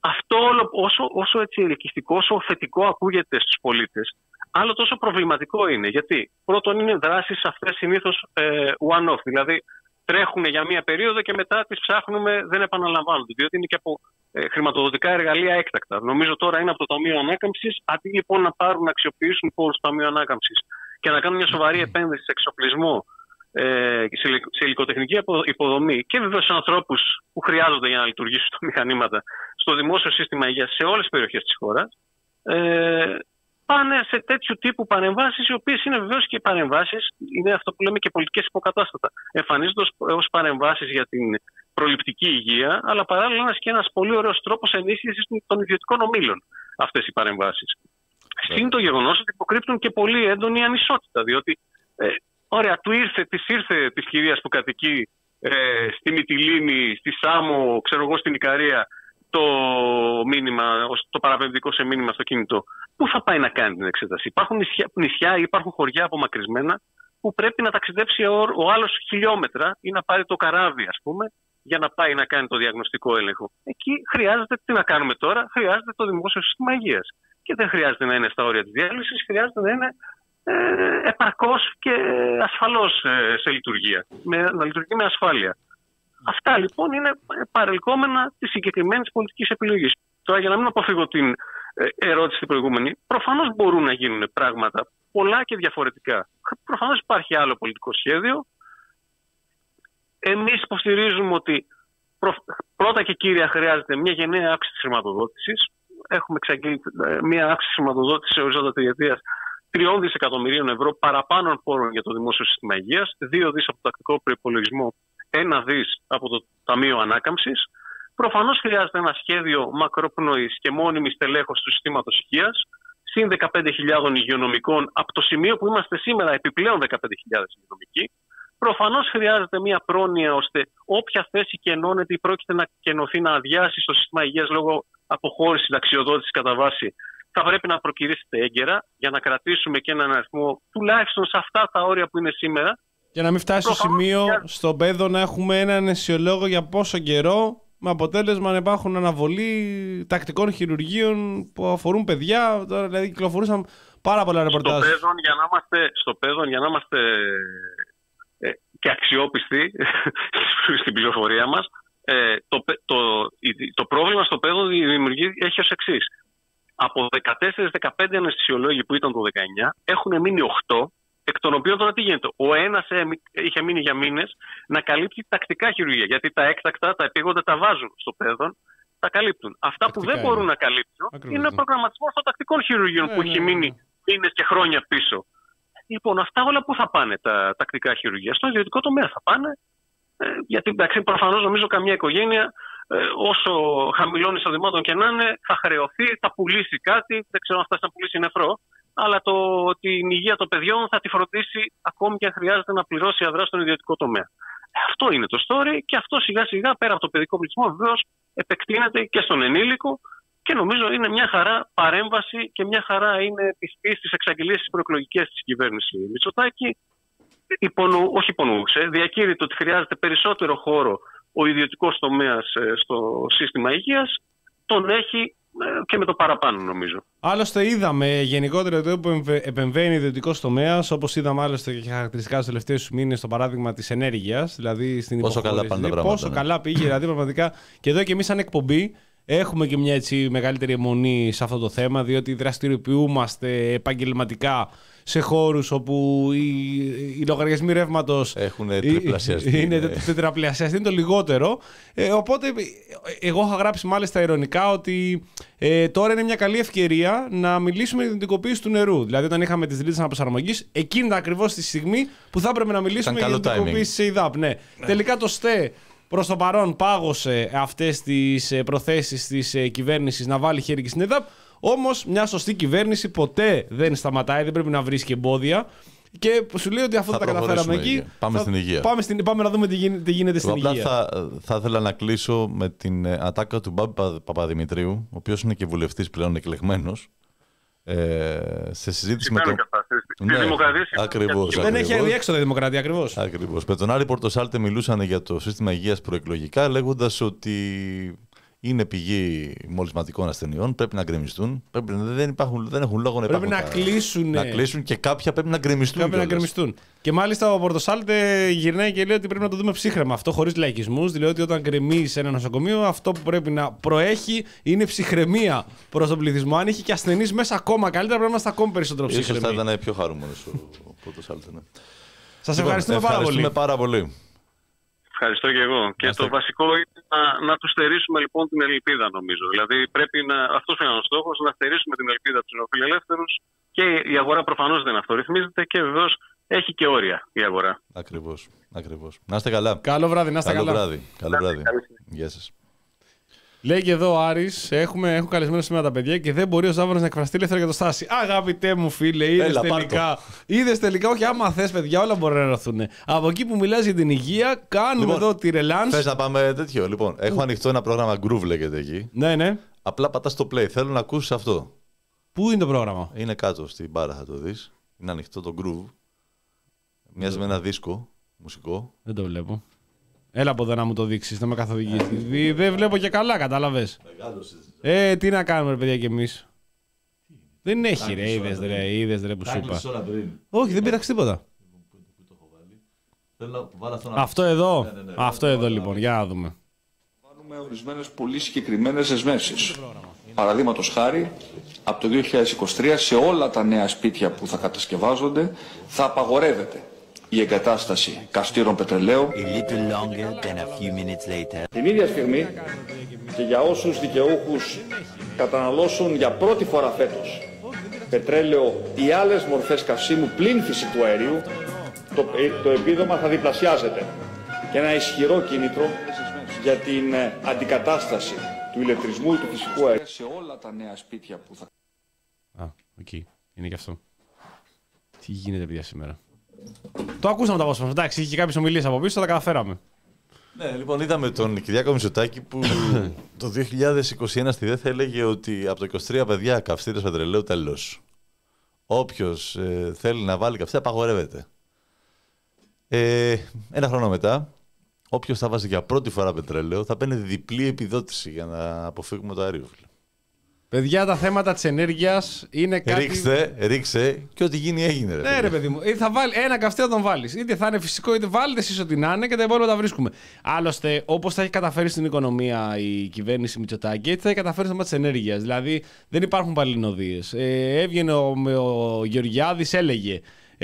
[SPEAKER 6] αυτό όλο, όσο, όσο έτσι ελκυστικό, όσο θετικό ακούγεται στους πολίτες, άλλο τόσο προβληματικό είναι. Γιατί πρώτον είναι δράσεις αυτές συνήθως ε, one-off, δηλαδή τρέχουν για μία περίοδο και μετά τις ψάχνουμε, δεν επαναλαμβάνονται, διότι είναι και από ε, χρηματοδοτικά εργαλεία έκτακτα. Νομίζω τώρα είναι από το Ταμείο Ανάκαμψης, αντί λοιπόν να πάρουν να αξιοποιήσουν πόρους του Ταμείου Ανάκαμψης και να κάνουν μια σοβαρή επένδυση σε εξοπλισμό, ε, σε υλικοτεχνική υποδομή και βεβαίως σε ανθρώπους που χρειάζονται για να λειτουργήσουν τα μηχανήματα στο δημόσιο σύστημα υγείας σε όλες τις περιοχές της χώρας, ε, πάνε σε τέτοιου τύπου παρεμβάσεις, οι οποίες είναι βεβαίως και παρεμβάσεις, είναι αυτό που λέμε και πολιτικές υποκατάστατα. Εμφανίζονται ως παρεμβάσεις για την προληπτική υγεία, αλλά παράλληλα είναι και ένας πολύ ωραίος τρόπος ενίσχυσης των ιδιωτικών ομίλων αυτές οι παρεμβάσεις. Yeah. Συν το γεγονός ότι υποκρύπτουν και πολύ έντονη ανισότητα, διότι ε, ωραία, του ήρθε, της ήρθε της κυρίας που κατοικεί ε, στη Μυτιλήνη, στη Σάμο, ξέρω εγώ στην Ικαρία, το μήνυμα, το παραπεμπτικό σε μήνυμα αυτοκίνητο. Πού θα πάει να κάνει την εξέταση? Υπάρχουν νησιά, νησιά υπάρχουν χωριά απομακρυσμένα που πρέπει να ταξιδέψει ο, ο άλλος χιλιόμετρα ή να πάρει το καράβι, ας πούμε, για να πάει να κάνει το διαγνωστικό έλεγχο. Εκεί χρειάζεται, τι να κάνουμε τώρα, χρειάζεται το δημόσιο σύστημα υγείας. Και δεν χρειάζεται να είναι στα όρια της διάλυσης, χρειάζεται να είναι ε, επαρκώς και ασφαλώς ε, σε λειτουργία, με, να λειτουργεί με ασφάλεια. Αυτά λοιπόν είναι παρελκόμενα της συγκεκριμένης πολιτικής επιλογής. Τώρα, για να μην αποφύγω την ερώτηση την προηγούμενη, προφανώς μπορούν να γίνουν πράγματα πολλά και διαφορετικά. Προφανώς υπάρχει άλλο πολιτικό σχέδιο. Εμείς υποστηρίζουμε ότι πρώτα και κύρια χρειάζεται μια γενναία αύξηση της χρηματοδότησης. Έχουμε εξαγγείλει μια αύξηση χρηματοδότησης σε οριζόντα τριετίας τριών δισεκατομμυρίων ευρώ παραπάνω πόρων για το δημόσιο σύστημα υγείας, δύο δις από το τακτικό προϋπολογισμό, ένα δις από το Ταμείο Ανάκαμψης. Προφανώς χρειάζεται ένα σχέδιο μακρόπνοης και μόνιμης τελέχωσης του συστήματος υγείας, συν δεκαπέντε χιλιάδες υγειονομικών, από το σημείο που είμαστε σήμερα επιπλέον δεκαπέντε χιλιάδες υγειονομικοί. Προφανώς χρειάζεται μια πρόνοια ώστε όποια θέση κενώνεται ή πρόκειται να κενωθεί, να αδειάσει στο σύστημα υγείας λόγω αποχώρησης ταξιοδότησης κατά βάση, θα πρέπει να προκυρήσετε έγκαιρα για να κρατήσουμε και έναν αριθμό τουλάχιστον σε αυτά τα όρια που είναι σήμερα.
[SPEAKER 3] Για να μην φτάσει στο σημείο για... στο παιδό να έχουμε έναν αισιολόγο για πόσο καιρό, με αποτέλεσμα να υπάρχουν αναβολή τακτικών χειρουργείων που αφορούν παιδιά. Τώρα δηλαδή κυκλοφορούσαν πάρα πολλά ρεπορτάζ.
[SPEAKER 6] Στο παιδόν για να είμαστε, στο παιδόν, για να είμαστε ε, και αξιόπιστοι στην πληροφορία μας, ε, το, το, το πρόβλημα στο παιδόν δημιουργεί, έχει ως εξής. Από δεκατέσσερις δεκαπέντε αναισθησιολόγοι που ήταν το δεκαεννιά έχουν μείνει οκτώ. Εκ των οποίων τώρα τι γίνεται? Ο ένας είχε μείνει για μήνες να καλύπτει τακτικά χειρουργία. Γιατί τα έκτακτα, τα επίγοντα τα βάζουν στο παιδόν, τα καλύπτουν. Αυτά τακτικά που δεν είναι. μπορούν να καλύπτουν Ακριβώς, είναι ο προγραμματισμός των τακτικών χειρουργείων ναι, που ναι, έχει ναι, μείνει ναι. μήνες και χρόνια πίσω. Λοιπόν, αυτά όλα πού θα πάνε τα τακτικά χειρουργία? Στο ιδιωτικό τομέα θα πάνε. Ε, γιατί εντάξει, προφανώς νομίζω καμιά οικογένεια, ε, όσο χαμηλών εισοδημάτων και να είναι, θα χρεωθεί, θα πουλήσει κάτι. Δεν ξέρω αν φτάσει να πουλήσει νεφρό. Αλλά το, την υγεία των παιδιών θα τη φροντίσει ακόμη και αν χρειάζεται να πληρώσει αδρά στον ιδιωτικό τομέα. Αυτό είναι το story και αυτό σιγά σιγά πέρα από το παιδικό πληθυσμό βεβαίως επεκτείνεται και στον ενήλικο και νομίζω είναι μια χαρά παρέμβαση και μια χαρά είναι πιστή στις εξαγγελίες της προεκλογικές της κυβέρνησης Μητσοτάκη. Υπονου, όχι υπονοούσε, διακήρυται ότι χρειάζεται περισσότερο χώρο ο ιδιωτικός τομέας στο σύστημα υγείας, τον έχει και με το παραπάνω νομίζω.
[SPEAKER 3] Άλλωστε είδαμε γενικότερα το που επεμβαίνει ιδιωτικό τομέα, όπως είδαμε άλλωστε και χαρακτηριστικά στους τελευταίους μήνες στο παράδειγμα της ενέργειας, δηλαδή στην
[SPEAKER 2] πόσο καλά πάνε τα πράγματα.
[SPEAKER 3] Πόσο ναι. καλά πήγε, δηλαδή πραγματικά. Και εδώ και εμείς σαν εκπομπή έχουμε και μια έτσι μεγαλύτερη αιμονή σε αυτό το θέμα, διότι δραστηριοποιούμαστε επαγγελματικά σε χώρους όπου οι, οι λογαριασμοί ρεύματος
[SPEAKER 2] έχουν τριπλασιαστεί.
[SPEAKER 3] Είναι ναι. τετραπλασιαστεί, είναι το λιγότερο. Ε, οπότε, εγώ είχα γράψει μάλιστα ειρωνικά ότι ε, τώρα είναι μια καλή ευκαιρία να μιλήσουμε για την ιδιωτικοποίηση του νερού. Δηλαδή, όταν είχαμε τις ρήτρες αναπροσαρμογής, εκείνη ακριβώς τη στιγμή που θα έπρεπε να μιλήσουμε για την ιδιωτικοποίηση σε ΙΔΑΠ. Ναι. Ναι. Τελικά το ΣΤΕ προς το παρόν πάγωσε αυτές τις προθέσεις της κυβέρνησης να βάλει χέρι και στην ΕΔΑΠ. Όμως μια σωστή κυβέρνηση ποτέ δεν σταματάει, δεν πρέπει να βρίσκει εμπόδια. Και σου λέει ότι αφού θα τα καταφέραμε εκεί.
[SPEAKER 2] Πάμε
[SPEAKER 3] θα,
[SPEAKER 2] στην υγεία.
[SPEAKER 3] Πάμε, στην, πάμε να δούμε τι γίνεται, τι γίνεται στην
[SPEAKER 2] Απλά
[SPEAKER 3] υγεία.
[SPEAKER 2] Θα, θα ήθελα να κλείσω με την ατάκα του Μπάμπη Παπαδημητρίου, ο οποίος είναι και βουλευτής πλέον εκλεγμένος. Ε, σε συζήτηση με τον.
[SPEAKER 6] Ναι,
[SPEAKER 2] ακριβώς,
[SPEAKER 3] δεν έχει αδιέξοδο η δημοκρατία, ακριβώς.
[SPEAKER 2] Ακριβώς. Με τον Άρη Πορτοσάλτε μιλούσαν για το σύστημα υγείας προεκλογικά, λέγοντας ότι είναι πηγή μολυσματικών ασθενειών, πρέπει να γκρεμιστούν. Πρέπει, δεν, υπάρχουν, δεν έχουν λόγο να
[SPEAKER 3] πρέπει
[SPEAKER 2] υπάρχουν.
[SPEAKER 3] Πρέπει να κλείσουν.
[SPEAKER 2] Να κλείσουν και κάποια πρέπει να γκρεμιστούν.
[SPEAKER 3] Πρέπει να γκρεμιστούν. Και μάλιστα ο Πορτοσάλτε γυρνάει και λέει ότι πρέπει να το δούμε ψύχραιμα. Αυτό χωρίς λαϊκισμούς. Δηλαδή ότι όταν γκρεμίζει ένα νοσοκομείο, αυτό που πρέπει να προέχει είναι ψυχραιμία προς τον πληθυσμό. Αν είχε και ασθενείς μέσα ακόμα καλύτερα, πρέπει να είμαστε ακόμα περισσότερο ψύχρεμοι.
[SPEAKER 2] Ίσως θα ήταν πιο χαρούμενος ο Πορτοσάλτε. Ναι.
[SPEAKER 3] Σας ευχαριστούμε,
[SPEAKER 2] λοιπόν,
[SPEAKER 3] πάρα,
[SPEAKER 2] ευχαριστούμε
[SPEAKER 3] πολύ.
[SPEAKER 2] πάρα πολύ.
[SPEAKER 6] Ευχαριστώ και εγώ. Και Άστε. Το βασικό είναι να, να του στερήσουμε λοιπόν την ελπίδα, νομίζω. Δηλαδή, πρέπει να, αυτός είναι ο στόχος, να στερήσουμε την ελπίδα από τους νεοφιλελεύθερους. Και η αγορά προφανώς δεν αυτορυθμίζεται και βεβαίως έχει και όρια η αγορά.
[SPEAKER 2] Ακριβώς. Ακριβώς. Να είστε καλά.
[SPEAKER 3] Καλό βράδυ, να είστε
[SPEAKER 2] Καλό
[SPEAKER 3] καλά.
[SPEAKER 2] Βράδυ. Καλό βράδυ. Γεια σας.
[SPEAKER 3] Λέει και εδώ ο Άρης, έχουμε, έχουν καλεσμένο σήμερα τα παιδιά και δεν μπορεί ο Ζάβρος να εκφραστεί ελεύθερα για το Στάση. Αγαπητέ μου φίλε, είδες τελικά. Είδες τελικά, όχι άμα θες παιδιά, όλα μπορεί να ενωθούν. Από εκεί που μιλάς για την υγεία, κάνουμε λοιπόν, εδώ τη ρελάνς.
[SPEAKER 2] Θες να πάμε τέτοιο, λοιπόν. Έχω ανοιχτό ένα πρόγραμμα Groove, λέγεται εκεί.
[SPEAKER 3] Ναι, ναι.
[SPEAKER 2] Απλά πατάς το play. Θέλω να ακούσεις αυτό.
[SPEAKER 3] Πού είναι το πρόγραμμα?
[SPEAKER 2] Είναι κάτω στην μπάρα, θα το δεις. Είναι ανοιχτό το Groove. Μοιάζει με ένα δίσκο μουσικό.
[SPEAKER 3] Δεν το βλέπω. Έλα από εδώ να μου το δείξεις, να με καθοδηγήσεις. Δεν βλέπω και καλά, κατάλαβες. Ε, τι να κάνουμε, ρε παιδιά, κι εμείς. Δεν έχει, ρε, είδες, ρε, είδες, ρε, που σου είπα. Όχι, δεν πήραξε τίποτα. Αυτό εδώ, αυτό εδώ λοιπόν, για να δούμε.
[SPEAKER 7] Κάνουμε ορισμένες πολύ συγκεκριμένες δεσμεύσεις. Παραδείγματος χάρη, από το δύο χιλιάδες είκοσι τρία σε όλα τα νέα σπίτια που θα κατασκευάζονται θα απαγορεύεται η εγκατάσταση καυστήρων πετρελαίου. Την ίδια στιγμή και για όσους δικαιούχους καταναλώσουν για πρώτη φορά φέτος πετρέλαιο ή άλλες μορφές καυσίμου πλην φυσικού αερίου, το, το επίδομα θα διπλασιάζεται. Και ένα ισχυρό κίνητρο για την αντικατάσταση του ηλεκτρισμού ή του φυσικού αερίου σε όλα τα νέα σπίτια που θα...
[SPEAKER 3] Α, οκ. Okay. Είναι και αυτό. Τι γίνεται παιδιά σήμερα. Το ακούσαμε το απόσπασμα. Εντάξει, είχε κάποιες ομιλίες από πίσω, τα καταφέραμε.
[SPEAKER 2] Ναι, λοιπόν, είδαμε τον Κυριάκο Μητσοτάκη που το δύο χιλιάδες είκοσι ένα στη ΔΕΘ έλεγε ότι από το είκοσι τρία παιδιά καυστήρες πετρελαίου τέλος. Όποιος ε, θέλει να βάλει καυστήρα απαγορεύεται. Ε, ένα χρόνο μετά, όποιος θα βάζει για πρώτη φορά πετρέλαιο θα παίρνει διπλή επιδότηση για να αποφύγουμε το αέριο.
[SPEAKER 3] Παιδιά, τα θέματα της ενέργειας είναι κάτι...
[SPEAKER 2] Ρίξτε, ρίξε και ό,τι γίνει έγινε. Ρε,
[SPEAKER 3] ναι, ρε παιδί μου. Θα βάλει, ένα καυστήρα τον βάλεις. Είτε θα είναι φυσικό, είτε βάλτε εσείς ό,τι να είναι και τα υπόλοιπα τα βρίσκουμε. Άλλωστε, όπως θα έχει καταφέρει στην οικονομία η κυβέρνηση Μητσοτάκη, έτσι θα έχει καταφέρει στο θέμα της ενέργειας. Δηλαδή, δεν υπάρχουν παλινοδίες. Ε, έβγαινε ο, ο Γεωργιάδης, έλεγε.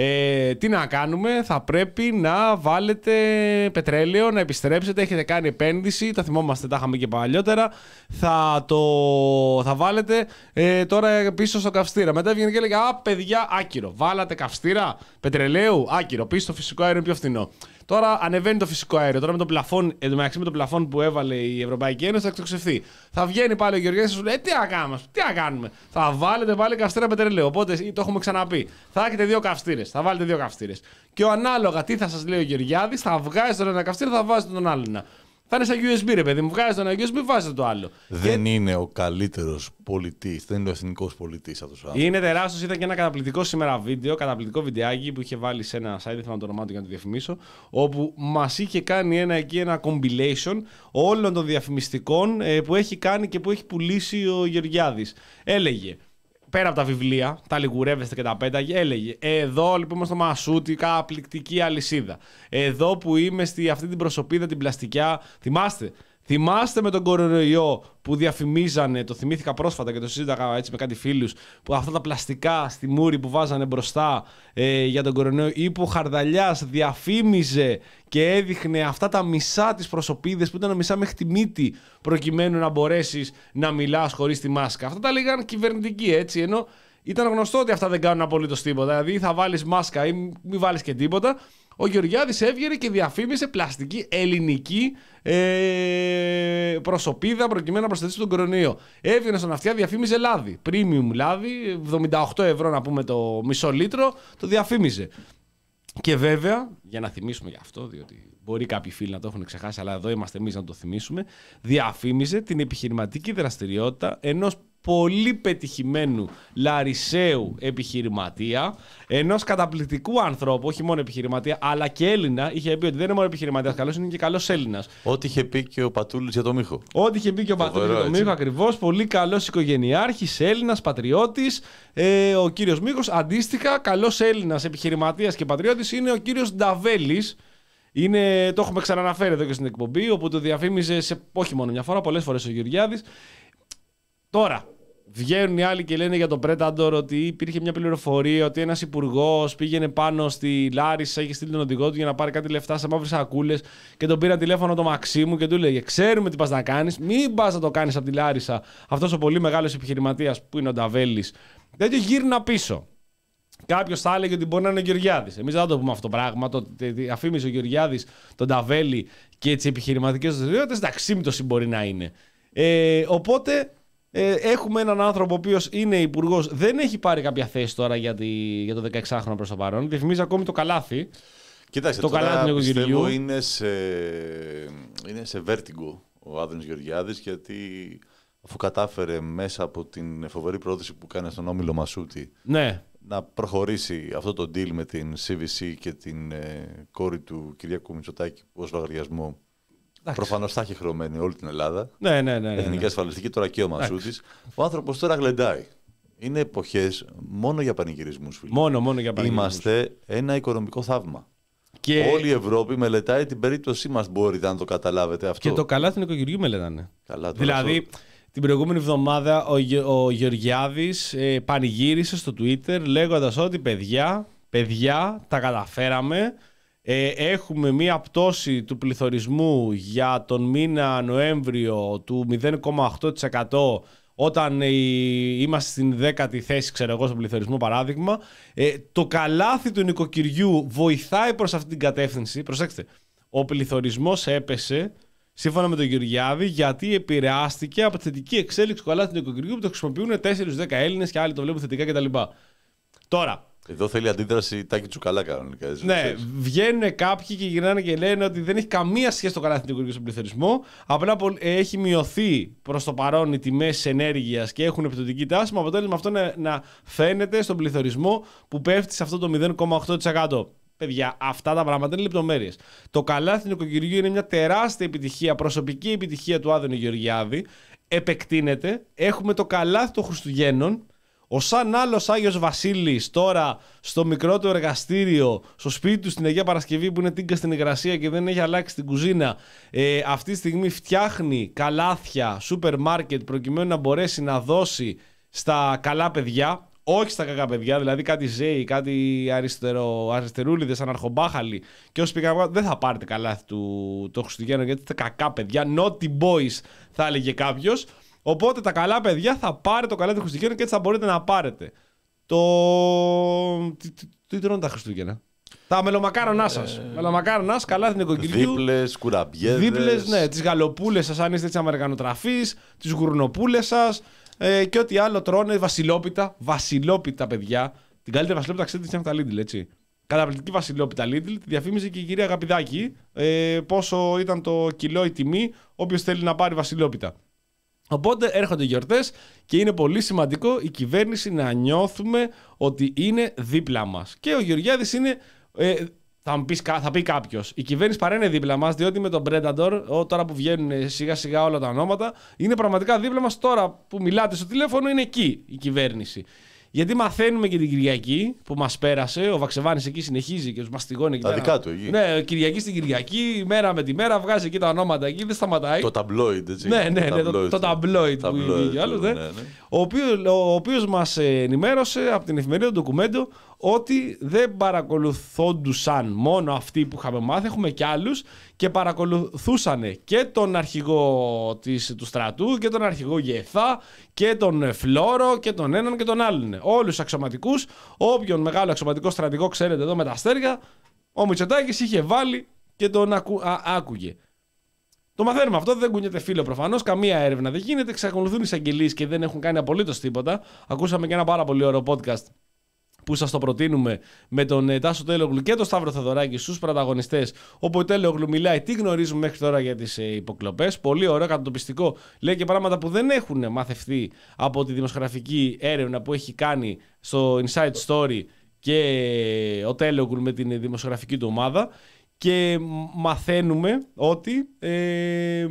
[SPEAKER 3] Ε, τι να κάνουμε, θα πρέπει να βάλετε πετρέλαιο, να επιστρέψετε, έχετε κάνει επένδυση, τα θυμόμαστε, τα είχαμε και παλιότερα, θα το θα βάλετε ε, τώρα πίσω στο καυστήρα. Μετά έβγαινε και έλεγε, α παιδιά, άκυρο, βάλατε καυστήρα πετρελαίου, άκυρο, πίσω στο φυσικό αέριο είναι πιο φθηνό. Τώρα ανεβαίνει το φυσικό αέριο. Τώρα με το πλαφόν, εντωμεταξύ με το πλαφόν που έβαλε η Ευρωπαϊκή Ένωση θα εκτοξευθεί. Θα βγαίνει πάλι ο Γεωργιάδης και σου λέει: τι να κάνουμε, τι να κάνουμε. Θα βάλετε πάλι καυστήρα πετρελαίου. Οπότε το έχουμε ξαναπεί. Θα έχετε δύο καυστήρες. Θα βάλετε δύο καυστήρες. Και ο ανάλογα τι θα σας λέει ο Γεωργιάδης, θα βγάζει τον ένα καυστήρα, θα βάζετε τον άλλο ένα. Θα είναι σαν γιου ες μπι, ρε παιδί μου. Βγάζει το ένα γιου ες μπι, βάζετε το άλλο.
[SPEAKER 2] Δεν
[SPEAKER 3] και...
[SPEAKER 2] είναι ο καλύτερος πολιτής, δεν είναι ο εθνικός πολιτής αυτός ο άνθρωπος.
[SPEAKER 3] Είναι τεράστιος. Ήταν και ένα καταπληκτικό σήμερα βίντεο, καταπληκτικό βιντεάκι που είχε βάλει σε ένα site, δεν θέλω να το ονομάω για να το διαφημίσω, όπου μας είχε κάνει ένα, εκεί, ένα compilation όλων των διαφημιστικών ε, που έχει κάνει και που έχει πουλήσει ο Γεωργιάδης. Έλεγε. Πέρα από τα βιβλία, τα λιγουρεύεστε και τα πέταγε, έλεγε εδώ λοιπόν είμαστε στο Μασούτι, καταπληκτική αλυσίδα. Εδώ που είμαι στη αυτή την προσωπίδα, την πλαστικιά, θυμάστε. Θυμάστε με τον κορονοϊό που διαφημίζανε, το θυμήθηκα πρόσφατα και το συζήταγα έτσι με κάτι φίλους, που αυτά τα πλαστικά στη μούρη που βάζανε μπροστά ε, για τον κορονοϊό, ή που ο Χαρδαλιάς διαφήμιζε και έδειχνε αυτά τα μισά τις προσωπίδες που ήταν μισά μέχρι τη μύτη προκειμένου να μπορέσεις να μιλάς χωρίς τη μάσκα. Αυτά τα λέγανε κυβερνητικοί, έτσι, ενώ ήταν γνωστό ότι αυτά δεν κάνουν απολύτως τίποτα. Δηλαδή θα βάλεις μάσκα ή μην βάλεις και τίποτα. Ο Γεωργιάδης έβγαινε και διαφήμισε πλαστική ελληνική ε, προσωπίδα προκειμένου να προστατεύσει τον κορονοϊό. Έβγαινε στον αυτιά, διαφήμιζε λάδι. Premium λάδι, εβδομήντα οκτώ ευρώ να πούμε το μισό λίτρο, το διαφήμιζε. Και βέβαια, για να θυμίσουμε γι' αυτό, διότι μπορεί κάποιοι φίλοι να το έχουν ξεχάσει, αλλά εδώ είμαστε εμείς να το θυμίσουμε, διαφήμιζε την επιχειρηματική δραστηριότητα ενός πολύ πετυχημένου Λαρισαίου επιχειρηματία, ενός καταπληκτικού ανθρώπου, όχι μόνο επιχειρηματία, αλλά και Έλληνα. Είχε πει ότι δεν είναι μόνο επιχειρηματίας καλός, είναι και καλός Έλληνας.
[SPEAKER 2] Ό,τι είχε πει και ο Πατούλης για το Μίχο.
[SPEAKER 3] Ό,τι είχε πει και ο Πατούλης για το Μίχο, ακριβώς. Πολύ καλός οικογενειάρχης, Έλληνας, πατριώτης. Ε, ο κύριος Μίχος, αντίστοιχα, καλός Έλληνας επιχειρηματίας και πατριώτης είναι ο κύριος Νταβέλης. Είναι, το έχουμε ξαναναφέρει εδώ και στην εκπομπή, όπου το διαφήμιζε σε, όχι μόνο μια φορά, πολλές φορές ο Γεωργιάδης. Τώρα, βγαίνουν οι άλλοι και λένε για το Predator ότι υπήρχε μια πληροφορία ότι ένας υπουργός πήγαινε πάνω στη Λάρισα, είχε στείλει τον οδηγό του για να πάρει κάτι λεφτά σε μαύρες σακούλες και τον πήρα τηλέφωνο το Μαξίμου και του λέγε: ξέρουμε τι πας να κάνεις, μην πας να το κάνεις από τη Λάρισα. Αυτός ο πολύ μεγάλος επιχειρηματίας που είναι ο Νταβέλης, τέτοιο γύρνα πίσω. Κάποιος θα έλεγε ότι μπορεί να είναι ο Γεωργιάδης. Εμείς δεν θα το πούμε αυτό το πράγμα. Το αφήμιζε ο Γεωργιάδης τον Νταβέλη και τις επιχειρηματικές δραστηριότητες. Εντάξει, σύμπτωση μπορεί να είναι. Ε, οπότε. Ε, έχουμε έναν άνθρωπο ο οποίος είναι υπουργός, δεν έχει πάρει κάποια θέση τώρα για, τη, για το δεκαεξάχρονο προς το παρόν. Διαφημίζει ακόμη το καλάθι.
[SPEAKER 2] Κοιτάξτε,
[SPEAKER 3] το
[SPEAKER 2] τώρα
[SPEAKER 3] καλάθι
[SPEAKER 2] πιστεύω είναι σε, είναι σε βέρτιγκο ο Άδωνης Γεωργιάδης, γιατί αφού κατάφερε μέσα από την φοβερή πρόθεση που κάνει στον Όμιλο Μασούτη,
[SPEAKER 3] ναι,
[SPEAKER 2] να προχωρήσει αυτό το deal με την σι βι σι και την ε, κόρη του Κυριάκου Μητσοτάκη ως λογαριασμό. Προφανώς θα έχει χρωμένη όλη την Ελλάδα.
[SPEAKER 3] Ναι, ναι, ναι, ναι.
[SPEAKER 2] Εθνική ασφαλιστική, τώρα και ο Μασούτης. Ο άνθρωπος τώρα γλεντάει. Είναι εποχές μόνο για πανηγυρισμούς, φίλοι.
[SPEAKER 3] Μόνο, μόνο για πανηγυρισμούς.
[SPEAKER 2] Είμαστε ένα οικονομικό θαύμα. Και... όλη η Ευρώπη μελετάει την περίπτωσή μας. Μπορείτε να το καταλάβετε αυτό.
[SPEAKER 3] Και το καλά του νοικοκυριού μελετάνε.
[SPEAKER 2] Καλά,
[SPEAKER 3] δηλαδή, αυτό... την προηγούμενη εβδομάδα ο, Γε... ο Γεωργιάδης ε, πανηγύρισε στο Twitter λέγοντας ότι παιδιά, παιδιά, τα καταφέραμε. Ε, έχουμε μία πτώση του πληθωρισμού για τον μήνα Νοέμβριο του μηδέν κόμμα οκτώ τοις εκατό όταν ε, είμαστε στην δέκατη θέση, ξέρω εγώ, στον πληθωρισμό παράδειγμα. Ε, το καλάθι του νοικοκυριού βοηθάει προς αυτή την κατεύθυνση. Προσέξτε, ο πληθωρισμός έπεσε σύμφωνα με τον Γεωργιάδη γιατί επηρεάστηκε από τη θετική εξέλιξη του καλάθι του νοικοκυριού που το χρησιμοποιούν τέσσερις δέκα Έλληνες και άλλοι το βλέπουν θετικά κτλ. Τώρα,
[SPEAKER 2] εδώ θέλει αντίδραση Τάκη Τσουκαλά κανονικά.
[SPEAKER 3] Ναι, βγαίνουν κάποιοι και γυρνάνε και λένε ότι δεν έχει καμία σχέση το καλάθι νοικοκυριού στον πληθωρισμό. Απλά έχει μειωθεί προς το παρόν οι τιμές ενέργειας και έχουν επιπτωτική τάση. Με αποτέλεσμα αυτό να, να φαίνεται στον πληθωρισμό που πέφτει σε αυτό το μηδέν κόμμα οκτώ τοις εκατό. Παιδιά, αυτά τα πράγματα είναι λεπτομέρειες. Το καλάθι νοικοκυριού είναι μια τεράστια επιτυχία, προσωπική επιτυχία του Άδωνη Γεωργιάδη. Επεκτείνεται. Έχουμε το καλάθι των Χριστουγέννων. Ο σαν άλλος Άγιος Βασίλης τώρα στο μικρό του εργαστήριο, στο σπίτι του στην Αγία Παρασκευή που είναι τίγκα στην υγρασία και δεν έχει αλλάξει την κουζίνα, ε, αυτή τη στιγμή φτιάχνει καλάθια, σούπερ μάρκετ προκειμένου να μπορέσει να δώσει στα καλά παιδιά, όχι στα κακά παιδιά, δηλαδή κάτι ζέι, κάτι αριστερο, αριστερούλιδες, αναρχομπάχαλοι και όσοι πήγαν δεν θα πάρετε καλάθι του το Χριστουγέννο γιατί είστε κακά παιδιά, naughty boys θα έλεγε κάποιος. Οπότε τα καλά παιδιά θα πάρετε το καλάθι του Χριστουγέννου και έτσι θα μπορείτε να πάρετε το... Τι, τι, τι τρώνε τα Χριστούγεννα? Τα μελομακάρονά σας. Ε... Μελομακάρονά σας, καλάθι νοικοκυριού.
[SPEAKER 2] Δίπλες, κουραμπιέδες.
[SPEAKER 3] Δίπλες, ναι. Τις γαλοπούλες σας, αν είστε έτσι αμερικανοτραφείς. Τις γουρνοπούλες σας. Ε, και ό,τι άλλο τρώνε. Βασιλόπιτα. Βασιλόπιτα, παιδιά. Την καλύτερη βασιλόπιτα ξέρετε τι είναι τα Lidl, έτσι. Καταπληκτική βασιλόπιτα Lidl. Τη διαφήμιζε και η κυρία Αγαπηδάκη. Ε, πόσο ήταν το κιλό η τιμή, όποιος θέλει να πάρει βασιλόπιτα. Οπότε έρχονται γιορτές και είναι πολύ σημαντικό η κυβέρνηση να νιώθουμε ότι είναι δίπλα μας. Και ο Γεωργιάδης είναι, ε, θα, μου πεις, θα πει κάποιος, η κυβέρνηση παρά είναι δίπλα μας, διότι με τον Predator, τώρα που βγαίνουν σιγά σιγά όλα τα ονόματα, είναι πραγματικά δίπλα μας. Τώρα που μιλάτε στο τηλέφωνο είναι εκεί η κυβέρνηση. Γιατί μαθαίνουμε και την Κυριακή που μας πέρασε, ο Βαξεβάνης εκεί συνεχίζει και τους μαστιγώνει εκεί.
[SPEAKER 2] Τα δικά του εκεί.
[SPEAKER 3] Ναι, Κυριακή στην Κυριακή, μέρα με τη μέρα, βγάζει εκεί τα ονόματα εκεί, δεν σταματάει.
[SPEAKER 2] Το ταμπλόιντ, έτσι.
[SPEAKER 3] Ναι, ναι, ναι, το, το ταμπλόιντ που είχε άλλο, ναι. Ναι, ναι. Ο οποίος, ο οποίος μας ενημέρωσε από την εφημερίδα Ντοκουμέντο ότι δεν παρακολουθόντουσαν μόνο αυτοί που είχαμε μάθει, έχουμε κι άλλους και παρακολουθούσαν και τον αρχηγό της, του στρατού και τον αρχηγό ΓΕΘΑ και τον Φλόρο και τον έναν και τον άλλον. Όλους τους αξιωματικούς, όποιον μεγάλο αξιωματικό στρατηγό ξέρετε εδώ με τα αστέρια, ο Μητσοτάκης είχε βάλει και τον ακου, α, άκουγε. Το μαθαίνουμε αυτό, δεν κουνιέται φίλο προφανώς, καμία έρευνα δεν γίνεται, εξακολουθούν οι εισαγγελίες και δεν έχουν κάνει απολύτως τίποτα. Ακούσαμε και ένα πάρα πολύ ωραίο podcast που σας το προτείνουμε με τον ε, Τάσο Τελογλου και τον Σταύρο Θεοδωράκη στους πρωταγωνιστές, όπου ο Τελογλου μιλάει τι γνωρίζουμε μέχρι τώρα για τις ε, υποκλοπές. Πολύ ωραίο, κατατοπιστικό. Λέει και πράγματα που δεν έχουν μαθευτεί από τη δημοσιογραφική έρευνα που έχει κάνει στο Inside Story και ο Τελογλου με την δημοσιογραφική του ομάδα. Και μαθαίνουμε ότι. Ε,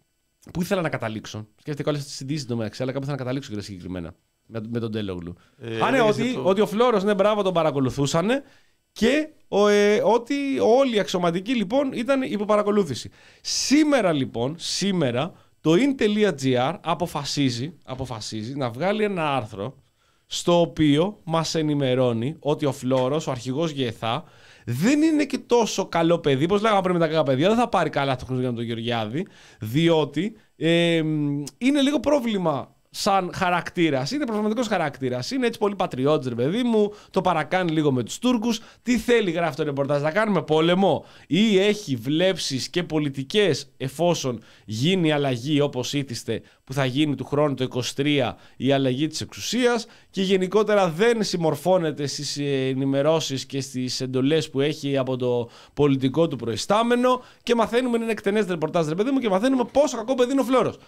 [SPEAKER 3] Πού ήθελα να καταλήξω. Σκέφτηκα όλες τις συντήσεις το μεταξύ, αλλά κάπου ήθελα να καταλήξω και συγκεκριμένα με, με τον Τελόγλου. Ε, Α, ναι, ότι, το... ότι ο Φλόρος, ναι, μπράβο, τον παρακολουθούσαν και ο, ε, ότι όλοι οι αξιωματικοί λοιπόν ήταν υποπαρακολούθηση. Σήμερα λοιπόν, σήμερα το in.gr αποφασίζει, αποφασίζει να βγάλει ένα άρθρο στο οποίο μας ενημερώνει ότι ο Φλόρος, ο αρχηγός ΓΕΘΑ, δεν είναι και τόσο καλό παιδί, όπως λέγαμε πριν με τα κακά παιδιά, δεν θα πάρει καλά το χρόνο για τον Γεωργιάδη, διότι ε, είναι λίγο πρόβλημα σαν χαρακτήρας, είναι προβληματικός χαρακτήρας, είναι έτσι πολύ πατριώτης, ρε παιδί μου, το παρακάνει λίγο με τους Τούρκους. Τι θέλει, γράφει το ρεπορτάζ, να κάνουμε πόλεμο ή έχει βλέψεις και πολιτικές εφόσον γίνει η αλλαγή όπως ήθιστε που θα γίνει του χρόνου το είκοσι τρία, η αλλαγή της εξουσίας, και γενικότερα δεν συμμορφώνεται στις ενημερώσεις και στις εντολές που έχει από το πολιτικό του προϊστάμενο, και μαθαίνουμε, είναι εκτενές ρεπορτάζ, ρε παιδί μου, και μαθαίνουμε πόσο κακό παιδί είναι ο Φλόρος.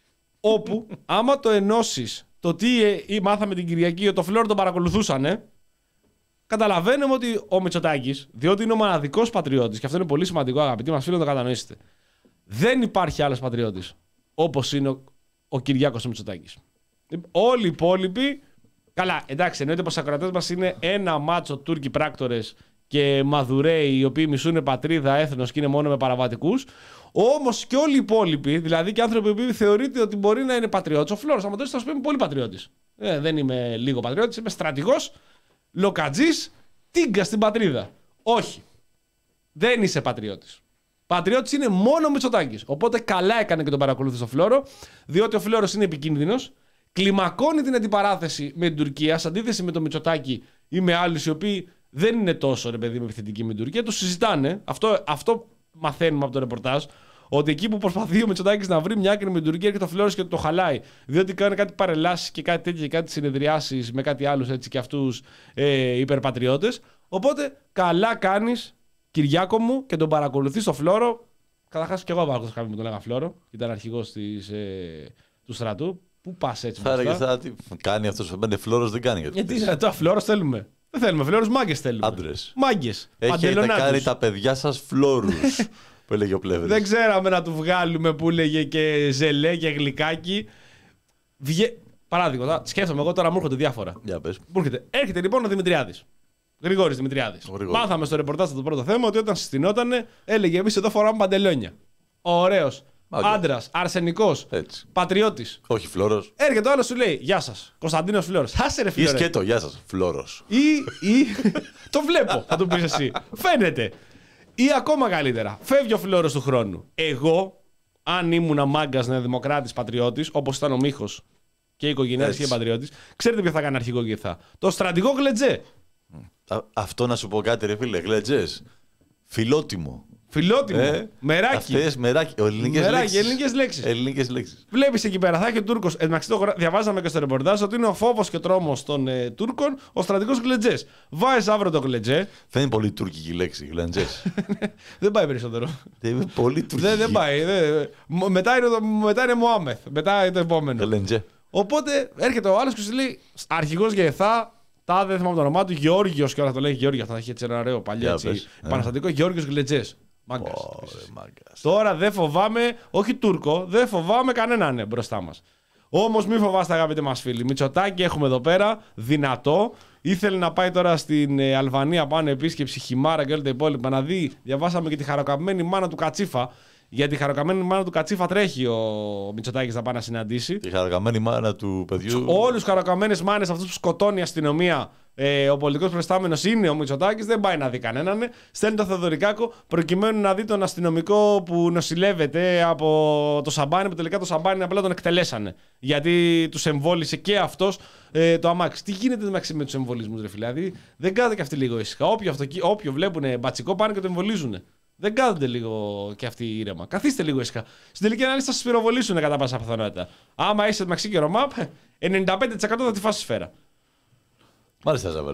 [SPEAKER 3] Όπου, άμα το ενώσεις το τι ε, μάθαμε την Κυριακή, ότι το Φλόρο τον παρακολουθούσανε, καταλαβαίνουμε ότι ο Μητσοτάκης, διότι είναι ο μοναδικός πατριώτης, και αυτό είναι πολύ σημαντικό, αγαπητοί μας φίλοι, να το κατανοήσετε, δεν υπάρχει άλλος πατριώτης όπως είναι ο, ο Κυριάκος ο Μητσοτάκης. Όλοι οι υπόλοιποι, καλά, εντάξει, εννοείται πως οι ακροατές μας είναι ένα μάτσο Τούρκοι πράκτορες και Μαδουρέοι, οι οποίοι μισούν πατρίδα, έθνος και είναι μόνο με παραβατικούς. Όμως και όλοι οι υπόλοιποι, δηλαδή και άνθρωποι που θεωρείται ότι μπορεί να είναι πατριώτης, ο Φλόρος, άμα το θα σου πει, είμαι πολύ πατριώτης. Ε, δεν είμαι λίγο πατριώτης, είμαι στρατηγός, λοκατζής, τίγκα στην πατρίδα. Όχι. Δεν είσαι πατριώτης. Πατριώτης είναι μόνο ο Μητσοτάκης. Οπότε καλά έκανε και τον παρακολούθησε ο Φλόρο, διότι ο Φλόρος είναι επικίνδυνος, κλιμακώνει την αντιπαράθεση με την Τουρκία, σε αντίθεση με τον Μητσοτάκη ή με άλλους οι οποίοι δεν είναι τόσο, ρε παιδί, με επιθετικοί με την Τουρκία. Το συζητάνε. Αυτό, αυτό μαθαίνουμε από το ρεπορτάζ. Ότι εκεί που προσπαθεί ο Μητσοτάκης να βρει μια άκρη με την Τουρκία, έρχεται ο Φλόρος και το χαλάει. Διότι κάνει κάτι παρελάσεις και κάτι τέτοια και κάτι συνεδριάσεις με κάτι άλλους έτσι και αυτούς ε, υπερπατριώτες. Οπότε καλά κάνεις, Κυριάκο μου, και τον παρακολουθεί στο Φλόρο. Καταρχάς και εγώ παρακολουθώ κάποιον που τον λέγα Φλόρο. Ήταν αρχηγός της, ε, του στρατού. Πού πας έτσι?
[SPEAKER 2] Θα έλεγε, θα τι κάνει αυτός ο πέντε Φλόρος, δεν κάνει.
[SPEAKER 3] Γιατί είναι το Φλόρος θέλουμε. Δεν θέλουμε Φλόρους, μάγκες θέλουμε.
[SPEAKER 2] Άντρες.
[SPEAKER 3] Μάγκες.
[SPEAKER 2] Έχετε κάνει τα παιδιά σας Φλόρους. Που έλεγε ο Πλεύρης.
[SPEAKER 3] Δεν ξέραμε να του βγάλουμε που έλεγε και ζελέ και γλυκάκι. Βγε... Παράδειγμα, σκέφτομαι εγώ τώρα, μου έρχονται διάφορα.
[SPEAKER 2] Για πες.
[SPEAKER 3] Μου έρχεται. Έρχεται λοιπόν ο Δημητριάδης. Γρηγόρης Δημητριάδης. Μάθαμε στο ρεπορτάζ το πρώτο θέμα ότι όταν συστηνότανε έλεγε εμείς εδώ φοράμε παντελόνια. Ωραίος. Άντρας, αρσενικός, πατριώτης.
[SPEAKER 2] Όχι Φλόρος.
[SPEAKER 3] Έρχεται ο άλλος σου λέει: Γεια σας, Κωνσταντίνος Φλόρος. Άσε ρε Φλόρε.
[SPEAKER 2] Ή σκέτο, γεια σας, Φλόρος.
[SPEAKER 3] Ή. ή... το βλέπω, θα του πεις εσύ. Φαίνεται. Ή ακόμα καλύτερα, φεύγει ο Φλόρος του χρόνου. Εγώ, αν ήμουν μάγκας νεοδημοκράτης πατριώτης, όπως ήταν ο Μίχος και η οικογένεια της και πατριώτης, ξέρετε ποιο θα κάνει αρχηγό ΓΕΘΑ? Το στρατηγό Γλετζέ.
[SPEAKER 2] Α, αυτό να σου πω κάτι, ρε φίλε. Γλετζές. Φιλότιμο.
[SPEAKER 3] Φιλότιμο. Ε, μεράκι.
[SPEAKER 2] Αυτές μεράκι. Ελληνικές
[SPEAKER 3] μεράκι,
[SPEAKER 2] λέξεις.
[SPEAKER 3] ελληνικές λέξεις.
[SPEAKER 2] Ελληνικές λέξεις.
[SPEAKER 3] Βλέπεις εκεί πέρα, θα έχει ο Τούρκος. Εντάξει, το διαβάζαμε και στο ρεπορτάζ ότι είναι ο φόβος και τρόμος των ε, Τούρκων ο στρατηγός Γλετζές. Βάζεις αύριο το Γλετζέ.
[SPEAKER 2] Δεν είναι πολύ τουρκική λέξη, Γλετζές.
[SPEAKER 3] Δεν πάει περισσότερο.
[SPEAKER 2] Δεν είναι πολύ τουρκική.
[SPEAKER 3] Δεν, δεν πάει. Δεν... Μετά, είναι το, μετά είναι Μωάμεθ. Μετά είναι το επόμενο.
[SPEAKER 2] Γλετζέ.
[SPEAKER 3] Οπότε έρχεται ο άλλος και σου λέει αρχηγός ΓΕΘΑ. Τα δεν θυμάμαι το όνομά του, Γεώργιος, και όλα το λέει Γεώργιο. Θα έχει έτσι ένα ωραίο παλιό έτσι, επαναστατικό. Γεώργιος Γλετζές. Μάγκας. Oh, τώρα δεν φοβάμαι, όχι Τούρκο, δεν φοβάμαι κανέναν ναι, μπροστά μας. Όμως μην φοβάστε, αγαπητοί μας φίλοι. Μητσοτάκη έχουμε εδώ πέρα, δυνατό. Ήθελε να πάει τώρα στην ε, Αλβανία πάνω επίσκεψη, χυμάρα και όλα τα υπόλοιπα. Να δει, διαβάσαμε και τη χαροκαμμένη μάνα του Κατσίφα. Γιατί η χαροκαμένη μάνα του Κατσίφα τρέχει ο Μητσοτάκης να πάει να συναντήσει.
[SPEAKER 2] Η χαροκαμένη μάνα του παιδιού.
[SPEAKER 3] Όλους τους χαροκαμένες μάνες, αυτούς που σκοτώνει η αστυνομία, ε, ο πολιτικός προϊστάμενος είναι ο Μητσοτάκης, δεν πάει να δει κανέναν. Στέλνει τον Θεοδωρικάκο προκειμένου να δει τον αστυνομικό που νοσηλεύεται από το σαμπάνι, που τελικά το σαμπάνι απλά τον εκτελέσανε. Γιατί τους εμβόλισε και αυτός ε, το αμάξι. Τι γίνεται με τους εμβολισμούς, ρε φίλε? Δηλαδή δεν κάθεται και αυτοί λίγο ήσυχα. Όποιο, αυτοκι... Όποιο βλέπουν μπατσικό πάνε και το εμβολίζουν. Δεν κάθονται λίγο και αυτοί ήρεμα. Καθίστε λίγο ήσυχα. Στην τελική ανάλυση θα σας πυροβολήσουν κατά πάσα πιθανότητα. Άμα είσαι μεταξύ και Ρωμάπ, ενενήντα πέντε τοις εκατό θα τη φάσει σφαίρα.
[SPEAKER 2] Μάλιστα, Ζαβέλ.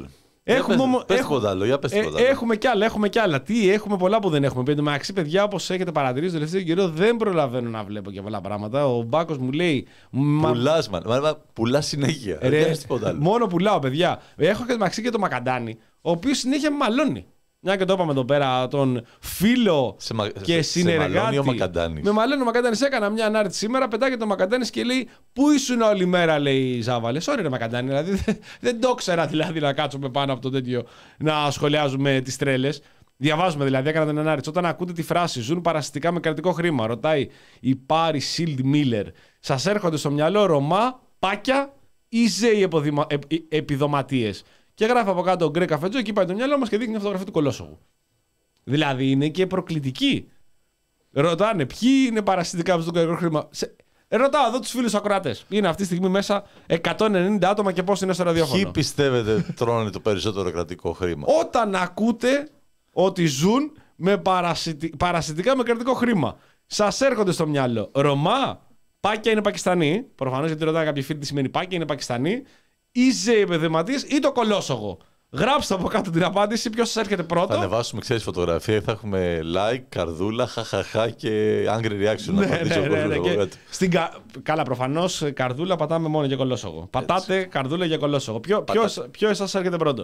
[SPEAKER 3] Έχουμε,
[SPEAKER 2] πες,
[SPEAKER 3] ομο...
[SPEAKER 2] πες
[SPEAKER 3] έχουμε...
[SPEAKER 2] τίποτα άλλο, για πες τίποτα άλλο.
[SPEAKER 3] Ε, έχουμε κι άλλα, έχουμε κι άλλα. Τι, έχουμε πολλά που δεν έχουμε πει. Εντάξει, παιδιά, όπως έχετε παρατηρήσει, το τελευταίο καιρό δεν προλαβαίνω να βλέπω και πολλά πράγματα. Ο Μπάκος μου λέει.
[SPEAKER 2] Πουλάς, μα... μα... πουλάς συνέχεια.
[SPEAKER 3] Ρε,
[SPEAKER 2] δεν τίποτα άλλο.
[SPEAKER 3] Μόνο πουλάω, παιδιά. Έχω και μεταξύ και το Μακαντάνη, ο οποίος συνέχεια με μαλώνει. Μια και το είπαμε εδώ πέρα, τον φίλο
[SPEAKER 2] σε μα...
[SPEAKER 3] και
[SPEAKER 2] σε...
[SPEAKER 3] συνεργάτη.
[SPEAKER 2] Σε μαλώνει ο Μακαντάνης.
[SPEAKER 3] Με μαλώνει ο Μακαντάνης. Έκανα μια ανάρτηση σήμερα, πετάγεται ο Μακαντάνης και λέει: Πού ήσουν όλη μέρα, λέει η Ζάβαλε. Sorry, ρε Μακαντάνη. Δηλαδή, δεν, δεν το ξέρα δηλαδή, να κάτσουμε πάνω από το τέτοιο να σχολιάζουμε τις τρέλες. Διαβάζουμε δηλαδή, έκανα την ανάρτηση. Όταν ακούτε τη φράση «Ζουν παρασιτικά με κρατικό χρήμα», ρωτάει η Πάρη Σίλντ Μίλλερ, σας έρχονται στο μυαλό Ρωμά, Πάκια ή Ζέοι επιδοματίες? Και γράφει από κάτω ο Γκρέ Καφετζό, εκεί πάει το μυαλό μας και δείχνει μια φωτογραφία του κολόσογου. Δηλαδή είναι και προκλητική. Ρωτάνε ποιοι είναι παρασιτικά με το κρατικό χρήμα. Σε... Ρωτάω εδώ τους φίλους ακροατές. Είναι αυτή τη στιγμή μέσα εκατόν ενενήντα άτομα και πώς είναι στο ραδιόφωνο.
[SPEAKER 2] Ποιοι πιστεύετε τρώνε το περισσότερο κρατικό χρήμα?
[SPEAKER 3] Όταν ακούτε ότι ζουν με παρασιτι... παρασιτικά με κρατικό χρήμα, σας έρχονται στο μυαλό Ρωμά, Πάκια είναι Πακιστανοί. Προφανώς, γιατί ρωτάνε κάποιοι φίλοι τι σημαίνει Πάκια είναι Πακιστανοί. Ή Ζέοι επιδοματίες ή το κολόσογο. Γράψτε από κάτω την απάντηση, ποιος σας έρχεται πρώτο.
[SPEAKER 2] Θα ανεβάσουμε, ξέρεις, φωτογραφία, θα έχουμε like, καρδούλα, χαχαχά και angry reaction.
[SPEAKER 3] Ναι,
[SPEAKER 2] να απαντήσει
[SPEAKER 3] ναι,
[SPEAKER 2] ο
[SPEAKER 3] ναι, ναι,
[SPEAKER 2] κόσμος.
[SPEAKER 3] και στην κα... Καλά, προφανώς καρδούλα πατάμε μόνο για κολόσογο. Πατάτε καρδούλα για κολόσογο. Ποιο, ποιος, ποιος σας έρχεται πρώτο?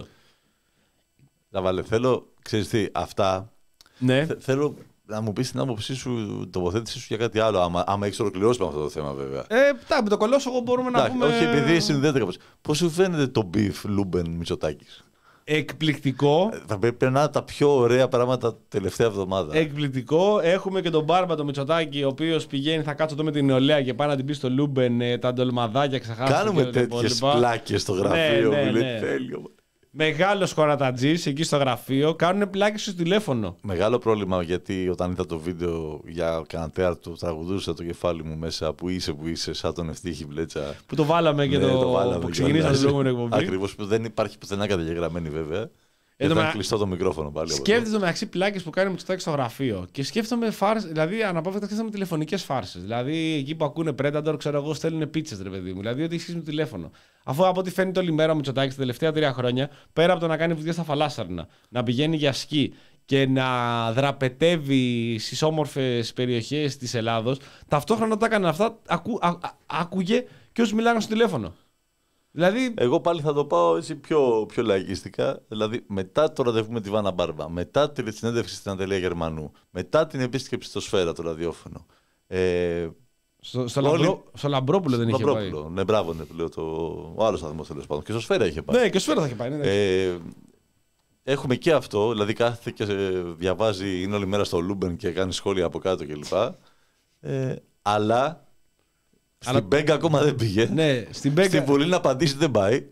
[SPEAKER 2] Να βάλε, θέλω, ξέρεις τι, αυτά.
[SPEAKER 3] Ναι.
[SPEAKER 2] Θε, θέλω να μου πεις την άποψή σου, τοποθέτησή σου για κάτι άλλο. Άμα, άμα έχεις ολοκληρώσει με αυτό το θέμα, βέβαια.
[SPEAKER 3] Ε, τα, με το κολόσογο μπορούμε να πούμε.
[SPEAKER 2] Όχι, επειδή συνδέεται κάπως. Πώς σου φαίνεται το beef Λούμπεν Μητσοτάκης?
[SPEAKER 3] Εκπληκτικό.
[SPEAKER 2] Θα πρέπει να είναι τα πιο ωραία πράγματα τελευταία εβδομάδα.
[SPEAKER 3] Εκπληκτικό. Έχουμε και τον Μπάρμπα το Μητσοτάκη, ο οποίος πηγαίνει, θα κάτσω εδώ με την νεολαία και πάει να την πει στο Λούμπεν, τα ντολμαδάκια, ξεχάσετε.
[SPEAKER 2] Κάνουμε τέτοιες πλάκες στο γραφείο.
[SPEAKER 3] Ναι, ναι,
[SPEAKER 2] μου,
[SPEAKER 3] ναι.
[SPEAKER 2] Τέλειο.
[SPEAKER 3] Μεγάλος χωρατατζής εκεί στο γραφείο, κάνουν πλάκες στο τηλέφωνο.
[SPEAKER 2] Μεγάλο πρόβλημα, γιατί όταν είδα το βίντεο για κανένα τέταρτο, τραγουδούσα το κεφάλι μου μέσα που είσαι, που είσαι, σαν τον Ευτύχη Μπλέτσα.
[SPEAKER 3] Που το βάλαμε και
[SPEAKER 2] ναι,
[SPEAKER 3] το,
[SPEAKER 2] το βάλαμε
[SPEAKER 3] που ξεκινήσαμε την προηγούμενη εκπομπή.
[SPEAKER 2] Ακριβώς, που δεν υπάρχει πουθενά καταγεγραμμένη βέβαια.
[SPEAKER 3] Ε,
[SPEAKER 2] ήταν
[SPEAKER 3] με...
[SPEAKER 2] κλειστό το μικρόφωνο πάλι.
[SPEAKER 3] Σκέφτεσαι το μεταξύ πλάκες που κάνει με Μητσοτάκη στο γραφείο. Και σκέφτομαι φάρσες, δηλαδή αναπόφευκτα σκέφτομαι τηλεφωνικές φάρσες. Δηλαδή εκεί που ακούνε Predator, ξέρω εγώ, στέλνουν πίτσες, ρε παιδί μου. Δηλαδή ότι έχει με το τηλέφωνο. Αφού από ό,τι φαίνεται όλη μέρα ο Μητσοτάκης τα τελευταία τρία χρόνια, πέρα από το να κάνει βουδιά στα φαλάσσαρνα, να πηγαίνει για σκι και να δραπετεύει στις όμορφες περιοχές της Ελλάδος, ταυτόχρονα όταν έκανε αυτά, ακού, α, α, άκουγε και όσους μιλάγαν στο τηλέφωνο. Δηλαδή...
[SPEAKER 2] Εγώ πάλι θα το πάω έτσι πιο, πιο λαϊκιστικά. Δηλαδή, μετά το ραντεβού με τη Βάνα Μπάρμπα, μετά τη συνέντευξη στην Αντελία Γερμανού, μετά την επίσκεψη στο Σφαίρα, το ραδιόφωνο. Ε,
[SPEAKER 3] στο, στο,
[SPEAKER 2] όλοι...
[SPEAKER 3] Λαμπρό, στο Λαμπρόπουλο δεν είχε πάει.
[SPEAKER 2] Ναι, μπράβο, ναι, λέω, το... ο άλλος σταθμός τέλος πάντων. Και στο Σφαίρα είχε πάει.
[SPEAKER 3] Ναι, και στο Σφαίρα θα είχε πάει. Ναι,
[SPEAKER 2] ε, έχουμε και αυτό. Δηλαδή, κάθεται και διαβάζει, είναι όλη μέρα στο Λούμπεν και κάνει σχόλια από κάτω κλπ. Ε, αλλά. Στην Μπέγκα ακόμα δεν πήγε.
[SPEAKER 3] Ναι, στην Μπέγκα...
[SPEAKER 2] Στην Βουλή να απαντήσει δεν πάει.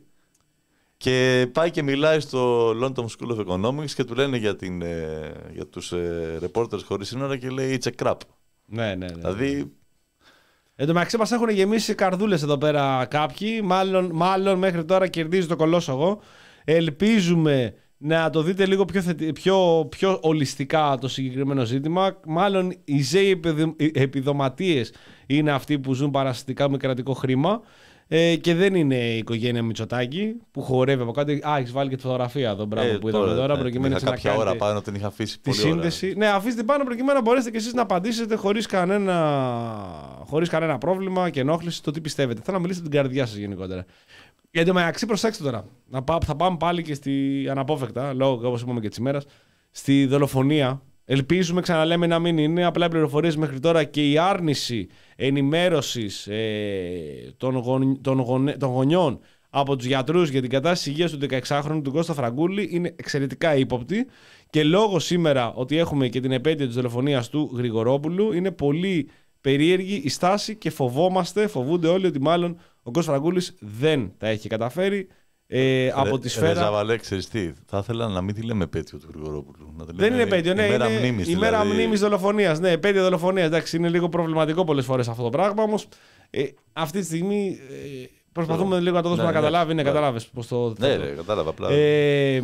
[SPEAKER 2] Και πάει και μιλάει στο London School of Economics και του λένε για, την, για τους ε, reporters χωρίς σύνορα και λέει it's a crap.
[SPEAKER 3] Ναι, ναι, ναι.
[SPEAKER 2] Δηλαδή...
[SPEAKER 3] Εν τω μεταξύ μας έχουν γεμίσει καρδούλες εδώ πέρα κάποιοι. Μάλλον, μάλλον μέχρι τώρα κερδίζει το κολόσογο. Ελπίζουμε να το δείτε λίγο πιο, θετι... πιο, πιο ολιστικά το συγκεκριμένο ζήτημα. Μάλλον οι Ζέοι επιδοματίες είναι αυτοί που ζουν παρασιτικά με κρατικό χρήμα ε, και δεν είναι η οικογένεια Μητσοτάκη που χορεύει από κάτω. Α, έχεις βάλει και τη φωτογραφία εδώ, μπράβο, ε, που είδαμε τώρα. τώρα
[SPEAKER 2] ναι,
[SPEAKER 3] προκειμένου
[SPEAKER 2] είχα
[SPEAKER 3] να
[SPEAKER 2] κάποια ώρα πάνω, την είχα αφήσει
[SPEAKER 3] τη
[SPEAKER 2] πολύ
[SPEAKER 3] σύνδεση.
[SPEAKER 2] ώρα.
[SPEAKER 3] Ναι, αφήστε πάνω προκειμένου να μπορέσετε και εσείς να απαντήσετε χωρίς κανένα, χωρίς κανένα πρόβλημα και ενόχληση το τι πιστεύετε. Θέλω να μιλήσετε την καρδιά σας γενικότερα. Εν τω μεταξύ, προσέξτε τώρα. Να πά, θα πάμε πάλι και στη αναπόφευκτα, λόγω όπως είπαμε και της ημέρας, στη δολοφονία. Ελπίζουμε, ξαναλέμε, να μην είναι απλά πληροφορίες μέχρι τώρα και η άρνηση ενημέρωσης ε, των, γον, των, γονε, των γονιών από τους γιατρούς για την κατάσταση υγείας του δεκαεξάχρονου του Κώστα Φραγκούλη είναι εξαιρετικά ύποπτη. Και λόγω σήμερα ότι έχουμε και την επέτειο της δολοφονίας του Γρηγορόπουλου, είναι πολύ περίεργη η στάση και φοβόμαστε, φοβούνται όλοι ότι μάλλον ο Κώστας Φραγκούλης δεν τα έχει καταφέρει ε, από τη σφαίρα.
[SPEAKER 2] Ρε Ζαβαλέ, ξέρεις τι, θα ήθελα να μην τη λέμε επέτειο του Γρηγορόπουλου. Να
[SPEAKER 3] δεν είναι επέτειο, ναι.
[SPEAKER 2] Ημέρα
[SPEAKER 3] είναι
[SPEAKER 2] μνήμης,
[SPEAKER 3] ημέρα
[SPEAKER 2] δηλαδή.
[SPEAKER 3] μνήμης δολοφονίας. Ναι, επέτειο δολοφονίας. Εντάξει, είναι λίγο προβληματικό πολλές φορές αυτό το πράγμα, όμως ε, αυτή τη στιγμή ε, προσπαθούμε λίγο να το δώσουμε
[SPEAKER 2] ναι,
[SPEAKER 3] να καταλάβει.
[SPEAKER 2] ναι,
[SPEAKER 3] ναι, κατάλαβες πώς το.
[SPEAKER 2] Ναι, ρε, κατάλαβα απλά.
[SPEAKER 3] Ε,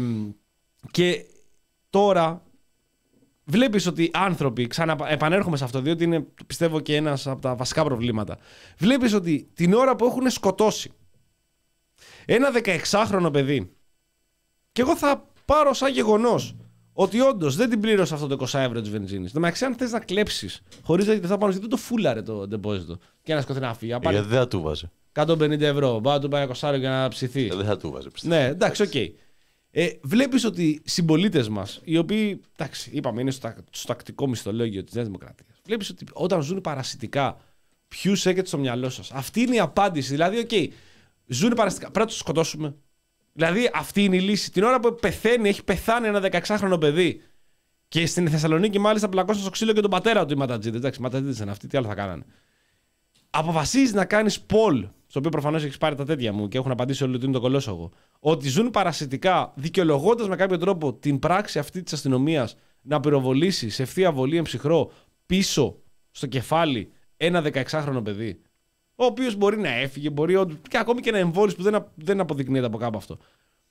[SPEAKER 3] και τώρα. Βλέπεις ότι άνθρωποι, ξανα, επανέρχομαι σε αυτό, διότι είναι πιστεύω και ένας από τα βασικά προβλήματα. Βλέπεις ότι την ώρα που έχουν σκοτώσει ένα δεκαεξάχρονο παιδί, και Και εγώ θα πάρω σαν γεγονός ότι όντως δεν την πλήρωσε αυτό το είκοσι ευρώ της βενζίνης. Το μεταξύ, αν θες να κλέψεις χωρίς να θα πάνω, γιατί το φούλαρε το deposit και να σκοτεινά φύγει.
[SPEAKER 2] Γιατί δεν θα του βάζει.
[SPEAKER 3] εκατόν πενήντα ευρώ, πάει να του πάει είκοσι για να ψηθεί.
[SPEAKER 2] Δεν θα του βάζει. Πιστεύω.
[SPEAKER 3] Ναι, εντάξει, οκ. Okay. Ε, βλέπεις ότι οι συμπολίτες μας, οι οποίοι, εντάξει, είπαμε, είναι στο, στο τακτικό μισθολόγιο της Νέας Δημοκρατίας, βλέπεις ότι όταν ζουν παρασιτικά, ποιους έχετε στο μυαλό σας. Αυτή είναι η απάντηση. Δηλαδή, οκ, okay, ζουν παρασιτικά, πρέπει να τους σκοτώσουμε. Δηλαδή, αυτή είναι η λύση. Την ώρα που πεθαίνει, έχει πεθάνει ένα δεκαεξάχρονο παιδί. Και στην Θεσσαλονίκη, μάλιστα, πλακώσαν στο ξύλο και τον πατέρα του οι ματατζίδες. Εντάξει, ματατζίδες είναι αυτοί, τι άλλο θα κάνανε. Αποφασίζει να κάνει poll, στο οποίο προφανώς έχει πάρει τα τέτοια μου και έχουν απαντήσει όλοι ότι είναι το κολόσογο, ότι ζουν παρασιτικά, δικαιολογώντας με κάποιο τρόπο την πράξη αυτή της αστυνομίας να πυροβολήσει σε ευθεία βολή εμψυχρό πίσω στο κεφάλι ένα δεκαεξάχρονο παιδί, ο οποίος μπορεί να έφυγε, μπορεί και ακόμη και να εμβόλυσε που δεν, δεν αποδεικνύεται από κάπου αυτό.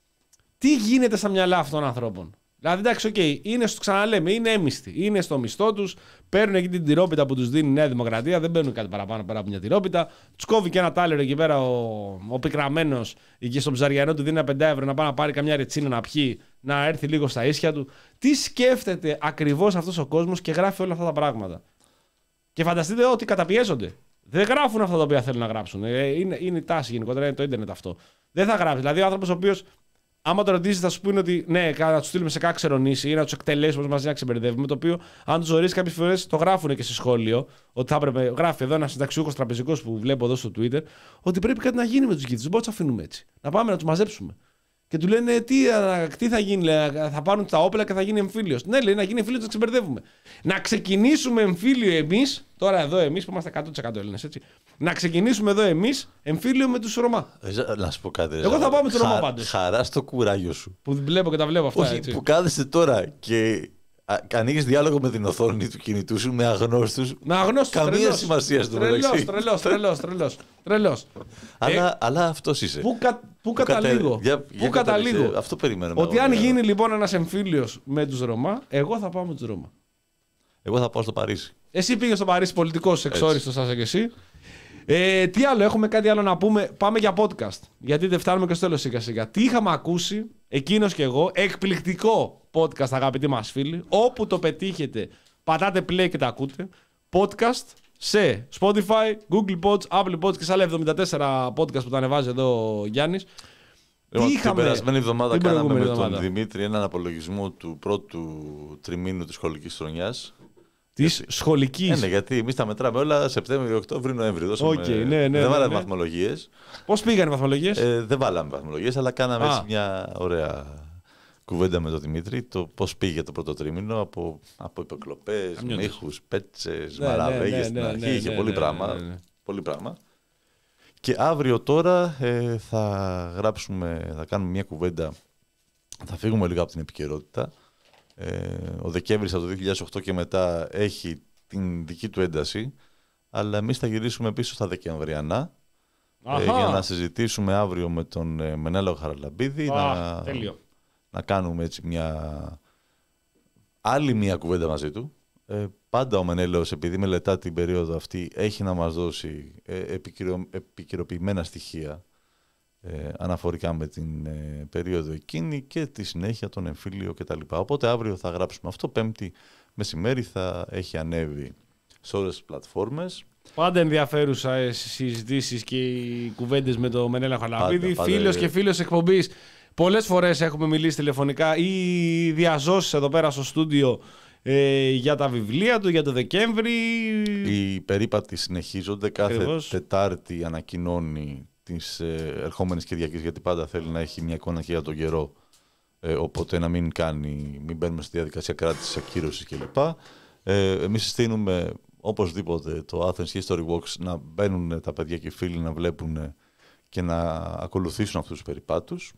[SPEAKER 3] Τι γίνεται στα μυαλά αυτών των ανθρώπων. Δηλαδή, εντάξει, οκ, okay, είναι στο, ξαναλέμε, είναι έμιστοι. Είναι στο μισθό τους, παίρνουν εκεί την τυρόπιτα που τους δίνει η Νέα Δημοκρατία, δεν παίρνουν κάτι παραπάνω πέρα από μια τυρόπιτα. Τους κόβει και ένα τάλερο εκεί πέρα ο, ο πικραμένος, εκεί στον ψαριανό του δίνει ένα πεντά ευρώ να πάει να πάρει καμιά ρετσίνα να πιει, να έρθει λίγο στα ίσια του. Τι σκέφτεται ακριβώς αυτός ο κόσμος και γράφει όλα αυτά τα πράγματα. Και φανταστείτε ότι καταπιέζονται. Δεν γράφουν αυτά τα οποία θέλουν να γράψουν. Είναι, είναι η τάση γενικότερα, είναι το ίντερνετ αυτό. Δεν θα γράψει. Δηλαδή, ο άνθρωπος ο οποίος, άμα το ρωτήσει, θα σου πούνε ότι ναι, να του στείλουμε σε κάξερο νήσι ή να του εκτελέσουμε μαζί να ξεμπερδεύουμε. Το οποίο, αν του ζωρίσει, κάποιες φορές το γράφουν και σε σχόλιο. Ότι θα έπρεπε, γράφει εδώ ένα συνταξιούχος τραπεζικός που βλέπω εδώ στο Twitter, ότι πρέπει κάτι να γίνει με τους γείτονες. Δεν μπορούμε να του αφήνουμε έτσι. Να πάμε να του μαζέψουμε. Και του λένε τι, τι θα γίνει, λέει, θα πάρουν τα όπλα και θα γίνει εμφύλιος. Ναι, λέει, να γίνει εμφύλιος, να ξεμπερδεύουμε. Να ξεκινήσουμε εμφύλιο εμείς, τώρα εδώ εμείς που είμαστε εκατό τοις εκατό Έλληνες, έτσι. Να ξεκινήσουμε εδώ εμείς εμφύλιο με τους Ρωμά.
[SPEAKER 2] Να σου πω κάτι.
[SPEAKER 3] Εγώ θα πάω με τους Ρωμά πάντως.
[SPEAKER 2] Χαρά στο κουράγιο σου.
[SPEAKER 3] Που βλέπω και τα βλέπω αυτά.
[SPEAKER 2] Όχι,
[SPEAKER 3] έτσι.
[SPEAKER 2] Που κάθεσαι τώρα και ανοίγεις διάλογο με την οθόνη του κινητού σου με αγνώστους.
[SPEAKER 3] Με αγνώστους.
[SPEAKER 2] Καμία
[SPEAKER 3] τρελός.
[SPEAKER 2] σημασία στο
[SPEAKER 3] τρελός,
[SPEAKER 2] μεταξύ.
[SPEAKER 3] τρελός, τρελός, τρελός, τρελός.
[SPEAKER 2] Αλλά,
[SPEAKER 3] Ε,
[SPEAKER 2] αλλά αυτός είσαι.
[SPEAKER 3] Πού, κα, πού καταλήγω.
[SPEAKER 2] Κατα... Για, για
[SPEAKER 3] πού καταλήγω.
[SPEAKER 2] Αυτό περιμένουμε.
[SPEAKER 3] Ότι αν γίνει λοιπόν ένας εμφύλιος με τους Ρωμά, εγώ θα πάω με τους Ρωμά.
[SPEAKER 2] Εγώ θα πάω στο Παρίσι.
[SPEAKER 3] Εσύ πήγες στο Παρίσι πολιτικός εξόριστος, σας και εσύ. Ε, τι άλλο, έχουμε κάτι άλλο να πούμε. Πάμε για podcast. Γιατί δεν φτάνουμε και στο τέλος σιγά σιγά. Τι είχαμε ακούσει, εκείνος και εγώ, εκπληκτικό podcast, αγαπητοί μας φίλοι. Όπου το πετύχετε, πατάτε play και τα ακούτε. Podcast σε Spotify, Google Pods, Apple Pods και σε άλλα εβδομήντα τέσσερα podcast που τα ανεβάζει εδώ ο Γιάννης.
[SPEAKER 2] Λοιπόν,
[SPEAKER 3] Τι
[SPEAKER 2] την
[SPEAKER 3] είχαμε
[SPEAKER 2] περασμένη εβδομάδα
[SPEAKER 3] την
[SPEAKER 2] κάναμε με
[SPEAKER 3] εβδομάδα.
[SPEAKER 2] τον Δημήτρη έναν απολογισμό του πρώτου τριμήνου της σχολικής χρονιάς.
[SPEAKER 3] Της σχολικής.
[SPEAKER 2] Ε, ναι, γιατί εμείς τα μετράμε όλα Σεπτέμβριο, Οκτώβριο, Νοέμβριο.
[SPEAKER 3] Okay, ναι, ναι,
[SPEAKER 2] δεν
[SPEAKER 3] ναι,
[SPEAKER 2] βάλαμε
[SPEAKER 3] ναι.
[SPEAKER 2] βαθμολογίες.
[SPEAKER 3] Πώς πήγαν οι βαθμολογίες?
[SPEAKER 2] Ε, δεν βάλαμε βαθμολογίες, αλλά κάναμε
[SPEAKER 3] Α.
[SPEAKER 2] έτσι μια ωραία κουβέντα με τον Δημήτρη. Το πώς πήγε το πρώτο τρίμηνο από, από υποκλοπές,
[SPEAKER 3] Αμοιώτες.
[SPEAKER 2] μύχους, πέτσες,
[SPEAKER 3] Ναι,
[SPEAKER 2] μαραβέγες
[SPEAKER 3] ναι,
[SPEAKER 2] στην
[SPEAKER 3] ναι,
[SPEAKER 2] αρχή.
[SPEAKER 3] ναι,
[SPEAKER 2] Είχε
[SPEAKER 3] ναι,
[SPEAKER 2] πολύ,
[SPEAKER 3] ναι,
[SPEAKER 2] πράγμα,
[SPEAKER 3] ναι, ναι.
[SPEAKER 2] πολύ πράγμα. Και αύριο τώρα ε, θα γράψουμε, θα κάνουμε μια κουβέντα. Θα φύγουμε λίγο από την επικαιρότητα. Ε, ο Δεκέμβρης από το δύο χιλιάδες οκτώ και μετά έχει την δική του ένταση, αλλά εμείς θα γυρίσουμε πίσω στα Δεκεμβριανά ε, για να συζητήσουμε αύριο με τον ε, Μενέλαο Χαραλαμπίδη,
[SPEAKER 3] Α,
[SPEAKER 2] να,
[SPEAKER 3] τέλειο.
[SPEAKER 2] να κάνουμε έτσι μια άλλη μια κουβέντα μαζί του. Ε, πάντα ο Μενέλαος, επειδή μελετά την περίοδο αυτή, έχει να μας δώσει ε, επικυρο, επικαιροποιημένα στοιχεία Ε, αναφορικά με την ε, περίοδο εκείνη και τη συνέχεια, τον εμφύλιο κτλ. Οπότε αύριο θα γράψουμε αυτό, Πέμπτη μεσημέρι θα έχει ανέβει σε όλες τις πλατφόρμες.
[SPEAKER 3] Πάντα ενδιαφέρουσα οι συζητήσεις και οι κουβέντες με τον Μενέλα Χαραλαμπίδη.
[SPEAKER 2] Πάντα,
[SPEAKER 3] Φίλος
[SPEAKER 2] πάντα.
[SPEAKER 3] και φίλος εκπομπής. Πολλές φορές έχουμε μιλήσει τηλεφωνικά ή διαζώσεις εδώ πέρα στο στούντιο ε, για τα βιβλία του, για το Δεκέμβρη.
[SPEAKER 2] Οι περίπατοι συνεχίζονται, κάθε
[SPEAKER 3] Ακριβώς.
[SPEAKER 2] Τετάρτη ανακοινώνει τις ε, ερχόμενες Κυριακές, γιατί πάντα θέλει να έχει μια εικόνα και για τον καιρό, ε, οπότε να μην κάνει, μην μπαίνουμε στη διαδικασία κράτησης, ακύρωσης κλπ. Ε, εμείς συστήνουμε οπωσδήποτε το Athens History Walks να μπαίνουν τα παιδιά και οι φίλοι να βλέπουν και να ακολουθήσουν αυτούς τους περιπάτους.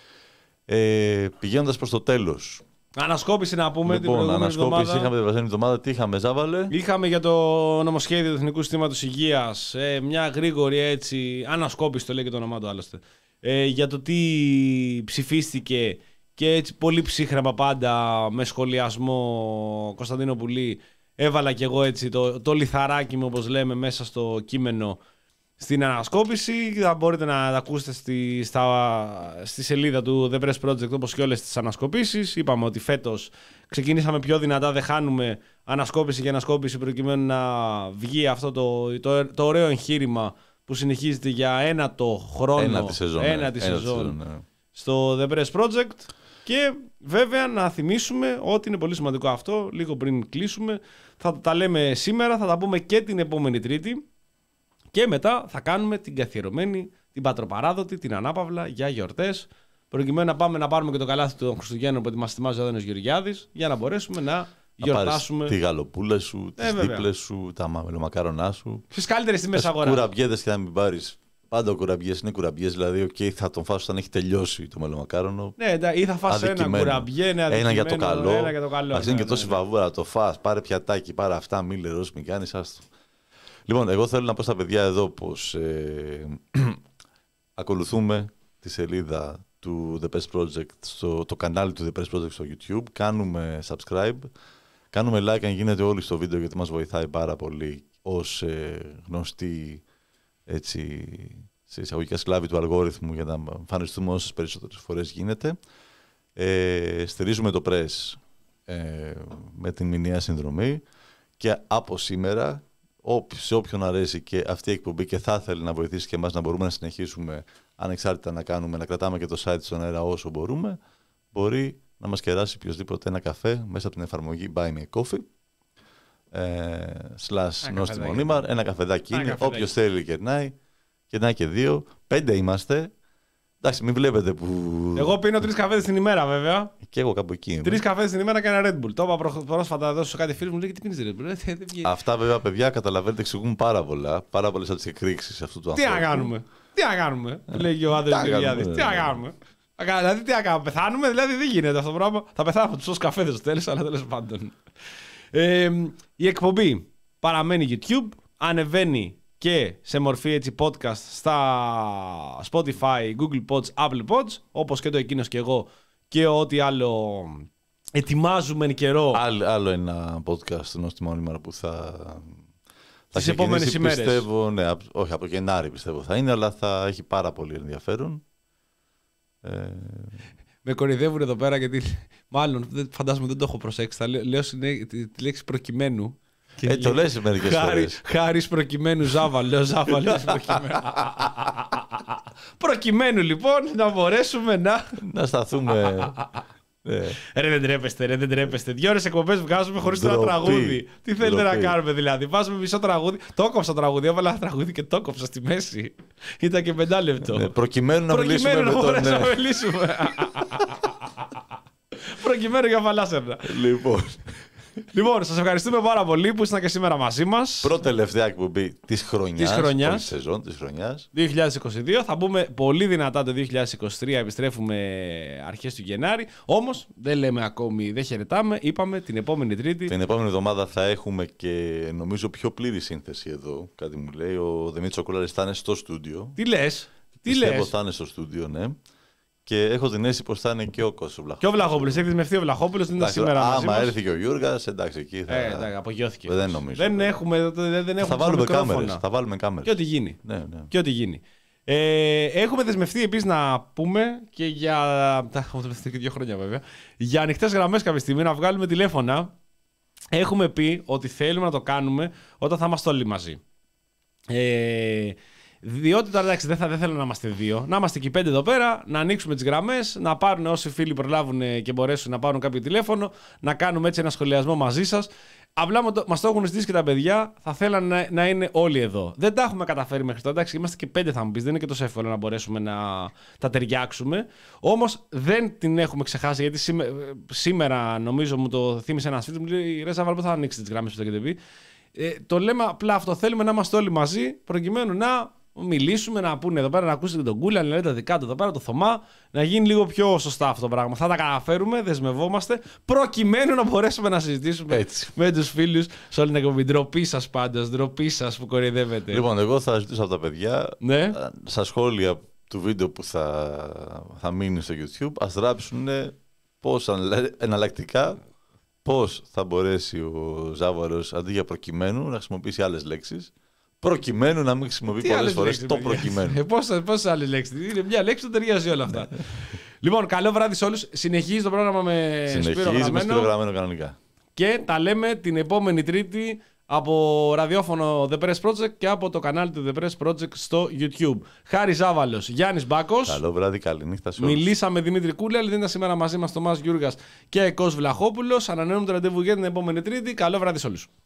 [SPEAKER 2] Ε, πηγαίνοντας προς το τέλος.
[SPEAKER 3] Ανασκόπηση να πούμε την
[SPEAKER 2] Λοιπόν,
[SPEAKER 3] προηγούμενη
[SPEAKER 2] ανασκόπηση
[SPEAKER 3] εβδομάδα.
[SPEAKER 2] είχαμε την περασμένη εβδομάδα. Τι είχαμε, Ζάβαλε?
[SPEAKER 3] Είχαμε για το νομοσχέδιο του Εθνικού Συστήματος Υγείας ε, μια γρήγορη έτσι, ανασκόπηση, το λέει και το όνομά του άλλωστε, ε, για το τι ψηφίστηκε και έτσι πολύ ψύχρεμα πάντα με σχολιασμό Κωνσταντίνο Πουλή. Έβαλα κι εγώ έτσι το, το λιθαράκι μου, όπως λέμε, μέσα στο κείμενο στην ανασκόπηση. Θα μπορείτε να τα ακούσετε στη, στα, στη σελίδα του The Press Project, όπως και όλες τις ανασκοπήσεις. Είπαμε ότι φέτος ξεκινήσαμε πιο δυνατά, δεν χάνουμε ανασκόπηση και ανασκόπηση προκειμένου να βγει αυτό το, το, το ωραίο εγχείρημα που συνεχίζεται για ένα το χρόνο,
[SPEAKER 2] ένα τη σεζόν,
[SPEAKER 3] ένα
[SPEAKER 2] ναι.
[SPEAKER 3] τη
[SPEAKER 2] ένα
[SPEAKER 3] σεζόν
[SPEAKER 2] σεζόν, ναι.
[SPEAKER 3] στο The Press Project. Και βέβαια να θυμίσουμε ότι είναι πολύ σημαντικό αυτό, λίγο πριν κλείσουμε, θα τα λέμε σήμερα, θα τα πούμε και την επόμενη Τρίτη και μετά θα κάνουμε την καθιερωμένη, την πατροπαράδοτη, την ανάπαυλα για γιορτές, προκειμένου να πάμε να πάρουμε και το καλάθι των Χριστουγέννων που μας ετοιμάζει ο Άδωνης Γεωργιάδης, για να μπορέσουμε να γιορτάσουμε.
[SPEAKER 2] Τη γαλοπούλα σου, τις
[SPEAKER 3] ε,
[SPEAKER 2] δίπλες σου, τα μελομακάρονά σου.
[SPEAKER 3] Στις καλύτερες τιμές αγοράς.
[SPEAKER 2] Κουραμπιέδες και να μην πάρεις. Πάντα ο κουραμπιές είναι κουραμπιές, δηλαδή okay, θα τον φας όταν έχει τελειώσει το μελομακάρονο.
[SPEAKER 3] Ναι, ή θα φας ένα κουραμπιέ, ένα,
[SPEAKER 2] ένα για το καλό.
[SPEAKER 3] Ένα για το καλό.
[SPEAKER 2] Ας είναι ναι, και τόση ναι, ναι. βαβούρα, το φας, πάρε πιατάκι, πάρε αυτά, μη λερός, μη κάνεις, άστο. Λοιπόν, εγώ θέλω να πω στα παιδιά εδώ πως ε, ακολουθούμε τη σελίδα του The Best Project, στο, το κανάλι του The Best Project στο YouTube, κάνουμε subscribe, κάνουμε like αν γίνεται όλοι στο βίντεο γιατί μας βοηθάει πάρα πολύ ως ε, γνωστοί έτσι, σε εισαγωγικά σκλάβοι του αλγόριθμου για να εμφανιστούμε όσες περισσότερες φορές γίνεται. Ε, στηρίζουμε το Press ε, με την μηνιαία συνδρομή και από σήμερα σε όποιον αρέσει και αυτή η εκπομπή και θα θέλει να βοηθήσει και εμάς να μπορούμε να συνεχίσουμε ανεξάρτητα να κάνουμε, να κρατάμε και το site στον αέρα όσο μπορούμε, μπορεί να μας κεράσει οποιοδήποτε ένα καφέ μέσα από την εφαρμογή Buy Me a Coffee ε, slash νόστιμο νήμαρ, ένα καφεδάκι είναι, όποιος θέλει κερνάει, κερνάει και δύο, πέντε είμαστε. Εντάξει, μην βλέπετε που.
[SPEAKER 3] Εγώ πίνω τρεις καφέδες την ημέρα, βέβαια.
[SPEAKER 2] Και εγώ κάπου εκεί.
[SPEAKER 3] Τρεις καφέδες την ημέρα και ένα Red Bull. Το είπα πρόσφατα εδώ σε κάτι φίλους μου, λέει τι πίνεις Red Bull.
[SPEAKER 2] Αυτά βέβαια, παιδιά, καταλαβαίνετε, εξηγούν πάρα πολλά. Πάρα πολλές από τις εκρήξεις αυτού του ανθρώπου.
[SPEAKER 3] Τι να κάνουμε. Τι να κάνουμε, λέει ο Άδωνης Γεωργιάδης. Τι να κάνουμε. Δηλαδή, τι να κάνουμε. Πεθάνουμε, δηλαδή δεν γίνεται αυτό το πράγμα. Θα πεθάνουμε τους καφέδες στο τέλος, αλλά τέλος πάντων. Ε, η εκπομπή παραμένει YouTube, ανεβαίνει και σε μορφή έτσι podcast στα Spotify, Google Pods, Apple Pods, όπως και το εκείνος και εγώ και ό,τι άλλο ετοιμάζουμε εν καιρό.
[SPEAKER 2] Άλλο, άλλο ένα podcast νόστιμο νήμαρ που θα...
[SPEAKER 3] Τις επόμενες ημέρες.
[SPEAKER 2] Πιστεύω, ναι, όχι από Γενάρη πιστεύω θα είναι, αλλά θα έχει πάρα πολύ ενδιαφέρον. Ε...
[SPEAKER 3] Με κορυδεύουν εδώ πέρα γιατί μάλλον φαντάζομαι δεν το έχω προσέξει. Θα λέω, λέω τη, τη λέξη προκειμένου.
[SPEAKER 2] Και ε, το λες μερικές φορές.
[SPEAKER 3] Χάρης προκειμένου Ζάβα, λέω Ζάβα, λες προκειμένου. Προκειμένου λοιπόν να μπορέσουμε να...
[SPEAKER 2] να σταθούμε...
[SPEAKER 3] Ναι. Ρε δεν τρέπεστε, ρε δεν τρέπεστε. Δύο ώρες εκπομπές βγάζουμε χωρίς ένα τραγούδι. Τι θέλετε να κάνουμε δηλαδή. Βάζουμε μισό τραγούδι. Το κόψα το τραγούδι. Έβαλα ένα τραγούδι και το κόψα στη μέση. Ήταν και πεντάλεπτο.
[SPEAKER 2] Ναι, προκειμένου να
[SPEAKER 3] προκειμένου
[SPEAKER 2] μιλήσουμε
[SPEAKER 3] να
[SPEAKER 2] με τον...
[SPEAKER 3] να μιλήσουμε. Προκειμένου για φαλάσσερνα.
[SPEAKER 2] Λοιπόν.
[SPEAKER 3] Λοιπόν, σας ευχαριστούμε πάρα πολύ που ήσασταν και σήμερα μαζί μας.
[SPEAKER 2] Πρώτη τελευταία εκπομπή της χρονιάς.
[SPEAKER 3] Της χρονιάς.
[SPEAKER 2] Της σεζόν της χρονιάς.
[SPEAKER 3] δύο χιλιάδες είκοσι δύο. Θα μπούμε πολύ δυνατά το δύο χιλιάδες είκοσι τρία. Επιστρέφουμε αρχές του Γενάρη. Όμως δεν λέμε ακόμη, δεν χαιρετάμε. Είπαμε την επόμενη Τρίτη.
[SPEAKER 2] Την επόμενη εβδομάδα θα έχουμε και νομίζω πιο πλήρη σύνθεση εδώ. Κάτι μου λέει. Ο Δημήτρης Οκούλαρης θα είναι στο στούντιο.
[SPEAKER 3] Τι λες. Τι
[SPEAKER 2] Πιστεύω
[SPEAKER 3] λες.
[SPEAKER 2] θα είναι στο στούντιο, ναι. Και έχω την αίσθηση πως θα είναι και ο Κώστας Βλαχόπουλος.
[SPEAKER 3] Και ο Βλαχόπουλος. Έχει δεσμευτεί ο Βλαχόπουλος. Δεν είναι σήμερα μαζί
[SPEAKER 2] άμα
[SPEAKER 3] μας.
[SPEAKER 2] έρθει και ο Γιούργας, εντάξει, εκεί θα.
[SPEAKER 3] Ε, εντάξει, απογειώθηκε.
[SPEAKER 2] Δεν νομίζω.
[SPEAKER 3] Δεν έχουμε, δεν, δεν έχουμε
[SPEAKER 2] θα βάλουμε κάμερες. Θα βάλουμε κάμερες.
[SPEAKER 3] Και ό,τι γίνει.
[SPEAKER 2] Ναι, ναι.
[SPEAKER 3] Και ό,τι γίνει. Ε, έχουμε δεσμευτεί επίσης να πούμε και για. Τα έχουμε δεσμευτεί και δύο χρόνια βέβαια. Για ανοιχτές γραμμές κάποια στιγμή να βγάλουμε τηλέφωνα. Έχουμε πει ότι θέλουμε να το κάνουμε όταν θα είμαστε όλοι μαζί. Ε, Διότι τώρα εντάξει, δεν, θα, δεν θέλω να είμαστε δύο. Να είμαστε και πέντε εδώ πέρα, να ανοίξουμε τις γραμμές, να πάρουν όσοι φίλοι προλάβουν και μπορέσουν να πάρουν κάποιο τηλέφωνο, να κάνουμε έτσι ένα σχολιασμό μαζί σας. Απλά μας το έχουν ζητήσει και τα παιδιά, θα θέλανε να, να είναι όλοι εδώ. Δεν τα έχουμε καταφέρει μέχρι τώρα. Εντάξει, είμαστε και πέντε, θα μου πεις, δεν είναι και τόσο εύκολο να μπορέσουμε να τα ταιριάξουμε. Όμως δεν την έχουμε ξεχάσει, γιατί σήμε, σήμερα νομίζω μου το θύμισε ένας φίλος, μου λέει ρε Ζαβάλ, πού θα ανοίξει τις γραμμές που το έχετε πει. Ε, το λέμε απλά αυτό, θέλουμε να είμαστε όλοι μαζί, προκειμένου να μιλήσουμε, να πούνε εδώ πέρα, να ακούσετε τον Κούλα, να λέτε τα δικά του εδώ πέρα, το Θωμά, να γίνει λίγο πιο σωστά αυτό το πράγμα. Θα τα καταφέρουμε, δεσμευόμαστε, προκειμένου να μπορέσουμε να συζητήσουμε έτσι με τους φίλους σε όλη την εκπομπή. Ντροπή σας πάντως, ντροπή σας που κοροϊδεύετε.
[SPEAKER 2] Λοιπόν, εγώ θα ζητήσω από τα παιδιά,
[SPEAKER 3] ναι,
[SPEAKER 2] στα σχόλια του βίντεο που θα, θα μείνει στο YouTube, ας γράψουν πώς εναλλακτικά, πώς θα μπορέσει ο Ζάβαρος αντί για προκειμένου να χρησιμοποιήσει άλλες λέξεις. Προκειμένου να μην χρησιμοποιεί πολλές φορές το προκειμένου.
[SPEAKER 3] Πόσες άλλες λέξεις. Είναι μια λέξη που ταιριάζει όλα αυτά. Λοιπόν, καλό βράδυ σε όλους. Συνεχίζει το πρόγραμμα με Σπύρο
[SPEAKER 2] Γραμμένο κανονικά.
[SPEAKER 3] Και τα λέμε την επόμενη Τρίτη από ραδιόφωνο The Press Project και από το κανάλι του The Press Project στο YouTube. Χάρης Ζάβαλος, Γιάννης Μπάκος.
[SPEAKER 2] Καλό βράδυ, καληνύχτα σε όλους.
[SPEAKER 3] Μιλήσαμε Δημήτρη Κούλαλη, δεν ήταν σήμερα μαζί μας Τομάς Γιούργας και Κος Βλαχόπουλος. Ανανεώνουμε το ραντεβού για την επόμενη Τρίτη. Καλό βράδυ σε όλους.